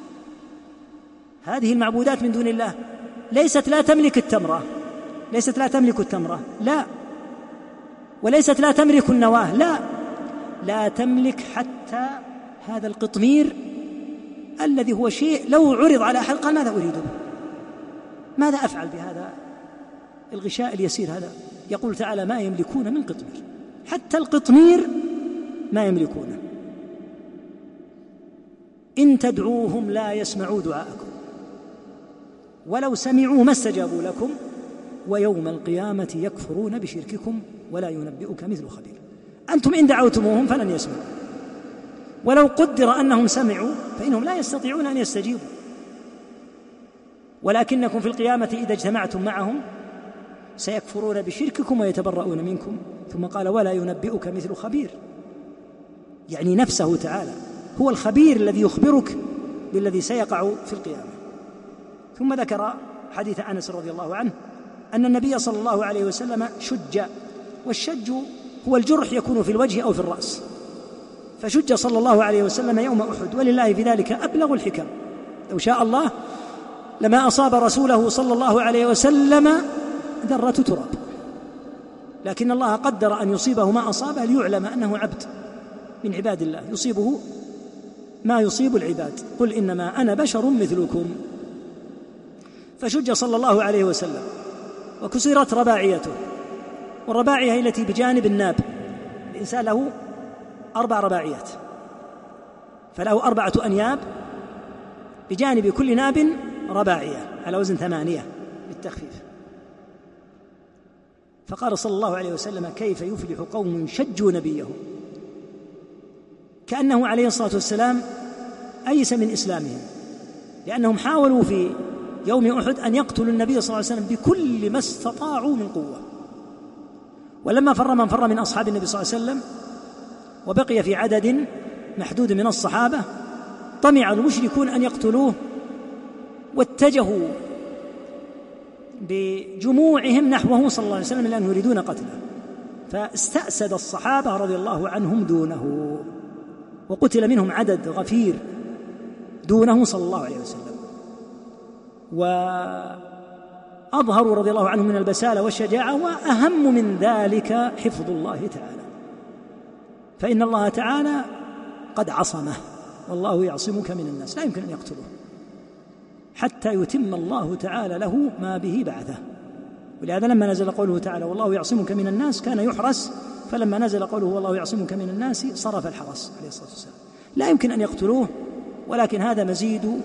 هذه المعبودات من دون الله ليست لا تملك التمرة، ليست لا تملك التمرة لا، وليست لا تملك النواة لا، لا تملك حتى هذا القطمير الذي هو شيء لو عرض على أحد قال: ماذا أريده؟ ماذا أفعل بهذا الغشاء اليسير هذا؟ يقول تعالى: ما يملكون من قطمير، حتى القطمير ما يملكونه. إن تدعوهم لا يسمعوا دعاءكم ولو سمعوا ما استجابوا لكم ويوم القيامة يكفرون بشرككم ولا ينبئك مثل خبير. أنتم إن دعوتموهم فلن يسمعوا، ولو قدر أنهم سمعوا فإنهم لا يستطيعون أن يستجيبوا، ولكنكم في القيامة إذا اجتمعتم معهم سيكفرون بشرككم ويتبرؤون منكم. ثم قال: ولا ينبئك مثل خبير، يعني نفسه تعالى هو الخبير الذي يخبرك بالذي سيقع في القيامة. ثم ذكر حديث أنس رضي الله عنه أن النبي صلى الله عليه وسلم شج، والشج هو الجرح يكون في الوجه أو في الرأس، فشج صلى الله عليه وسلم يوم أحد، ولله في ذلك أبلغ الحكم. لو شاء الله لما أصاب رسوله صلى الله عليه وسلم ذرة تراب، لكن الله قدر أن يصيبه ما أصابه ليعلم أنه عبد من عباد الله يصيبه ما يصيب العباد. قل إنما أنا بشر مثلكم. فشج صلى الله عليه وسلم وكسرت رباعيته، والرباعية هي التي بجانب الناب، الإنسان له أربع رباعيات، فله أربعة أنياب بجانب كل ناب رباعية على وزن ثمانية بالتخفيف. فقال صلى الله عليه وسلم: كيف يفلح قوم شجوا نبيهم؟ كأنه عليه الصلاة والسلام أيس من إسلامهم، لأنهم حاولوا في يوم أحد أن يقتلوا النبي صلى الله عليه وسلم بكل ما استطاعوا من قوة، ولما فر من فر من أصحاب النبي صلى الله عليه وسلم وبقي في عدد محدود من الصحابة طمع المشركون أن يقتلوه، واتجهوا بجموعهم نحوه صلى الله عليه وسلم لأنهم يريدون قتله، فاستأسد الصحابة رضي الله عنهم دونه، وقتل منهم عدد غفير دونه صلى الله عليه وسلم. وأظهروا رضي الله عنهم من البسالة والشجاعة، وأهم من ذلك حفظ الله تعالى، فإن الله تعالى قد عصمه، والله يعصمك من الناس، لا يمكن أن يقتله حتى يتم الله تعالى له ما به بعثه. ولهذا لما نزل قوله تعالى: والله يعصمك من الناس، كان يحرس، فلما نزل قوله: والله يعصمك من الناس، صرف الحرس عليه الصلاة والسلام. لا يمكن أن يقتلوه، ولكن هذا مزيد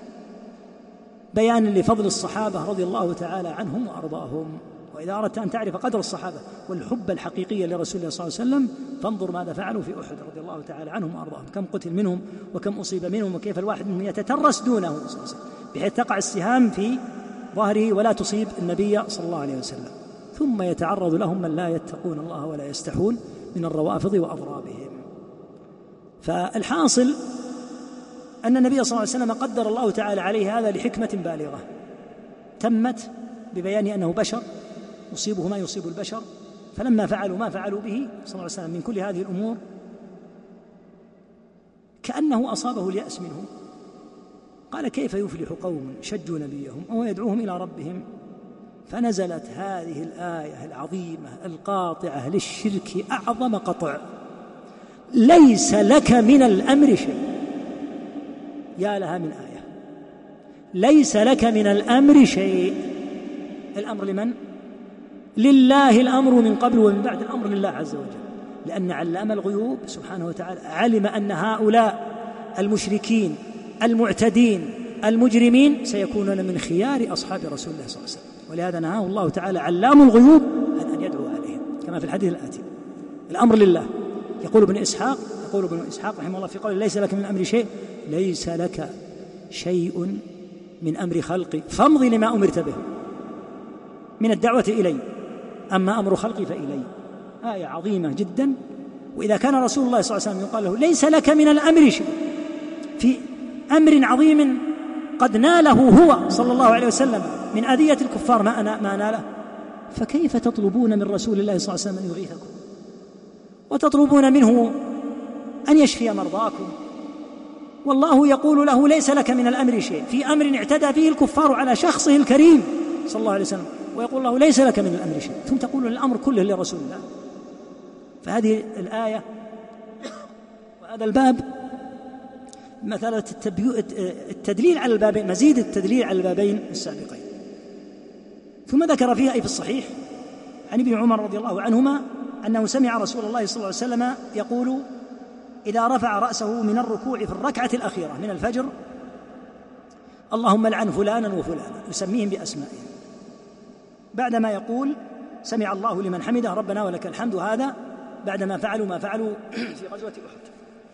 بيان لفضل الصحابة رضي الله تعالى عنهم وأرضاهم. وإذا أردت أن تعرف قدر الصحابة والحب الحقيقي لرسول الله صلى الله عليه وسلم فانظر ماذا فعلوا في أحد رضي الله تعالى عنهم وأرضاهم، كم قتل منهم وكم أصيب منهم، وكيف الواحد منهم يتترس دونه صلى الله عليه وسلم بحيث تقع السهام في ظهره ولا تصيب النبي صلى الله عليه وسلم. ثم يتعرض لهم من لا يتقون الله ولا يستحون من الروافض وأضرابهم. فالحاصل أن النبي صلى الله عليه وسلم قدر الله تعالى عليه هذا لحكمة بالغة تمت ببيان أنه بشر يصيبه ما يصيب البشر، فلما فعلوا ما فعلوا به صلى الله عليه وسلم من كل هذه الأمور كأنه أصابه اليأس منهم. قال: كيف يفلح قوم شجوا نبيهم وهو يدعوهم إلى ربهم؟ فنزلت هذه الآية العظيمة القاطعة للشرك أعظم قطع: ليس لك من الأمر شيء. يا لها من آية، ليس لك من الأمر شيء. الأمر لمن؟ لله الأمر من قبل ومن بعد، الأمر لله عز وجل، لأن علام الغيوب سبحانه وتعالى علم أن هؤلاء المشركين المعتدين المجرمين سيكونون من خيار أصحاب رسول الله صلى الله عليه وسلم، ولهذا نهاه الله تعالى علام الغيوب عن أن يدعو عليهم كما في الحديث الآتي. الأمر لله. يقول ابن إسحاق يقول ابن إسحاق رحمه الله في قوله: ليس لك من الأمر شيء، ليس لك شيء من أمر خلقي فامضي لما أمرت به. من الدعوة إلي، أما أمر خلقي فإلي. آية عظيمة جدا. وإذا كان رسول الله صلى الله عليه وسلم يقال له ليس لك من الأمر شيء في أمر عظيم قد ناله هو صلى الله عليه وسلم من أذية الكفار ما, أنا ما ناله، فكيف تطلبون من رسول الله صلى الله عليه وسلم أن يغيثكم وتطلبون منه أن يشفي مرضاكم، والله يقول له ليس لك من الأمر شيء في أمر اعتدى فيه الكفار على شخصه الكريم صلى الله عليه وسلم، ويقول له ليس لك من الأمر شيء، ثم تقول الأمر كله لرسول الله. فهذه الآية وهذا الباب مثلا التدليل على البابين، مزيد التدليل على البابين السابقين. ثم ذكر فيها أي في الصحيح عن ابن عمر رضي الله عنهما أنه سمع رسول الله صلى الله عليه وسلم يقول إذا رفع رأسه من الركوع في الركعة الأخيرة من الفجر اللهم لعن فلانا وفلانا، يسميهم بأسمائهم، بعدما يقول سمع الله لمن حمده ربنا ولك الحمد، هذا بعدما فعلوا ما فعلوا في غزوة أحد.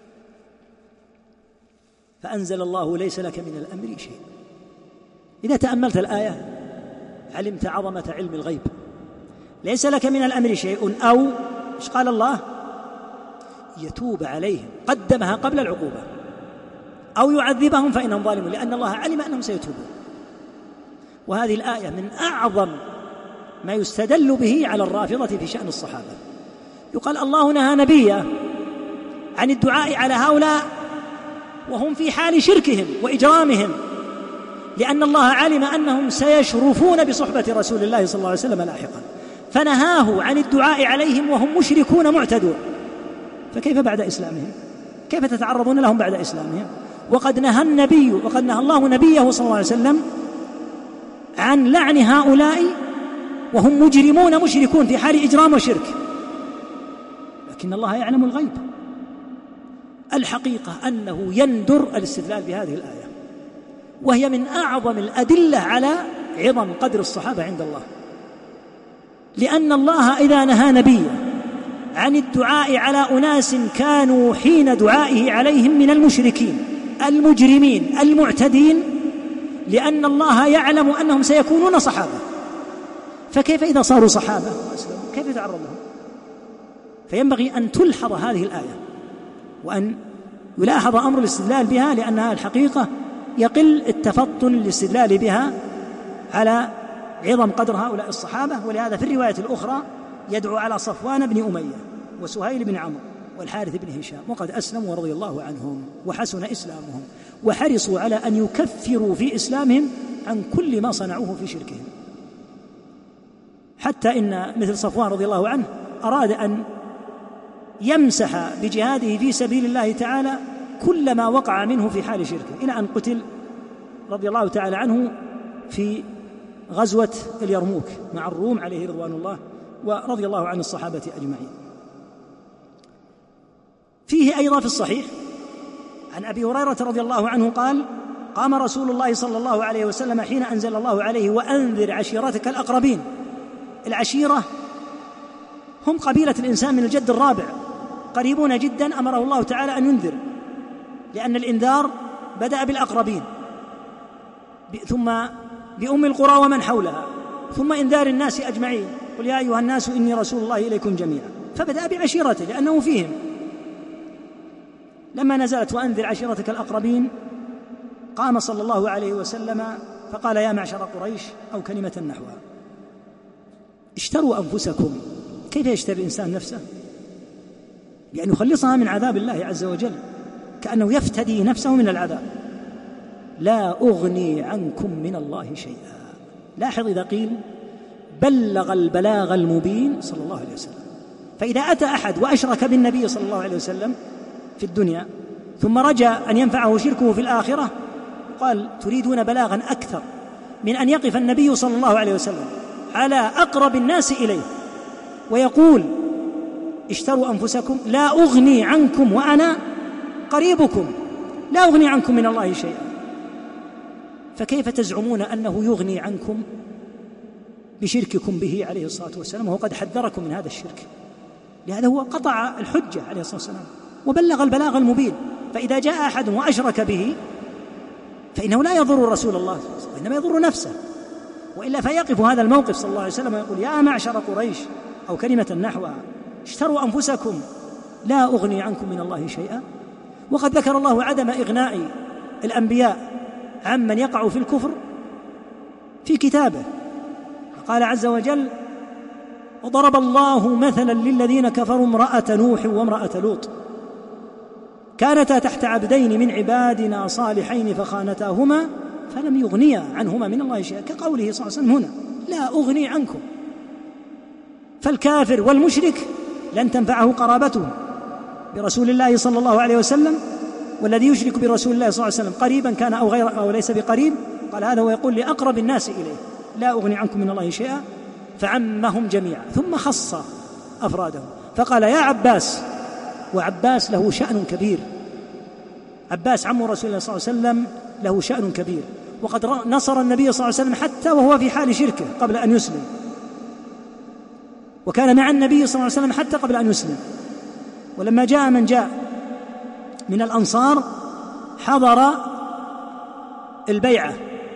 فأنزل الله ليس لك من الأمر شيء. إذا تأملت الآية علمت عظمة علم الغيب. ليس لك من الأمر شيء، أو إيش قال الله؟ يتوب عليهم، قدمها قبل العقوبة، أو يعذبهم فإنهم ظالمون، لأن الله علم أنهم سيتوبون. وهذه الآية من أعظم ما يستدل به على الرافضة في شأن الصحابة. يقال الله نهى نبيه عن الدعاء على هؤلاء وهم في حال شركهم وإجرامهم، لأن الله علم أنهم سيشرفون بصحبة رسول الله صلى الله عليه وسلم لاحقا، فنهاه عن الدعاء عليهم وهم مشركون معتدون. فكيف بعد إسلامهم؟ كيف تتعرضون لهم بعد إسلامهم؟ وقد نهى النبي وقد نهى الله نبيه صلى الله عليه وسلم عن لعن هؤلاء وهم مجرمون مشركون في حال إجرام وشرك، لكن الله يعلم الغيب. الحقيقة أنه يندر الاستدلال بهذه الآية، وهي من أعظم الأدلة على عظم قدر الصحابة عند الله، لأن الله إذا نهى نبيه عن الدعاء على أناس كانوا حين دعائه عليهم من المشركين المجرمين المعتدين، لأن الله يعلم أنهم سيكونون صحابة، فكيف إذا صاروا صحابة كيف يتعرض لهم؟ فينبغي أن تلحظ هذه الآية وأن يلاحظ أمر الاستدلال بها، لأنها الحقيقة يقل التفطن للاستدلال بها على عظم قدر هؤلاء الصحابة. ولهذا في الرواية الأخرى يدعو على صفوان بن أمية وسهيل بن عمرو والحارث بن هشام، وقد أسلموا رضي الله عنهم وحسن إسلامهم، وحرصوا على أن يكفروا في إسلامهم عن كل ما صنعوه في شركهم، حتى إن مثل صفوان رضي الله عنه أراد أن يمسح بجهاده في سبيل الله تعالى كل ما وقع منه في حال شركه، إلى أن قتل رضي الله تعالى عنه في غزوة اليرموك مع الروم عليه رضوان الله، ورضي الله عن الصحابة أجمعين. فيه أيضا في الصحيح عن أبي هريرة رضي الله عنه قال قام رسول الله صلى الله عليه وسلم حين أنزل الله عليه وأنذر عشيرتك الأقربين. العشيرة هم قبيلة الإنسان من الجد الرابع، قريبون جدا، أمره الله تعالى أن ينذر، لأن الإنذار بدأ بالأقربين ثم بأم القرى ومن حولها، ثم إنذار الناس أجمعين، قل يا أيها الناس إني رسول الله إليكم جميعا، فبدأ بعشيرته لأنه فيهم. لما نزلت وأنذر عشيرتك الأقربين قام صلى الله عليه وسلم فقال يا معشر قريش، أو كلمة نحوها، اشتروا أنفسكم. كيف يشتري الإنسان نفسه؟ يعني يخلصها من عذاب الله عز وجل، كأنه يفتدي نفسه من العذاب. لا أغني عنكم من الله شيئا. لاحظ إذا قيل بلغ البلاغ المبين صلى الله عليه وسلم، فإذا أتى أحد وأشرك بالنبي صلى الله عليه وسلم في الدنيا ثم رجى أن ينفعه شركه في الآخرة، قال تريدون بلاغا أكثر من أن يقف النبي صلى الله عليه وسلم على أقرب الناس إليه ويقول اشتروا أنفسكم لا أغني عنكم وأنا قريبكم، لا أغني عنكم من الله شيئا. فكيف تزعمون أنه يغني عنكم بشرككم به عليه الصلاة والسلام، وهو قد حذركم من هذا الشرك؟ لهذا هو قطع الحجة عليه الصلاة والسلام وبلغ البلاغ المبين. فإذا جاء أحد وأشرك به فإنه لا يضر رسول الله، وإنما يضر نفسه. وإلا فيقف هذا الموقف صلى الله عليه وسلم ويقول يا معشر قريش أو كلمة نحوها اشتروا أنفسكم لا أغني عنكم من الله شيئا. وقد ذكر الله عدم إغناء الأنبياء عمن يقع في الكفر في كتابه، قال عز وجل وضرب الله مثلا للذين كفروا امرأة نوح وامرأة لوط كانتا تحت عبدين من عبادنا صالحين فخانتاهما فلم يغنيا عنهما من الله شيئا، كقوله صلى الله عليه وسلم هنا لا أغني عنكم. فالكافر والمشرك لن تنفعه قرابته برسول الله صلى الله عليه وسلم، والذي يشرك برسول الله صلى الله عليه وسلم قريبا كان أو غير أو ليس بقريب، قال هذا ويقول لأقرب الناس إليه لا أغني عنكم من الله شيئا، فعمهم جميعا ثم خص أفرادهم فقال يا عباس. وعباس له شأن كبير، عباس عم رسول الله صلى الله عليه وسلم له شأن كبير، وقد نصر النبي صلى الله عليه وسلم حتى وهو في حال شركه قبل أن يسلم، وكان مع النبي صلى الله عليه وسلم حتى قبل أن يسلم. ولما جاء من جاء من الأنصار حضر البيعة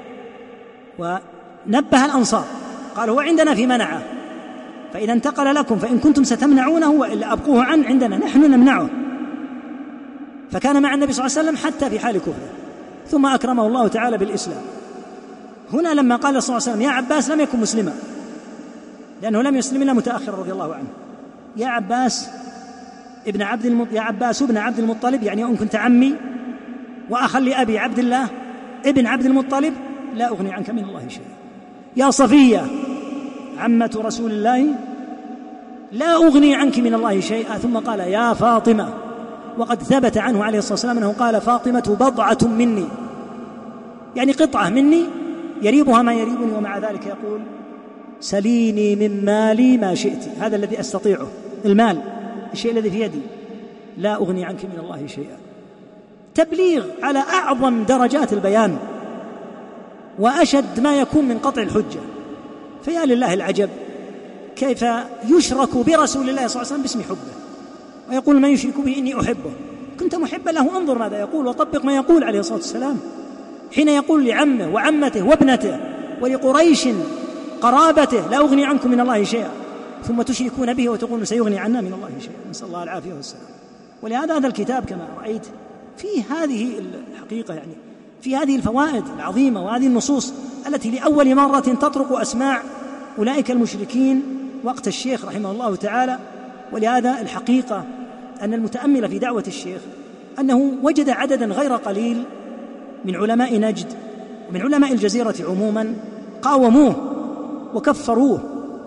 ونبه الأنصار قال هو عندنا في منعه، فإذا انتقل لكم فإن كنتم ستمنعونه وإلا أبقوه عن عندنا نحن نمنعه. فكان مع النبي صلى الله عليه وسلم حتى في حال كفره، ثم أكرمه الله تعالى بالإسلام. هنا لما قال صلى الله عليه وسلم يا عباس لم يكن مسلما، لأنه لم يسلم إلا متأخرا رضي الله عنه. يا عباس ابن عبد الم... يا عباس ابن عبد المطلب، يعني إن كنت عمي وأخا لأبي عبد الله ابن عبد المطلب لا أغني عنك من الله شيئا. يا صفية عمة رسول الله لا أغني عنك من الله شيئا. ثم قال يا فاطمة، وقد ثبت عنه عليه الصلاة والسلام أنه قال فاطمة بضعة مني، يعني قطعة مني يريبها ما يريبني، ومع ذلك يقول سليني من مالي ما شئت، هذا الذي أستطيعه، المال الشيء الذي في يدي، لا أغني عنك من الله شيئا. تبليغ على أعظم درجات البيان وأشد ما يكون من قطع الحجة. فيا لله العجب كيف يشرك برسول الله صلى الله عليه وسلم باسم حبه، ويقول من يشرك به إني أحبه. كنت محبا له انظر ماذا يقول وطبق ما يقول عليه الصلاة والسلام، حين يقول لعمه وعمته وابنته ولقريش قرابته لا أغني عنكم من الله شيئا، ثم تشركون به وتقولون سيغني عنا من الله شيئا، نسأل الله العافية والسلام. ولهذا هذا الكتاب كما رأيت فيه هذه الحقيقة، يعني في هذه الفوائد العظيمة وهذه النصوص التي لأول مرة تطرق أسماع أولئك المشركين وقت الشيخ رحمه الله تعالى. ولهذا الحقيقة أن المتأمل في دعوة الشيخ أنه وجد عددا غير قليل من علماء نجد ومن علماء الجزيرة عموما قاوموه وكفروه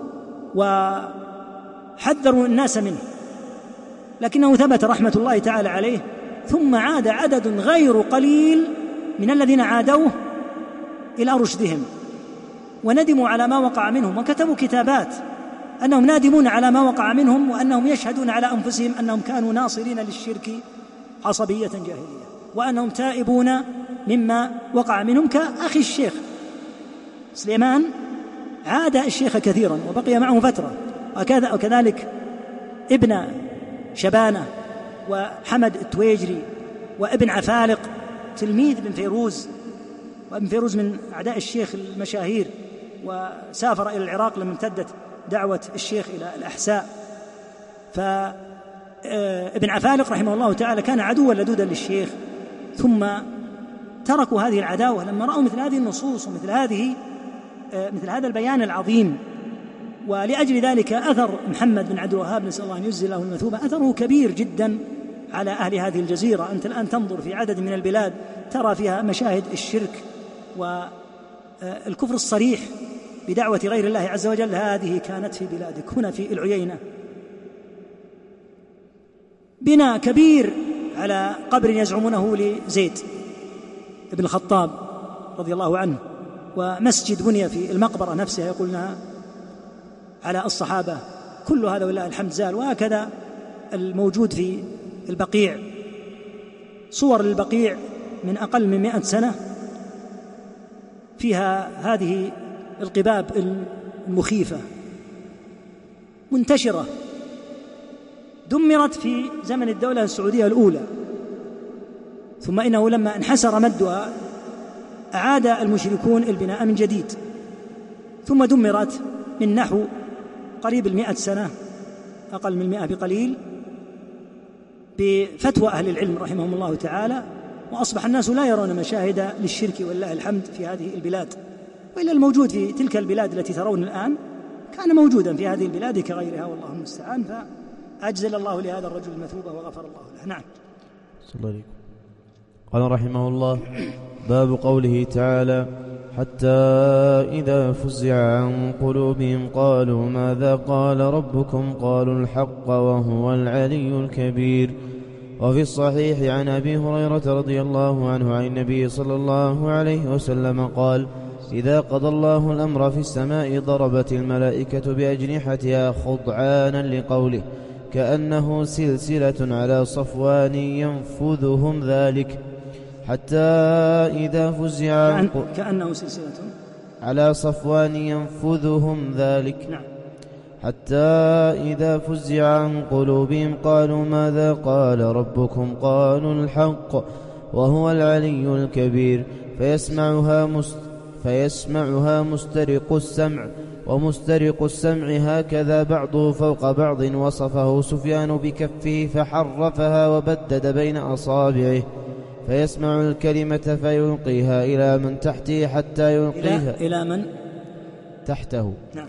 وحذروا الناس منه، لكنه ثبت رحمة الله تعالى عليه. ثم عاد عدد غير قليل من الذين عادوه إلى رشدهم وندموا على ما وقع منهم، وكتبوا كتابات أنهم نادمون على ما وقع منهم، وأنهم يشهدون على أنفسهم أنهم كانوا ناصرين للشرك عصبية جاهلية، وأنهم تائبون مما وقع منهم، كأخي الشيخ سليمان عاد الشيخ كثيرا وبقي معه فترة، وكذا وكذلك ابن شبانة وحمد التويجري وابن عفالق تلميذ ابن فيروز، وابن فيروز من أعداء الشيخ المشاهير، وسافر إلى العراق لما امتدت دعوة الشيخ إلى الأحساء. فابن عفالق رحمه الله تعالى كان عدوا لدودا للشيخ، ثم تركوا هذه العداوة لما رأوا مثل هذه النصوص ومثل هذه مثل هذا البيان العظيم. ولأجل ذلك أثر محمد بن عبد الوهاب نسأل الله أن يجزي له المثوبة أثره كبير جدا على أهل هذه الجزيرة. أنت الآن تنظر في عدد من البلاد ترى فيها مشاهد الشرك والكفر الصريح بدعوة غير الله عز وجل. هذه كانت في بلادك هنا في العيينة. بناء كبير على قبر يزعمونه لزيد بن الخطاب رضي الله عنه، ومسجد بني في المقبرة نفسها يقولنا على الصحابة، كل هذا ولله الحمد زال. وهكذا الموجود في البقيع، صور للبقيع من أقل من مئة سنة فيها هذه القباب المخيفة منتشرة، دمرت في زمن الدولة السعودية الأولى، ثم إنه لما انحسر مدها أعاد المشركون البناء من جديد، ثم دمرت من نحو قريب المئة سنة، أقل من المئة بقليل، بفتوى أهل العلم رحمهم الله تعالى، وأصبح الناس لا يرون مشاهد للشرك ولله الحمد في هذه البلاد. وإلا الموجود في تلك البلاد التي ترون الآن كان موجودا في هذه البلاد كغيرها، والله المستعان. فأجزل الله لهذا الرجل المثوبة وغفر الله له. نعم. صلى الله عليه. قال رحمه الله: باب قوله تعالى: حتى إذا فزع عن قلوبهم قالوا ماذا قال ربكم قالوا الحق وهو العلي الكبير. وفي الصحيح عن أبي هريرة رضي الله عنه عن النبي صلى الله عليه وسلم قال: إذا قضى الله الأمر في السماء ضربت الملائكة بأجنحتها خضعانا لقوله كأنه سلسلة على صفوان ينفذهم ذلك حتى إذا فزع عن كأنه سلسلة على صفوان ينفذهم ذلك نعم. حتى إذا فزع عن قلوبهم قالوا ماذا قال ربكم قالوا الحق وهو العلي الكبير. فيسمعها مست فيسمعها مسترق السمع ومسترق السمع هكذا بعضه فوق بعض. وصفه سفيان بكفه فحرفها وبدد بين أصابعه. فيسمع الكلمة فيلقيها إلى من تحته حتى يلقيها إلى, إلى من تحته نعم.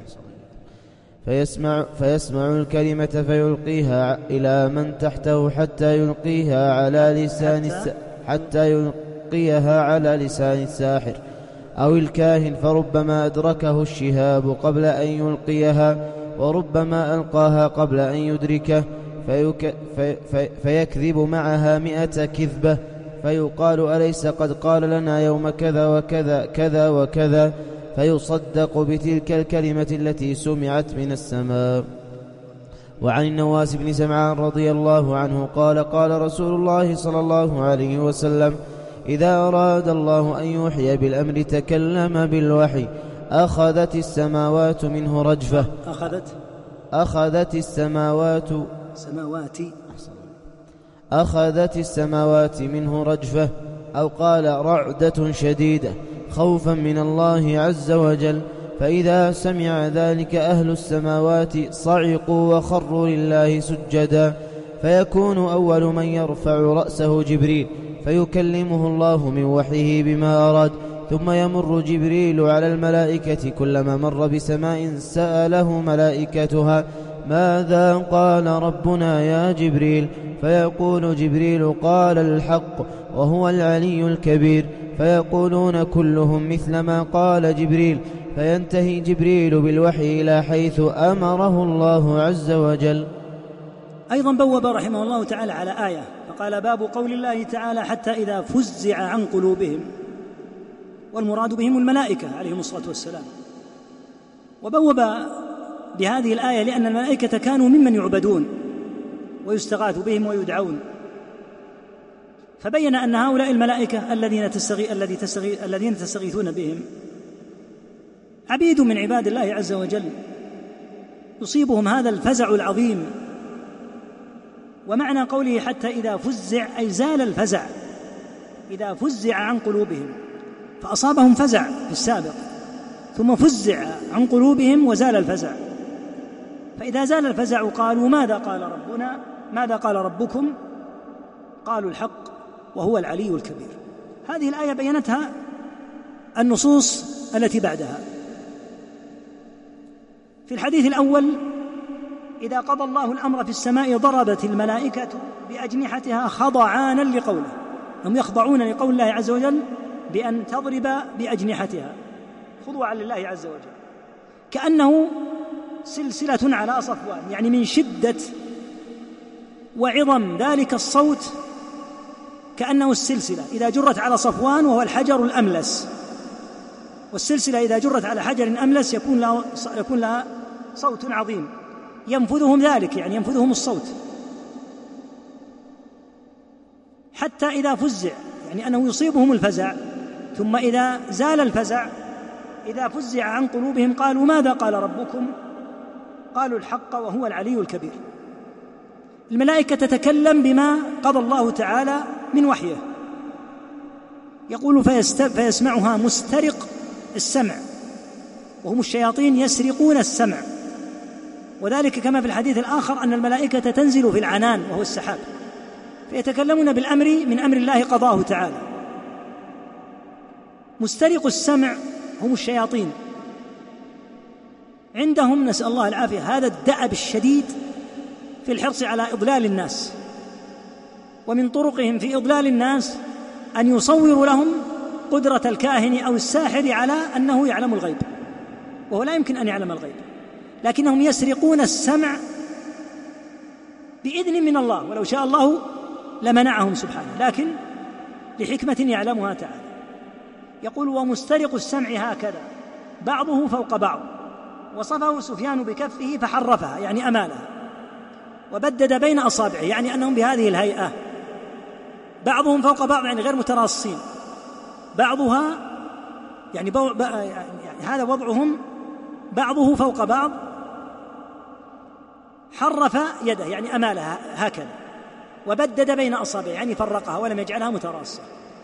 فيسمع, فيسمع الكلمة فيلقيها إلى من تحته حتى يلقيها على لسان حتى, حتى يلقيها على لسان الساحر أو الكاهن، فربما أدركه الشهاب قبل أن يلقيها وربما ألقاها قبل أن يدركه فيك في في فيكذب معها مئة كذبة فيقال أليس قد قال لنا يوم كذا وكذا كذا وكذا، فيصدق بتلك الكلمة التي سمعت من السماء. وعن النواس بن سمعان رضي الله عنه قال قال رسول الله صلى الله عليه وسلم: إذا أراد الله أن يوحي بالأمر تكلم بالوحي أخذت السماوات منه رجفة أخذت أخذت السماوات سماواتي أخذت السماوات منه رجفة أو قال رعدة شديدة خوفا من الله عز وجل. فإذا سمع ذلك أهل السماوات صعقوا وخروا لله سجدا، فيكون أول من يرفع رأسه جبريل فيكلمه الله من وحيه بما أراد، ثم يمر جبريل على الملائكة كلما مر بسماء سأله ملائكتها ماذا قال ربنا يا جبريل، فيقول جبريل قال الحق وهو العلي الكبير، فيقولون كلهم مثل ما قال جبريل، فينتهي جبريل بالوحي إلى حيث أمره الله عز وجل. أيضا بوب رحمه الله تعالى على آية فقال: باب قول الله تعالى: حتى إذا فزع عن قلوبهم، والمراد بهم الملائكة عليهم الصلاة والسلام. وبوب بهذه الآية لأن الملائكة كانوا ممن يعبدون ويستغاث بهم ويدعون، فبين أن هؤلاء الملائكة الذين تستغي... الذي تستغي... الذين تستغيثون بهم عبيد من عباد الله عز وجل، يصيبهم هذا الفزع العظيم. ومعنى قوله حتى إذا فزع أي زال الفزع، إذا فزع عن قلوبهم، فأصابهم فزع في السابق ثم فزع عن قلوبهم وزال الفزع، فإذا زال الفزع قالوا ماذا قال ربنا ماذا قال ربكم قالوا الحق وهو العلي الكبير. هذه الآية بينتها النصوص التي بعدها. في الحديث الأول: إذا قضى الله الأمر في السماء ضربت الملائكة بأجنحتها خضعانا لقوله، هم يخضعون لقول الله عز وجل بأن تضرب بأجنحتها خضوعا لله عز وجل، كأنه سلسلة على صفوان، يعني من شدة وعظم ذلك الصوت كأنه السلسلة إذا جرت على صفوان وهو الحجر الأملس، والسلسلة إذا جرت على حجر أملس يكون لها, يكون لها صوت عظيم ينفذهم ذلك، يعني ينفذهم الصوت. حتى إذا فزع يعني أنه يصيبهم الفزع، ثم إذا زال الفزع إذا فزع عن قلوبهم قالوا ماذا قال ربكم قالوا الحق وهو العلي الكبير. الملائكة تتكلم بما قضى الله تعالى من وحيه، يقول فيست... فيسمعها مسترق السمع وهم الشياطين يسرقون السمع، وذلك كما في الحديث الآخر أن الملائكة تنزل في العنان وهو السحاب فيتكلمون بالأمر من أمر الله قضاه تعالى. مسترق السمع هم الشياطين، عندهم نسأل الله العافية هذا الدأب الشديد في الحرص على إضلال الناس، ومن طرقهم في إضلال الناس أن يصوروا لهم قدرة الكاهن أو الساحر على أنه يعلم الغيب، وهو لا يمكن أن يعلم الغيب، لكنهم يسرقون السمع بإذن من الله، ولو شاء الله لمنعهم سبحانه، لكن لحكمة يعلمها تعالى. يقول ومسترق السمع هكذا بعضه فوق بعض، وصفه سفيان بكفه فحرفها يعني أمالها، وبدد بين أصابعه يعني أنهم بهذه الهيئة، بعضهم فوق بعض يعني غير متراصين، بعضها يعني, بو... يعني هذا وضعهم بعضه فوق بعض، حرف يده يعني أمالها هكذا، وبدد بين أصابعه يعني فرقها ولم يجعلها متراصة.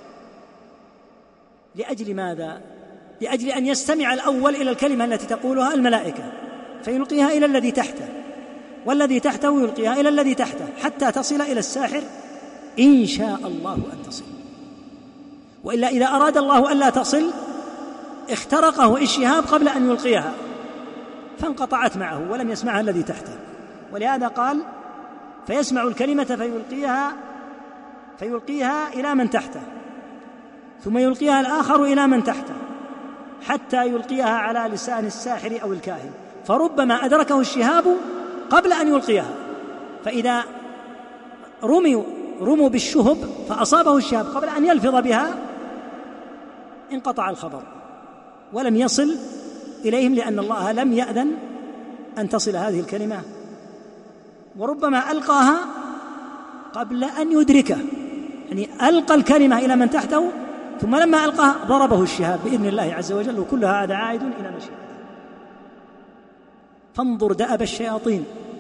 لأجل ماذا؟ لأجل أن يستمع الأول إلى الكلمة التي تقولها الملائكة فيلقيها إلى الذي تحته، والذي تحته يلقيها إلى الذي تحته، حتى تصل إلى الساحر إن شاء الله أن تصل، وإلا إذا أراد الله ألا تصل اخترقه الشهاب قبل أن يلقيها فانقطعت معه ولم يسمعها الذي تحته. ولهذا قال فيسمع الكلمة فيلقيها فيلقيها إلى من تحته، ثم يلقيها الآخر إلى من تحته، حتى يلقيها على لسان الساحر أو الكاهن، فربما أدركه الشهاب قبل أن يلقيها، فإذا رموا رموا بالشهب فأصابه الشهاب قبل أن يلفظ بها انقطع الخبر ولم يصل إليهم، لأن الله لم يأذن أن تصل هذه الكلمة. وربما ألقاها قبل أن يدركه، يعني ألقى الكلمة إلى من تحته ثم لما ألقاها ضربه الشهاب بإذن الله عز وجل، وكل هذا عائد إلى مشيئته. فانظر دأب الشياطين،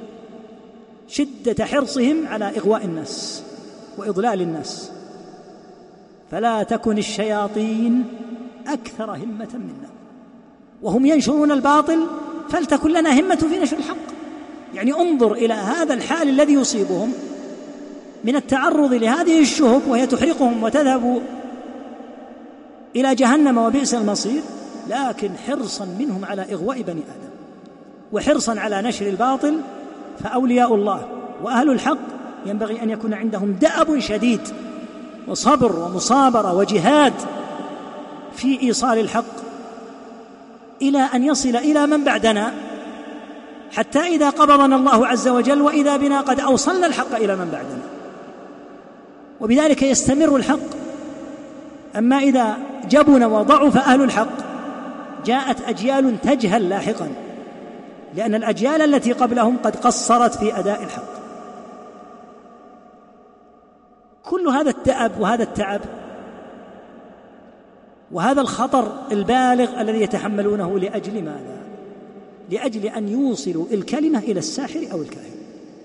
شدة حرصهم على إغواء الناس وإضلال الناس. فلا تكن الشياطين أكثر همة منا، وهم ينشرون الباطل فلتكن لنا همة في نشر الحق. يعني انظر إلى هذا الحال الذي يصيبهم من التعرض لهذه الشهب وهي تحرقهم وتذهب إلى جهنم وبئس المصير، لكن حرصا منهم على إغواء بني آدم وحرصا على نشر الباطل. فأولياء الله وأهل الحق ينبغي أن يكون عندهم دأب شديد وصبر ومصابرة وجهاد في إيصال الحق إلى أن يصل إلى من بعدنا، حتى إذا قبضنا الله عز وجل وإذا بنا قد أوصلنا الحق إلى من بعدنا، وبذلك يستمر الحق. أما إذا جبن وضعف أهل الحق جاءت أجيال تجهل لاحقا، لأن الأجيال التي قبلهم قد قصرت في أداء الحق. كل هذا التعب وهذا التعب وهذا الخطر البالغ الذي يتحملونه لأجل ماذا؟ لأجل أن يوصلوا الكلمة إلى الساحر أو الكاهن.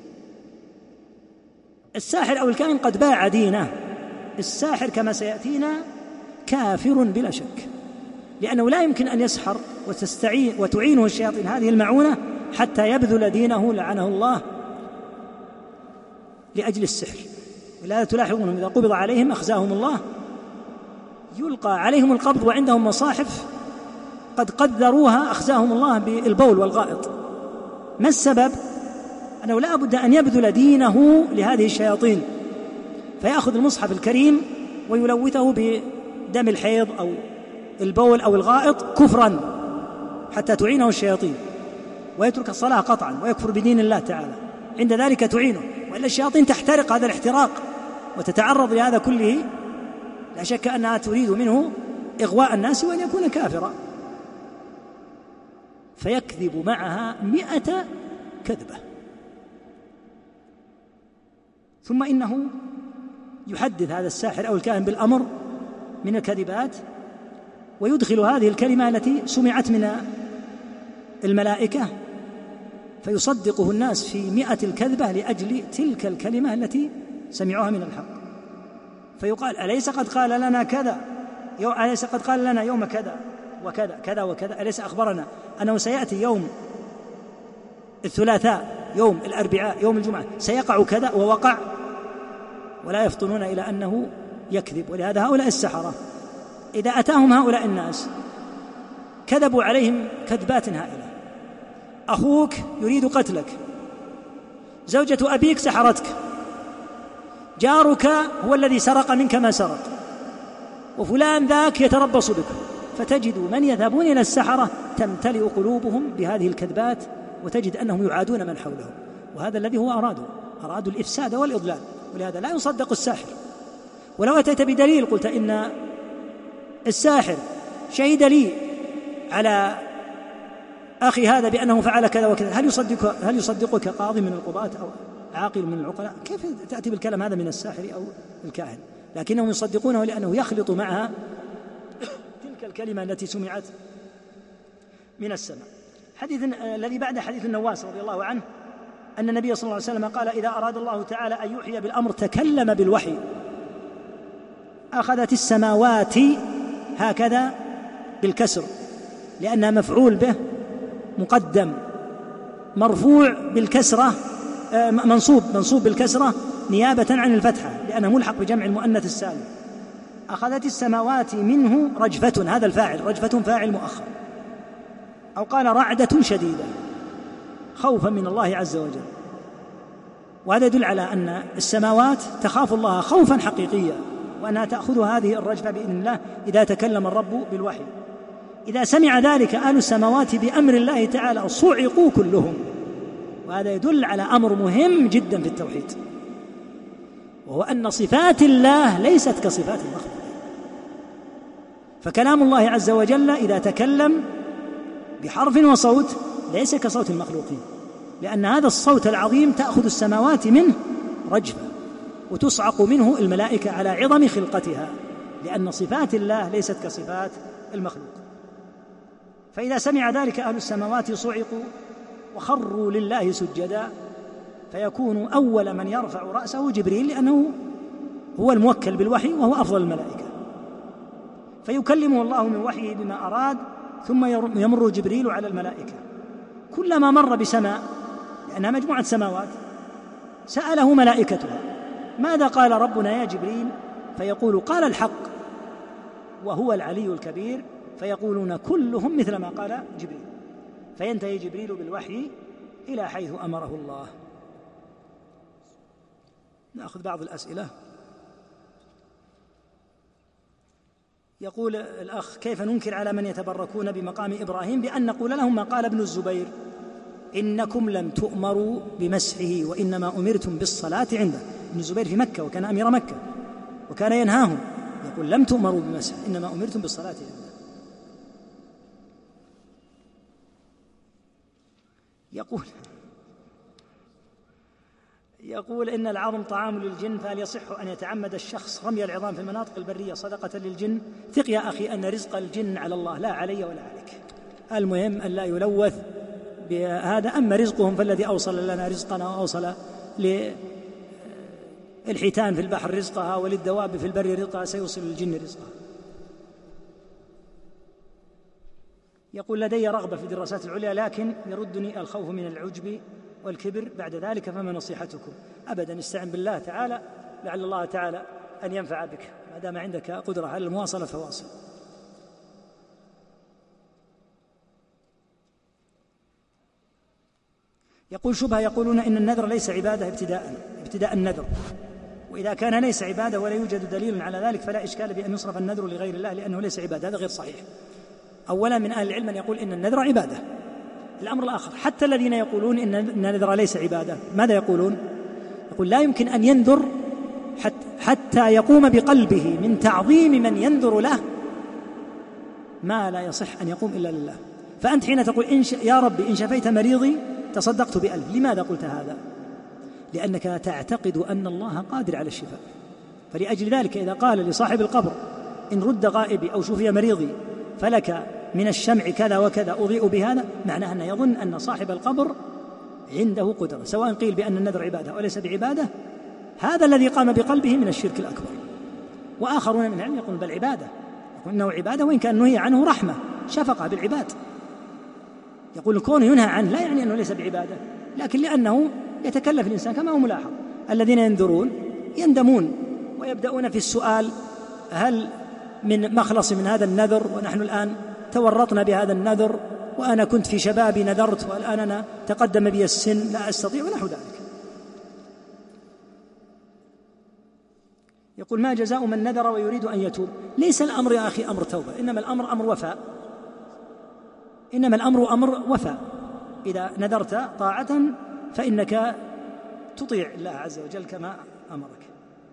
الساحر أو الكاهن قد باع دينه، الساحر كما سيأتينا كافر بلا شك، لأنه لا يمكن أن يسحر وتستعين وتعينه الشياطين هذه المعونة حتى يبذل دينه لعنه الله لأجل السحر. ولا تلاحظونهم إذا قبض عليهم أخزاهم الله، يلقى عليهم القبض وعندهم مصاحف قد قدروها أخزاهم الله بالبول والغائط. ما السبب؟ أنه لا بد أن يبذل دينه لهذه الشياطين، فيأخذ المصحف الكريم ويلوثه بدم الحيض أو البول أو الغائط كفرا حتى تعينه الشياطين، ويترك الصلاة قطعا ويكفر بدين الله تعالى، عند ذلك تعينه. وإلا الشياطين تحترق هذا الاحتراق وتتعرض لهذا كله، لا شك أنها تريد منه إغواء الناس وأن يكون كافرا، فيكذب معها مئة كذبة. ثم إنه يحدث هذا الساحر أو الكاهن بالأمر من الكذبات، ويدخل هذه الكلمة التي سمعت من الملائكة فيصدقه الناس في مئة الكذبة لأجل تلك الكلمة التي سمعوها من الحق. فيقال أليس قد قال لنا كذا، أليس قد قال لنا يوم كذا، وكذا كذا وكذا، أليس أخبرنا أنه سيأتي يوم الثلاثاء، يوم الأربعاء، يوم الجمعة سيقع كذا، ووقع، ولا يفطنون إلى أنه يكذب. ولهذا هؤلاء السحرة إذا أتاهم هؤلاء الناس كذبوا عليهم كذبات هائلة. أخوك يريد قتلك، زوجة أبيك سحرتك، جارك هو الذي سرق منك ما سرق، وفلان ذاك يتربص بك، فتجد من يذهبون إلى السحرة تمتلئ قلوبهم بهذه الكذبات، وتجد أنهم يعادون من حولهم، وهذا الذي هو أرادوا أرادوا الإفساد والإضلال. ولهذا لا يصدق الساحر. ولو أتيت بدليل قلت إن الساحر شهد لي على أخي هذا بأنه فعل كذا وكذا، هل يصدق هل يصدقك قاضي من القضاة أو عاقل من العقلاء؟ كيف تأتي بالكلام هذا من الساحر أو الكاهن؟ لكنهم يصدقونه لأنه يخلط معها تلك الكلمة التي سمعت من السماء. حديث الذي بعد حديث النواس رضي الله عنه أن النبي صلى الله عليه وسلم قال: إذا أراد الله تعالى أن يحيي بالأمر تكلم بالوحي، أخذت السماوات هكذا بالكسر لأنها مفعول به مقدم، مرفوع بالكسرة، منصوب منصوب بالكسرة نيابة عن الفتحة لأنه ملحق بجمع المؤنث السالم. أخذت السماوات منه رجفة، هذا الفاعل، رجفة فاعل مؤخر، أو قال رعدة شديدة خوفا من الله عز وجل. وهذا يدل على أن السماوات تخاف الله خوفا حقيقيا، وأنها تأخذ هذه الرجفة بإذن الله إذا تكلم الرب بالوحي. إذا سمع ذلك أهل السماوات بأمر الله تعالى صعقوا كلهم. وهذا يدل على أمر مهم جدا في التوحيد، وهو أن صفات الله ليست كصفات المخلوق. فكلام الله عز وجل إذا تكلم بحرف وصوت ليس كصوت المخلوقين، لأن هذا الصوت العظيم تأخذ السماوات منه رجفة، وتصعق منه الملائكة على عظم خلقتها، لأن صفات الله ليست كصفات المخلوق. فإذا سمع ذلك أهل السماوات صعقوا وخروا لله سجدا، فيكون أول من يرفع رأسه جبريل، لأنه هو الموكل بالوحي وهو أفضل الملائكة، فيكلمه الله من وحيه بما أراد، ثم يمر جبريل على الملائكة. كلما مر بسماء، لأنها مجموعة سماوات، سأله ملائكتها: ماذا قال ربنا يا جبريل؟ فيقول: قال الحق وهو العلي الكبير. فيقولون كلهم مثل ما قال جبريل، فينتهي جبريل بالوحي إلى حيث أمره الله. نأخذ بعض الأسئلة. يقول الأخ: كيف ننكر على من يتبركون بمقام إبراهيم بأن نقول لهم ما قال ابن الزبير: إنكم لم تؤمروا بمسحه وإنما أمرتم بالصلاة عنده. ابن الزبير في مكة وكان أمير مكة وكان ينهاهم، يقول: لم تؤمروا بمسحه إنما أمرتم بالصلاة عنده. يقول يقول إن العظم طعام للجن، فهل يصح أن يتعمد الشخص رمي العظام في المناطق البرية صدقة للجن؟ ثق يا أخي أن رزق الجن على الله، لا علي ولا عليك. المهم أن لا يلوث بهذا. أما رزقهم فالذي أوصل لنا رزقنا وأوصل للحيتان في البحر رزقها وللدواب في البر رزقها سيوصل للجن رزقها. يقول: لدي رغبة في الدراسات العليا لكن يردني الخوف من العجب والكبر بعد ذلك، فما نصيحتكم؟ أبدا، استعن بالله تعالى، لعل الله تعالى أن ينفع بك، ما دام عندك قدرة على المواصلة فواصل. يقول: شبهة يقولون إن النذر ليس عبادة ابتداء ابتداء النذر، وإذا كان ليس عبادة ولا يوجد دليل على ذلك فلا إشكال بأن يصرف النذر لغير الله لأنه ليس عبادة. هذا غير صحيح. أولا من أهل العلم من يقول إن النذر عبادة. الأمر الآخر، حتى الذين يقولون إن النذر ليس عبادة ماذا يقولون؟ يقول: لا يمكن أن ينذر حتى يقوم بقلبه من تعظيم من ينذر له ما لا يصح أن يقوم إلا لله. فأنت حين تقول إن ش... يا ربي إن شفيت مريضي تصدقت بألف، لماذا قلت هذا؟ لأنك تعتقد أن الله قادر على الشفاء. فلأجل ذلك إذا قال لصاحب القبر إن رد غائبي أو شفي مريضي فلك من الشمع كذا وكذا أضيء بهذا، معناه أنه يظن أن صاحب القبر عنده قدرة، سواء قيل بأن النذر عبادة وليس بعبادة، هذا الذي قام بقلبه من الشرك الأكبر. وآخرون من العلم يقول بل عبادة، يقول إنه عبادة وإن كان نهي عنه رحمة، شفقة بالعباد. يقول الكون ينهى عنه لا يعني أنه ليس بعبادة، لكن لأنه يتكلف الإنسان كما هو ملاحظ. الذين ينذرون يندمون ويبدأون في السؤال: هل من مخلص من هذا النذر؟ ونحن الآن تورطنا بهذا النذر، وأنا كنت في شبابي نذرت والآن أنا تقدم بي السن لا أستطيع، ونحو ذلك. يقول: ما جزاء من نذر ويريد أن يتوب؟ ليس الأمر يا أخي أمر توبة، إنما الأمر أمر وفاء، إنما الأمر أمر وفاء. إذا نذرت طاعة فإنك تطيع الله عز وجل كما أمرك.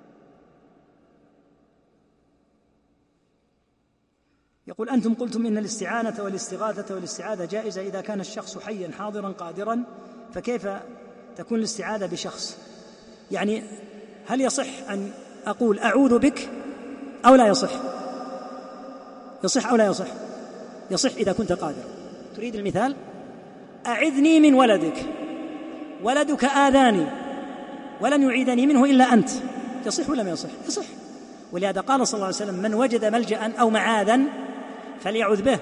يقول: أنتم قلتم إن الاستعانة والاستغاثة والاستعاذة جائزة إذا كان الشخص حيا حاضرا قادرا، فكيف تكون الاستعاذة بشخص؟ يعني هل يصح أن أقول أعوذ بك أو لا يصح؟ يصح أو لا يصح؟ يصح إذا كنت قادر. تريد المثال؟ أعذني من ولدك، ولدك آذاني ولن يعيدني منه إلا أنت. يصح ولا ما يصح؟ يصح. ولهذا قال صلى الله عليه وسلم: من وجد ملجأ أو معاذا فليعوذ به.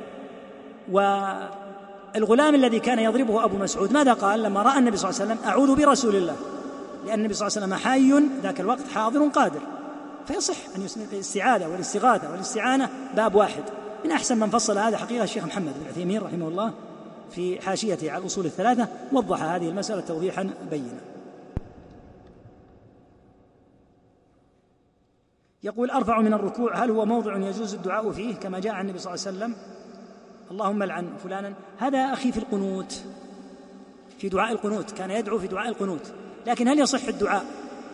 والغلام الذي كان يضربه أبو مسعود ماذا قال لما رأى النبي صلى الله عليه وسلم؟ أعوذ برسول الله، لأن النبي صلى الله عليه وسلم حي ذاك الوقت حاضر قادر. فيصح أن يسند الاستعاذة والاستغاثة والاستعانة باب واحد. من أحسن من فصل هذا حقيقة الشيخ محمد بن عثيمين رحمه الله في حاشيته على الأصول الثلاثة، وضح هذه المسألة توضيحا بينا. يقول: أرفع من الركوع هل هو موضع يجوز الدعاء فيه كما جاء عن النبي صلى الله عليه وسلم اللهم لعن فلانا؟ هذا أخي في القنوت، في دعاء القنوت كان يدعو في دعاء القنوت. لكن هل يصح الدعاء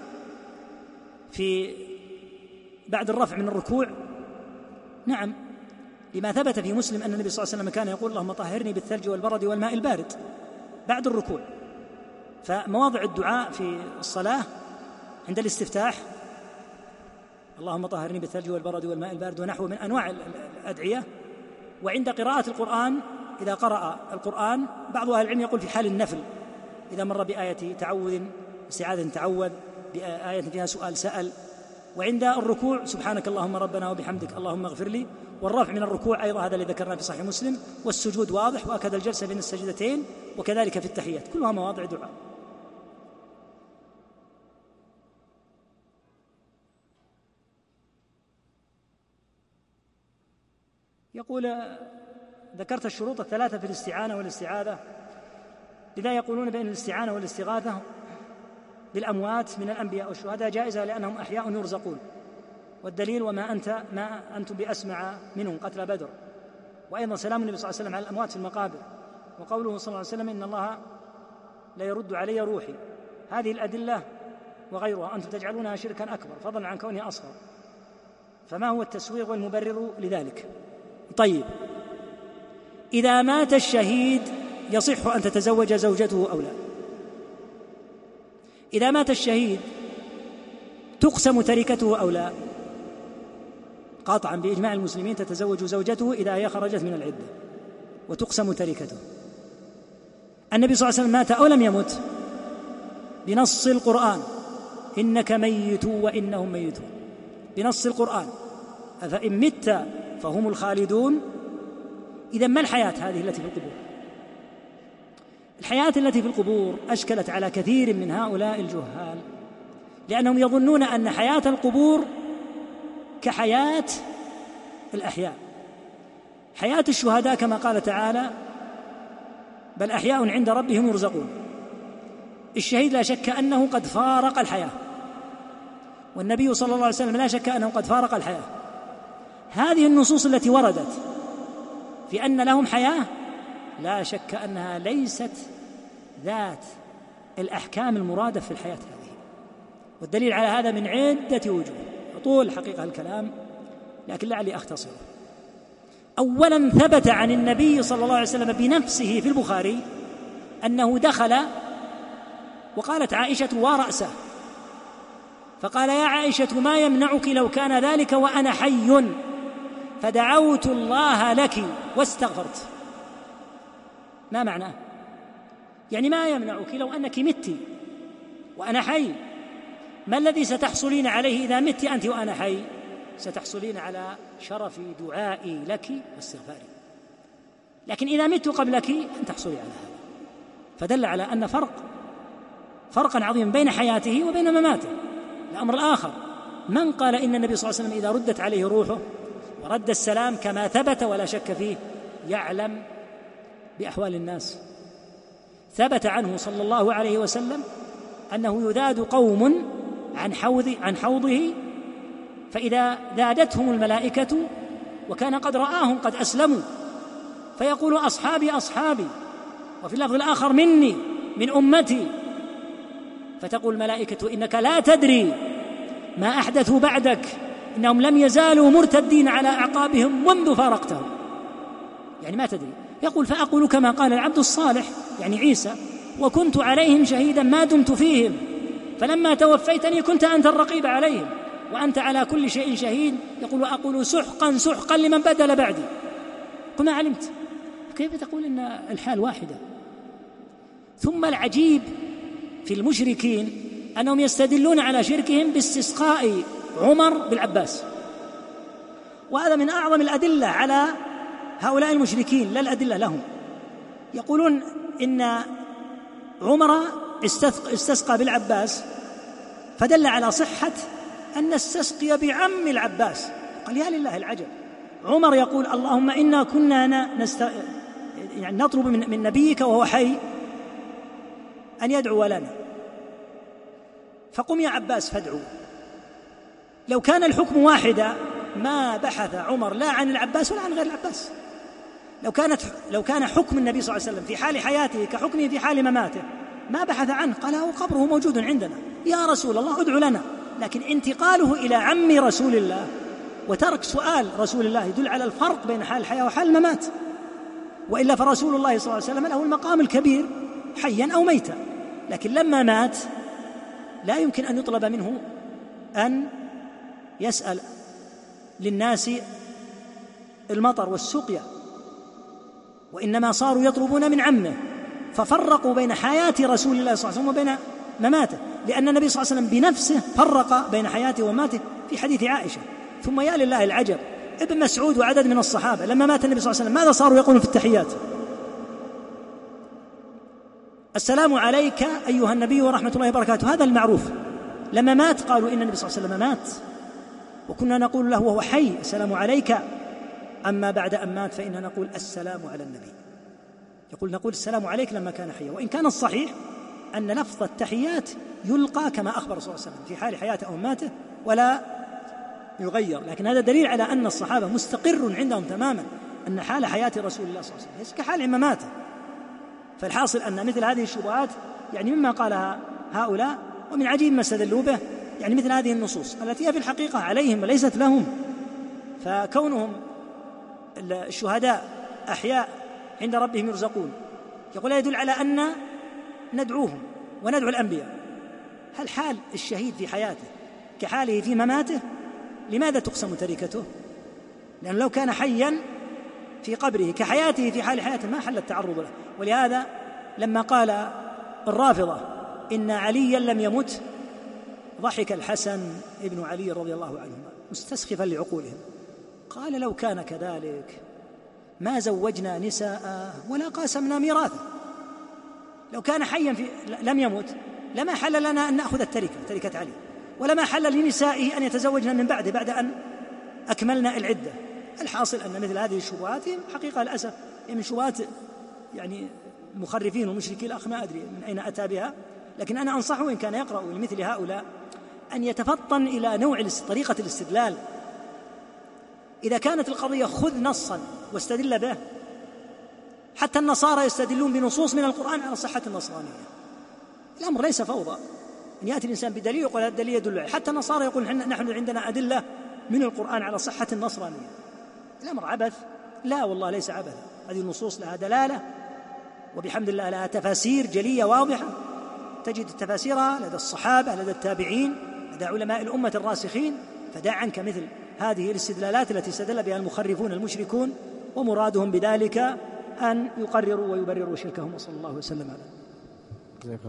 في بعد الرفع من الركوع؟ نعم، لما ثبت في مسلم أن النبي صلى الله عليه وسلم كان يقول: اللهم طهرني بالثلج والبرد والماء البارد بعد الركوع. فمواضع الدعاء في الصلاة عند الاستفتاح اللهم طهرني بالثلج والبرد والماء البارد ونحو من أنواع الأدعية. وعند قراءة القرآن إذا قرأ القرآن بعض أهل العلم يقول في حال النفل إذا مر بآية تعوذ استعاذة تعوذ، بآية فيها سؤال سأل. وعند الركوع سبحانك اللهم ربنا وبحمدك اللهم اغفر لي. والرفع من الركوع أيضا هذا الذي ذكرناه في صحيح مسلم. والسجود واضح، وأكد الجلسة بين السجدتين، وكذلك في التحيات، كلها مواضع دعاء. يقول: ذكرت الشروط الثلاثة في الاستعانة والاستعاذة، لذا يقولون بأن الاستعانة والاستغاثة بالأموات من الأنبياء والشهداء جائزة لأنهم أحياء يرزقون. والدليل: وما أنت ما أنتم بأسمع منهم قتل بدر. وأيضا سلام النبي صلى الله عليه وسلم على الأموات في المقابر، وقوله صلى الله عليه وسلم: إن الله لا يرد علي روحي. هذه الأدلة وغيرها أنتم تجعلونها شركا أكبر فضلا عن كونها أصغر، فما هو التسويغ والمبرر لذلك؟ طيب، إذا مات الشهيد يصح أن تتزوج زوجته أو لا؟ إذا مات الشهيد تقسم تركته أو لا؟ قاطعا بإجماع المسلمين تتزوج زوجته إذا هي خرجت من العدة وتقسم تركته. النبي صلى الله عليه وسلم مات أو لم يمت؟ بنص القرآن: إنك ميت وإنهم ميتون، بنص القرآن. أفإن مت فهم الخالدون. إذن ما الحياة هذه التي في القبور؟ الحياة التي في القبور أشكلت على كثير من هؤلاء الجهال، لأنهم يظنون أن حياة القبور كحياة الأحياء. حياة الشهداء كما قال تعالى: بل أحياء عند ربهم يرزقون. الشهيد لا شك أنه قد فارق الحياة، والنبي صلى الله عليه وسلم لا شك أنه قد فارق الحياة. هذه النصوص التي وردت في أن لهم حياة لا شك أنها ليست ذات الأحكام المرادة في الحياة هذه، والدليل على هذا من عدة وجوه، طول حقيقة الكلام لكن لعلي أختصره. أولا، ثبت عن النبي صلى الله عليه وسلم بنفسه في البخاري أنه دخل وقالت عائشة ورأسه، فقال: يا عائشة ما يمنعك لو كان ذلك وأنا حي؟ فدعوت الله لك واستغفرت. ما معناه؟ يعني ما يمنعك لو أنك مت وأنا حي؟ ما الذي ستحصلين عليه إذا مت أنت وأنا حي؟ ستحصلين على شرف دعائي لك واستغفاري. لكن إذا مت قبلك لن تحصلي على هذا. فدل على أن فرق فرقا عظيما بين حياته وبين مماته. الأمر الآخر، من قال إن النبي صلى الله عليه وسلم إذا ردت عليه روحه ورد السلام كما ثبت ولا شك فيه يعلم بأحوال الناس؟ ثبت عنه صلى الله عليه وسلم أنه يذاد قوم عن حوض عن حوضه، فإذا ذادتهم الملائكة وكان قد رآهم قد أسلموا فيقول أصحابي أصحابي، وفي اللفظ الآخر مني من أمتي، فتقول الملائكة إنك لا تدري ما أحدثوا بعدك، إنهم لم يزالوا مرتدين على أعقابهم منذ فارقتهم، يعني ما تدري. يقول فأقول كما قال العبد الصالح يعني عيسى، وكنت عليهم شهيدا ما دمت فيهم، فلما توفيتني كنت أنت الرقيب عليهم وأنت على كل شيء شهيد. يقول وأقول سحقا سحقا لمن بدل بعدي، كما علمت. كيف تقول إن الحال واحدة؟ ثم العجيب في المشركين أنهم يستدلون على شركهم باستسقاء عمر بالعباس، وهذا من أعظم الأدلة على هؤلاء المشركين، لا الأدلة لهم. يقولون إن عمر استسقى بالعباس فدل على صحة أن نستسقي بعم العباس. قال يا لله العجب، عمر يقول اللهم إنا كنا نست... يعني نطلب من... من نبيك وهو حي أن يدعو لنا، فقم يا عباس فادعو. لو كان الحكم واحدا ما بحث عمر لا عن العباس ولا عن غير العباس. لو كانت لو كان حكم النبي صلى الله عليه وسلم في حال حياته كحكمه في حال مماته ما بحث عنه، قال هو قبره موجود عندنا يا رسول الله ادعو لنا. لكن انتقاله إلى عم رسول الله وترك سؤال رسول الله يدل على الفرق بين حال الحياة وحال الممات، وإلا فرسول الله صلى الله عليه وسلم له المقام الكبير حيا أو ميتا، لكن لما مات لا يمكن أن يطلب منه أن يسأل للناس المطر والسقيا، وإنما صاروا يطلبون من عمه، ففرقوا بين حياة رسول الله صلى الله عليه وسلم وبين مماته، لأن النبي صلى الله عليه وسلم بنفسه فرق بين حياته ومماته في حديث عائشة. ثم يا لله العجب، ابن مسعود وعدد من الصحابة لما مات النبي صلى الله عليه وسلم ماذا صاروا يقولون في التحيات؟ السلام عليك أيها النبي ورحمة الله وبركاته، هذا المعروف. لما مات قالوا إن النبي صلى الله عليه وسلم مات، وكنا نقول له وهو حي السلام عليك، أما بعد أن مات فإننا نقول السلام على النبي. يقول نقول السلام عليك لما كان حيا، وإن كان الصحيح أن لفظ التحيات يلقى كما أخبر صلى الله عليه وسلم في حال حياته أو ماته ولا يغير، لكن هذا دليل على أن الصحابة مستقر عندهم تماما أن حال حياة رسول الله صلى الله عليه وسلم ليس كحال مماته. فالحاصل أن مثل هذه الشبهات يعني مما قالها هؤلاء، ومن عجيب ما استدلوا به يعني مثل هذه النصوص التي هي في الحقيقة عليهم وليست لهم، فكونهم الشهداء أحياء عند ربهم يرزقون يقول يدل على أن ندعوهم وندعو الأنبياء. هل حال الشهيد في حياته كحاله في مماته؟ لماذا تقسم تركته؟ لأن لو كان حيا في قبره كحياته في حال حياته ما حل التعرض له. ولهذا لما قال الرافضة إن عليا لم يمت ضحك الحسن ابن علي رضي الله عنهما مستسخفا لعقولهم، قال لو كان كذلك ما زوجنا نساء ولا قاسمنا ميراثه. لو كان حيا في لم يمت لما حل لنا أن نأخذ التركة تركة علي، ولما حل لنسائه أن يتزوجنا من بعده بعد أن أكملنا العدة. الحاصل أن مثل هذه الشبهات حقيقة للأسف من شبهات يعني المخرفين والمشركين، الأخ ما أدري من أين أتى بها، لكن أنا أنصحه إن كان يقرأ لمثل هؤلاء أن يتفطن إلى نوع طريقة الاستدلال. إذا كانت القضية خذ نصا واستدل به، حتى النصارى يستدلون بنصوص من القرآن على صحة النصرانية. الأمر ليس فوضى أن يأتي الإنسان بدليل يقول هذا الدليل يدل عليه، حتى النصارى يقول نحن عندنا أدلة من القرآن على صحة النصرانية. الأمر عبث؟ لا والله ليس عبثا، هذه النصوص لها دلالة وبحمد الله لها تفاسير جلية واضحة، تجد تفاسيرها لدى الصحابة لدى التابعين لدى علماء الأمة الراسخين. فدع عنك مثل هذه الاستدلالات التي استدل بها المخرفون المشركون ومرادهم بذلك أن يقرروا ويبرروا شركهم، وصلى الله وسلم على